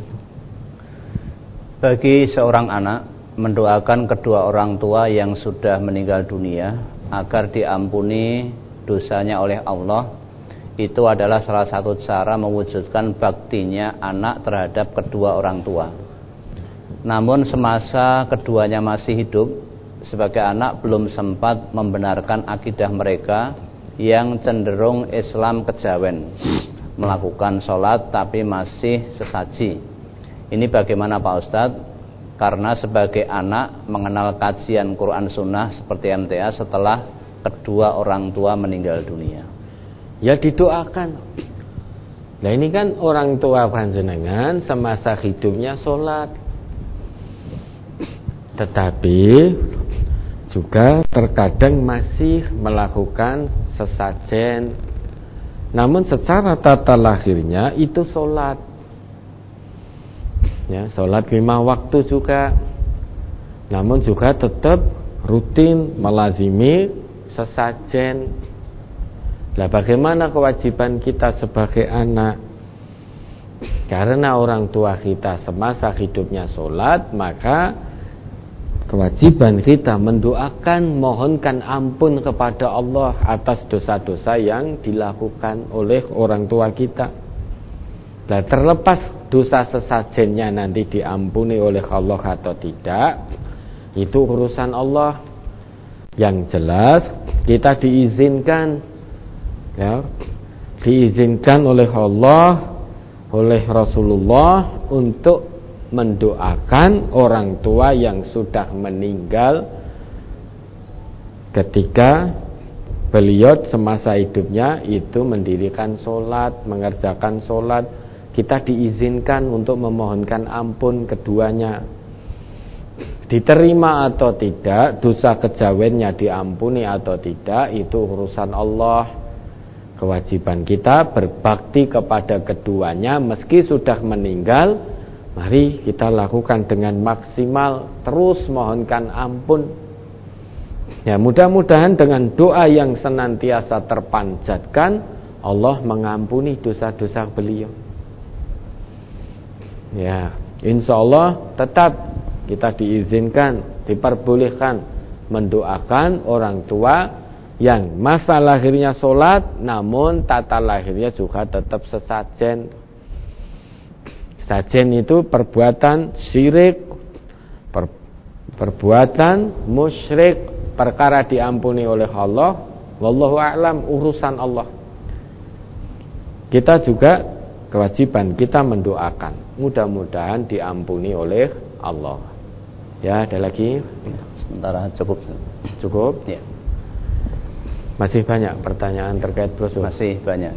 S2: Bagi seorang anak, mendoakan kedua orang tua yang sudah meninggal dunia agar diampuni dosanya oleh Allah, itu adalah salah satu cara mewujudkan baktinya anak terhadap kedua orang tua. Namun semasa keduanya masih hidup, sebagai anak belum sempat membenarkan akidah mereka yang cenderung Islam kejawen, melakukan sholat tapi masih sesaji. Ini bagaimana Pak Ustadz? Karena sebagai anak mengenal kajian Quran Sunnah seperti MTA setelah kedua orang tua meninggal dunia.
S1: Ya didoakan. Nah ini kan orang tua panjenengan semasa hidupnya sholat, tetapi juga terkadang masih melakukan sesajen. Namun secara tata lahirnya itu sholat. Ya, sholat 5 waktu juga, namun juga tetap rutin melazimi sesajen. Nah, bagaimana kewajiban kita sebagai anak? Karena orang tua kita semasa hidupnya sholat, maka kewajiban kita mendoakan, mohonkan ampun kepada Allah atas dosa-dosa yang dilakukan oleh orang tua kita. Nah, terlepas dosa sesajennya nanti diampuni oleh Allah atau tidak, itu urusan Allah. Yang jelas kita diizinkan, ya, diizinkan oleh Allah, oleh Rasulullah untuk mendoakan orang tua yang sudah meninggal ketika beliau semasa hidupnya itu mendirikan sholat, mengerjakan sholat. Kita diizinkan untuk memohonkan ampun keduanya. Diterima atau tidak, dosa kejawennya diampuni atau tidak, itu urusan Allah. Kewajiban kita berbakti kepada keduanya meski sudah meninggal. Mari kita lakukan dengan maksimal, terus mohonkan ampun. Ya, mudah-mudahan dengan doa yang senantiasa terpanjatkan, Allah mengampuni dosa-dosa beliau. Ya, insya Allah tetap kita diizinkan, diperbolehkan mendoakan orang tua yang masa lahirnya sholat, namun tata lahirnya juga tetap sesajen. Sesajen itu perbuatan syirik, perbuatan musyrik perkara diampuni oleh Allah. Wallahu a'lam, urusan Allah. Kita juga kewajiban kita mendoakan, mudah-mudahan diampuni oleh Allah. Ya, ada lagi?
S2: Sementara cukup.
S1: Cukup?
S2: Ya.
S1: Masih banyak pertanyaan terkait brosur?
S2: Masih banyak.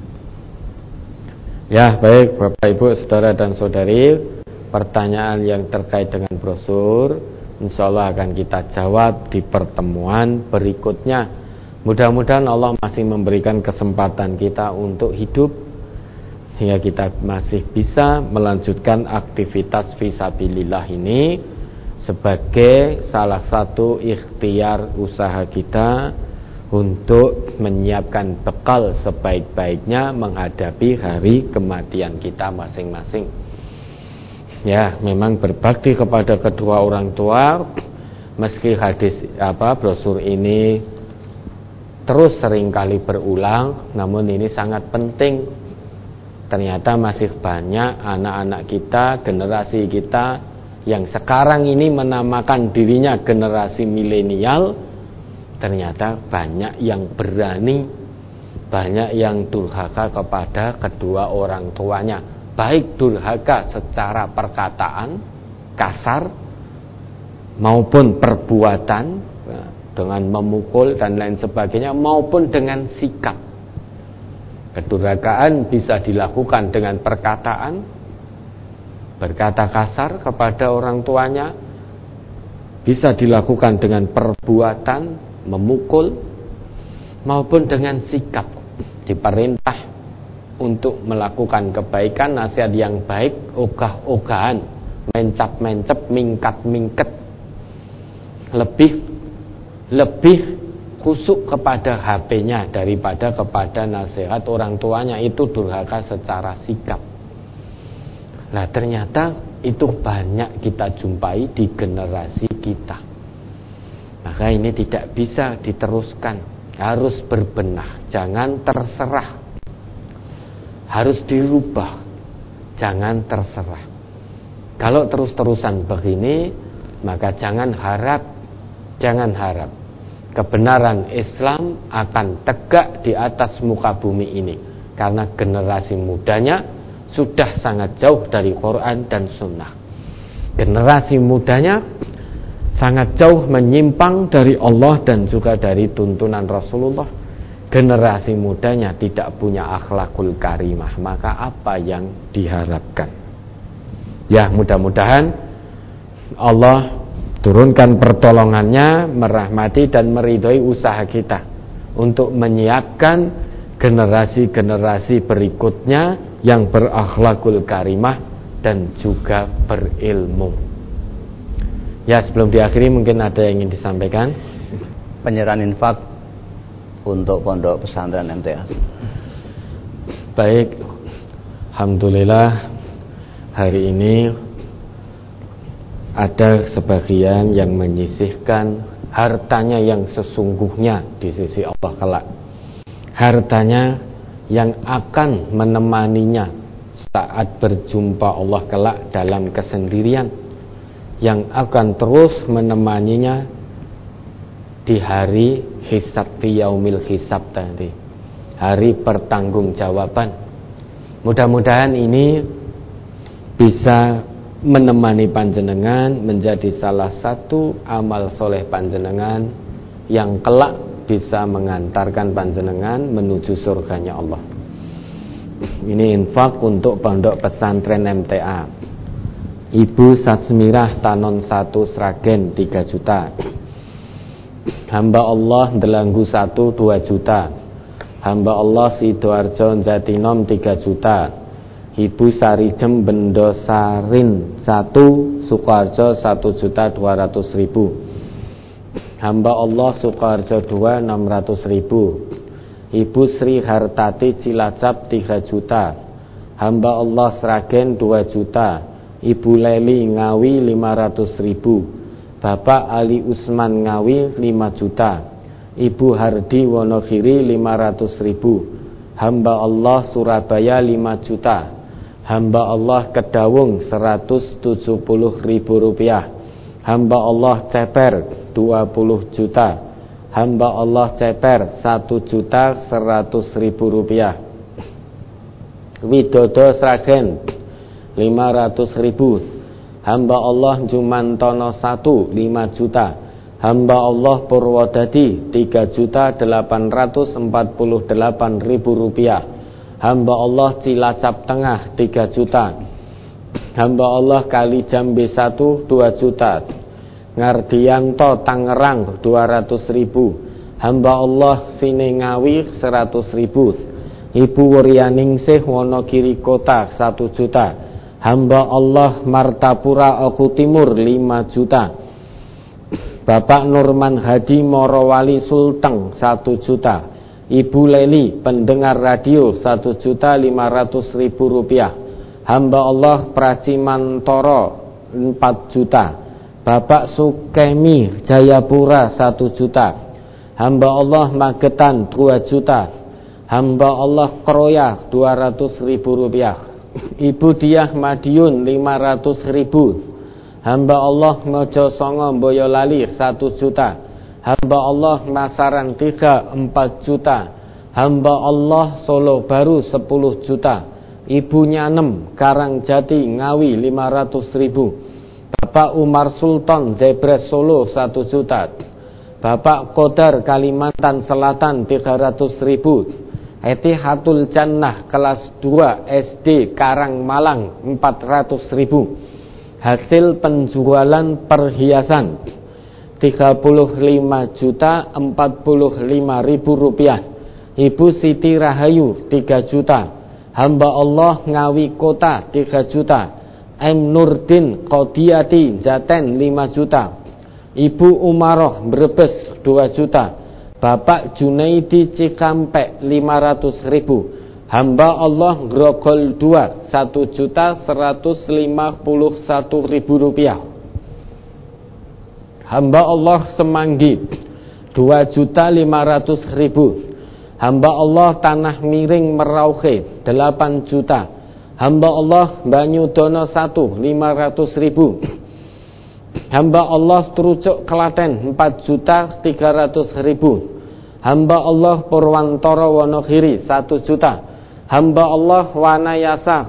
S1: Ya, baik Bapak Ibu, Saudara dan Saudari, pertanyaan yang terkait dengan brosur insyaallah akan kita jawab di pertemuan berikutnya. Mudah-mudahan Allah masih memberikan kesempatan kita untuk hidup sehingga kita masih bisa melanjutkan aktivitas fisabilillah ini sebagai salah satu ikhtiar usaha kita untuk menyiapkan bekal sebaik-baiknya menghadapi hari kematian kita masing-masing. Ya, memang berbakti kepada kedua orang tua, meski brosur ini terus seringkali berulang, namun ini sangat penting. Ternyata masih banyak anak-anak kita, generasi kita yang sekarang ini menamakan dirinya generasi milenial, ternyata banyak yang berani, banyak yang durhaka kepada kedua orang tuanya. Baik durhaka secara perkataan kasar maupun perbuatan dengan memukul dan lain sebagainya, maupun dengan sikap. Kedurhakaan bisa dilakukan dengan perkataan, berkata kasar kepada orang tuanya, bisa dilakukan dengan perbuatan, memukul, maupun dengan sikap, diperintah untuk melakukan kebaikan, nasihat yang baik, ogah-ogahan, mencap-mencep, mingkat-mingket, lebih khusuk kepada HP-nya daripada kepada nasihat orang tuanya. Itu durhaka secara sikap. Nah, ternyata itu banyak kita jumpai di generasi kita. Maka ini tidak bisa diteruskan, harus berbenah, jangan terserah, harus dirubah, jangan terserah. Kalau terus-terusan begini, maka jangan harap kebenaran Islam akan tegak di atas muka bumi ini, karena generasi mudanya sudah sangat jauh dari Quran dan Sunnah. Generasi mudanya sangat jauh menyimpang dari Allah dan juga dari tuntunan Rasulullah. Generasi mudanya tidak punya akhlakul karimah, maka apa yang diharapkan? Ya, mudah-mudahan Allah turunkan pertolongannya, merahmati dan meridhoi usaha kita untuk menyiapkan generasi-generasi berikutnya yang berakhlakul karimah dan juga berilmu. Ya, sebelum diakhiri mungkin ada yang ingin disampaikan.
S2: Penyerahan infak untuk pondok pesantren MTA.
S1: Baik, alhamdulillah hari ini ada sebagian yang menyisihkan hartanya yang sesungguhnya di sisi Allah kelak, hartanya yang akan menemaninya saat berjumpa Allah kelak dalam kesendirian, yang akan terus menemaninya di hari hisab, fi yaumil hisab tadi, hari pertanggungjawaban. Mudah-mudahan ini bisa menemani panjenengan, menjadi salah satu amal soleh panjenengan yang kelak bisa mengantarkan panjenengan menuju surganya Allah. Ini infak untuk pondok pesantren MTA. Ibu Sasmirah Tanon 1 Sragen 3 juta. Hamba Allah Delanggu 1 2 juta. Hamba Allah Sidoarjo Jatinom 3 juta. Ibu Sarijem Bendosarin 1 Sukoharjo 1.200.000. Hamba Allah Sukoharjo 2 600.000. Ibu Sri Hartati Cilacap 3 juta. Hamba Allah Sragen 2 juta. Ibu Leli Ngawi 500.000. Bapak Ali Usman Ngawi 5 juta. Ibu Hardi Wonogiri 500.000. Hamba Allah Surabaya 5 juta. Hamba Allah Kedawung 170.000 rupiah. hamba Allah ceper 20 juta, hamba Allah ceper 1.100.000 rupiah. Widodo sragen 500.000, hamba Allah Jumantono 5 juta, hamba Allah Purwodadi 3.848.000 rupiah, hamba Allah Cilacap Tengah 3 juta, hamba Allah Kali Jambe 1 2 juta, Ngardianto Tangerang 200.000, hamba Allah Sinengawi 100.000, Ibu Wuryaningsih Wonogiri Kota 1 juta, hamba Allah Martapura Oku Timur 5 juta, Bapak Nurman Hadi Morowali Sulteng 1 juta, Ibu Leli pendengar radio 1.500.000 rupiah, hamba Allah Pracimantoro 4 juta, Bapak Sukemi Jayapura 1 juta, hamba Allah Magetan 2 juta, hamba Allah Kroya 200.000 rupiah, Ibu Diah Madiun 500.000, hamba Allah Mojo Songo Boyolali 1 juta, hamba Allah Masaran 3 4 juta, hamba Allah Solo Baru 10 juta, Ibu Nyanem Karangjati Ngawi 500.000, Bapak Umar Sultan Jebres Solo 1 juta, Bapak Kodar Kalimantan Selatan 300.000, Etihatul Jannah kelas 2 SD Karang Malang 400.000, hasil penjualan perhiasan 35.045.000 rupiah, Ibu Siti Rahayu 3 juta, hamba Allah Ngawi Kota 3 juta, M Nurdin Qodiati Jaten 5 juta, Ibu Umaroh Brebes 2 juta, Bapak Junaidi Cikampek 500.000, hamba Allah Grogol 2 1.151.000 rupiah, hamba Allah Semanggi 2.500.000, hamba Allah Tanah Miring Merauke 8 juta, hamba Allah Banyudono 1 500.000, hamba Allah Trucuk Klaten 4.300.000, hamba Allah Purwantoro Wonogiri 1 juta, hamba Allah Wanayasa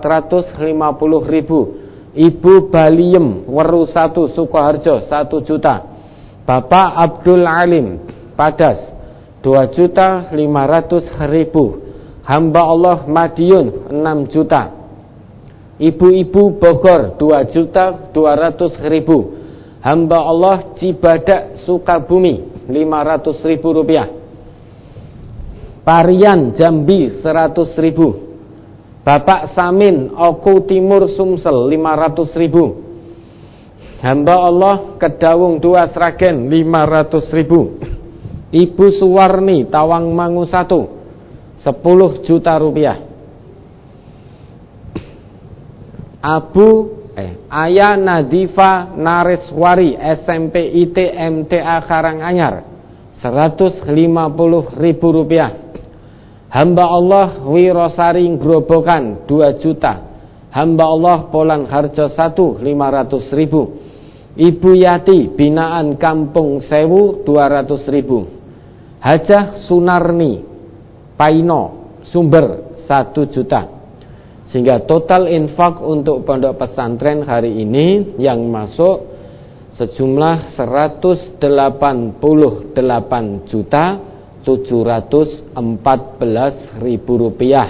S1: 450.000, Ibu Baliem Weru 1 Sukoharjo 1 juta, Bapak Abdul Alim Padas 2.500.000, hamba Allah Madiun 6 juta, Ibu-ibu Bogor 2.200.000, hamba Allah Cibadak Sukabumi 500.000 rupiah, Parian Jambi 100.000, Bapak Samin Oku Timur Sumsel 500.000, hamba Allah Kedawung 2 Sragen 500.000, Ibu Suwarni Tawangmangu 1 10 juta rupiah, Ayah Nadifa Nariswari SMP IT MTA Karanganyar 150.000 rupiah, hamba Allah Wirosari Grobogan 2 juta, hamba Allah Polan Harjo 1 500.000, Ibu Yati Binaan Kampung Sewu 200.000, Hajah Sunarni Paino Sumber 1 juta. Sehingga total infak untuk pondok pesantren hari ini yang masuk sejumlah 188.714.000 rupiah,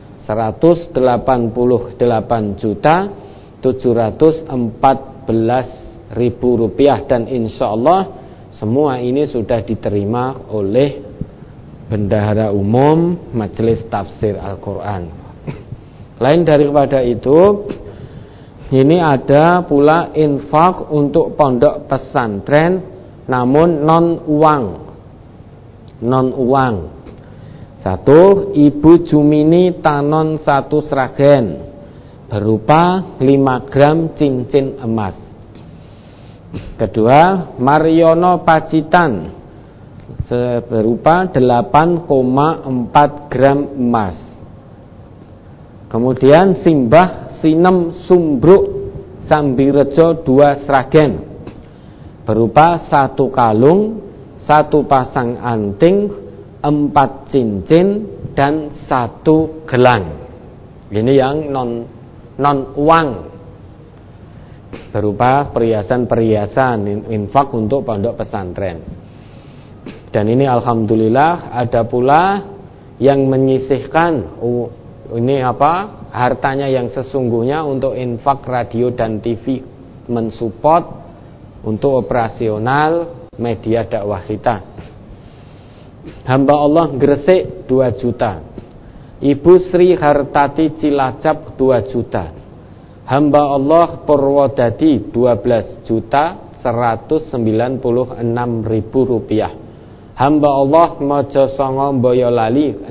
S1: 188.714.000 rupiah, dan insya Allah semua ini sudah diterima oleh Bendahara Umum Majelis Tafsir Al-Quran. Lain daripada itu, ini ada pula infak untuk pondok pesantren namun non uang. 1. Ibu Jumini Tanon 1 Sragen berupa 5 gram cincin emas. 2. Mariono Pacitan berupa 8,4 gram emas. Kemudian Simbah Sinem Sumbruk Sambirejo 2 Sragen berupa 1 kalung, 1 pasang anting, 4 cincin, dan 1 gelang. Ini yang non uang, berupa perhiasan-perhiasan infak untuk pondok pesantren. Dan ini alhamdulillah ada pula yang menyisihkan hartanya yang sesungguhnya untuk infak radio dan TV, mensupport untuk operasional media dakwah kita. Hamba Allah Gresik 2 juta, Ibu Sri Hartati Cilacap 2 juta, hamba Allah Purwodadi 12 juta 196.000 rupiah, hamba Allah Mojosongo Boyolali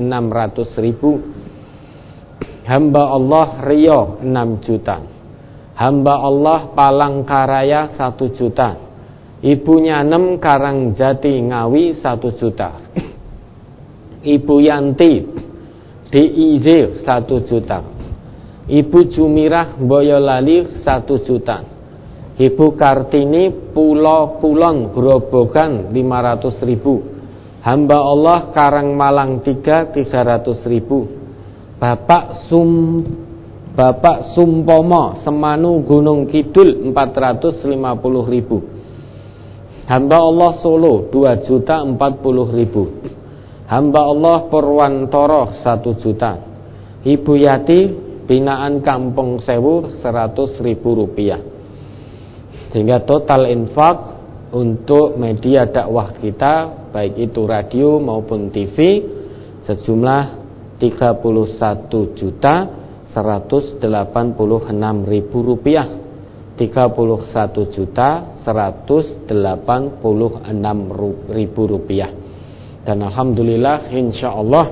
S1: 600.000, hamba Allah Rio 6 juta, hamba Allah Palangkaraya 1 juta, Ibu Nyanem Karangjati Ngawi 1 juta, Ibu Yanti DIZ 1 juta, Ibu Jumirah Boyolali 1 juta, Ibu Kartini Pulau Kulon Grobogan 500.000, hamba Allah Karangmalang 300.000, Bapak Sumpomo Semanu Gunung Kidul 450.000, hamba Allah Solo 2.040.000, hamba Allah Purwantoro 1 juta, Ibu Yati binaan Kampung Sewu 100.000 rupiah. Sehingga total infak untuk media dakwah kita, baik itu radio maupun TV, sejumlah 31.186.000 rupiah. 31.186.000 rupiah. Dan alhamdulillah insyaallah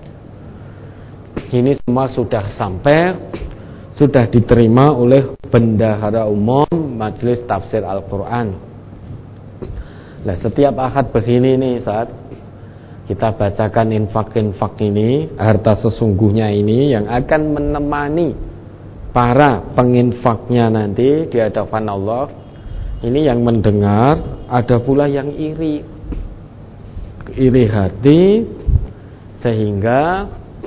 S1: ini semua sudah sampai, sudah diterima oleh Bendahara Umum Majelis Tafsir Al-Quran. Nah, setiap akad begini nih saat kita bacakan infak-infak ini, harta sesungguhnya ini yang akan menemani para penginfaknya nanti di hadapan Allah. Ini yang mendengar, ada pula yang iri hati, sehingga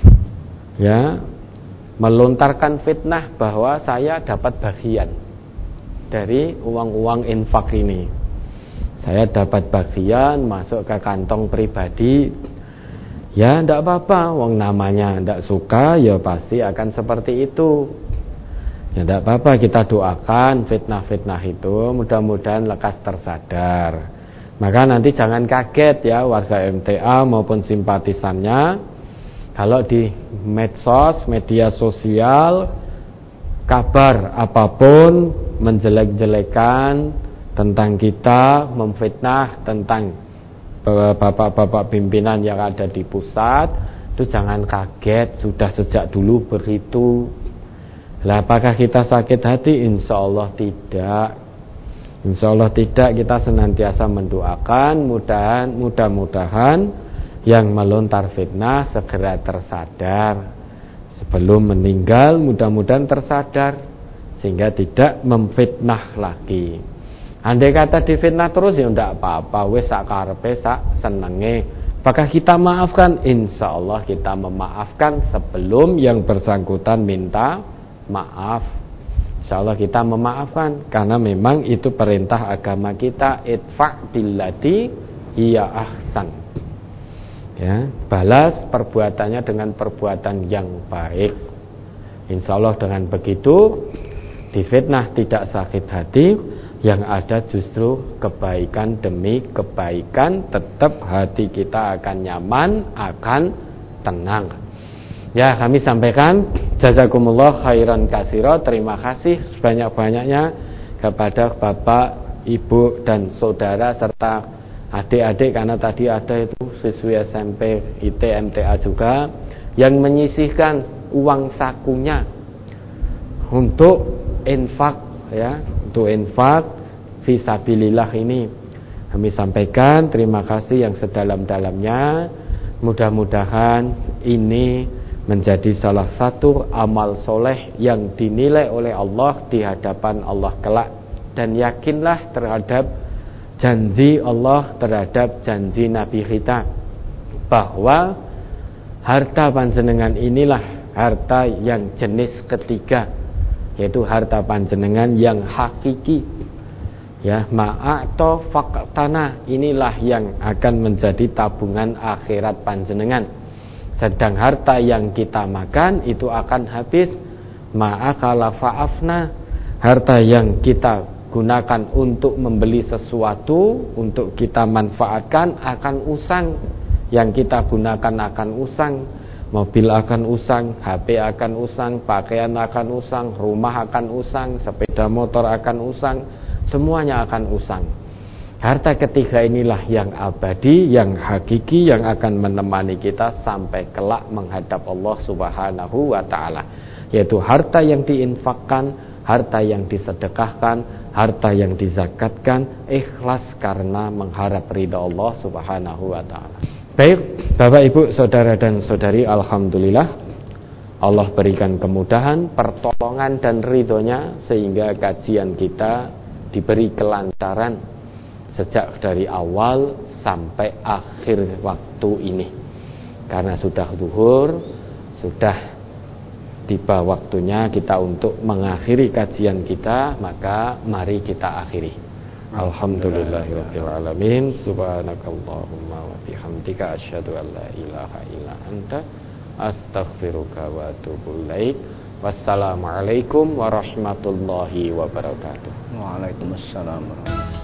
S1: melontarkan fitnah bahwa saya dapat bagian dari uang-uang infak ini. Saya dapat bagian masuk ke kantong pribadi. Ya enggak apa-apa, wong namanya enggak suka ya pasti akan seperti itu. Ya enggak apa-apa, kita doakan fitnah-fitnah itu mudah-mudahan lekas tersadar. Maka nanti jangan kaget ya warga MTA maupun simpatisannya, kalau di medsos, media sosial, kabar apapun menjelek-jelekan tentang kita, memfitnah tentang bapak-bapak pimpinan yang ada di pusat, itu jangan kaget, sudah sejak dulu begitu. Lah apakah kita sakit hati? Insya Allah tidak. Insya Allah tidak. Kita senantiasa mendoakan mudah-mudahan yang melontar fitnah segera tersadar sebelum meninggal, mudah-mudahan tersadar sehingga tidak memfitnah lagi. Andai kata difitnah terus ya ndak apa-apa, wis sak karepe sak senenge. Apakah kita maafkan? Insya Allah kita memaafkan sebelum yang bersangkutan minta maaf. Insya Allah kita memaafkan, karena memang itu perintah agama kita, idfa' billati hiya ahsan. Ya, balas perbuatannya dengan perbuatan yang baik. Insya Allah dengan begitu difitnah tidak sakit hati, yang ada justru kebaikan demi kebaikan, tetap hati kita akan nyaman, akan tenang. Ya, kami sampaikan jazakumullah khairan katsira, terima kasih sebanyak-banyaknya kepada Bapak, Ibu dan saudara serta adik-adik, karena tadi ada itu siswi SMP, IT, MTA juga yang menyisihkan uang sakunya untuk infak, ya, untuk infak fisabilillah ini. Kami sampaikan terima kasih yang sedalam-dalamnya. Mudah-mudahan ini menjadi salah satu amal soleh yang dinilai oleh Allah di hadapan Allah kelak. Dan yakinlah terhadap janji Allah terhadap janji Nabi kita, bahwa harta panjenengan inilah harta yang jenis ketiga, yaitu harta panjenengan yang hakiki. Ya, ma'ato faktana, inilah yang akan menjadi tabungan akhirat panjenengan. Sedang harta yang kita makan itu akan habis. Ma'akala fa'afna, harta yang kita gunakan untuk membeli sesuatu, untuk kita manfaatkan akan usang. Yang kita gunakan akan usang. Mobil akan usang, HP akan usang, pakaian akan usang, rumah akan usang, sepeda motor akan usang, semuanya akan usang. Harta ketiga inilah yang abadi, yang hakiki, yang akan menemani kita sampai kelak menghadap Allah Subhanahu wa ta'ala, yaitu harta yang diinfakkan, harta yang disedekahkan, harta yang dizakatkan, ikhlas karena mengharap ridha Allah Subhanahu wa ta'ala. Baik, Bapak Ibu, saudara dan saudari, alhamdulillah Allah berikan kemudahan, pertolongan dan ridhonya sehingga kajian kita diberi kelancaran sejak dari awal sampai akhir waktu ini. Karena sudah zuhur, sudah tiba waktunya kita untuk mengakhiri kajian kita, maka mari kita akhiri. Alhamdulillahirabbil alamin. Subhanakallahumma wa bihamdika asyhadu an la ilaha illa anta astaghfiruka wa atubu ilaik. Wassalamualaikum warahmatullahi wabarakatuh.
S2: Waalaikumsalam warahmatullahi wabarakatuh.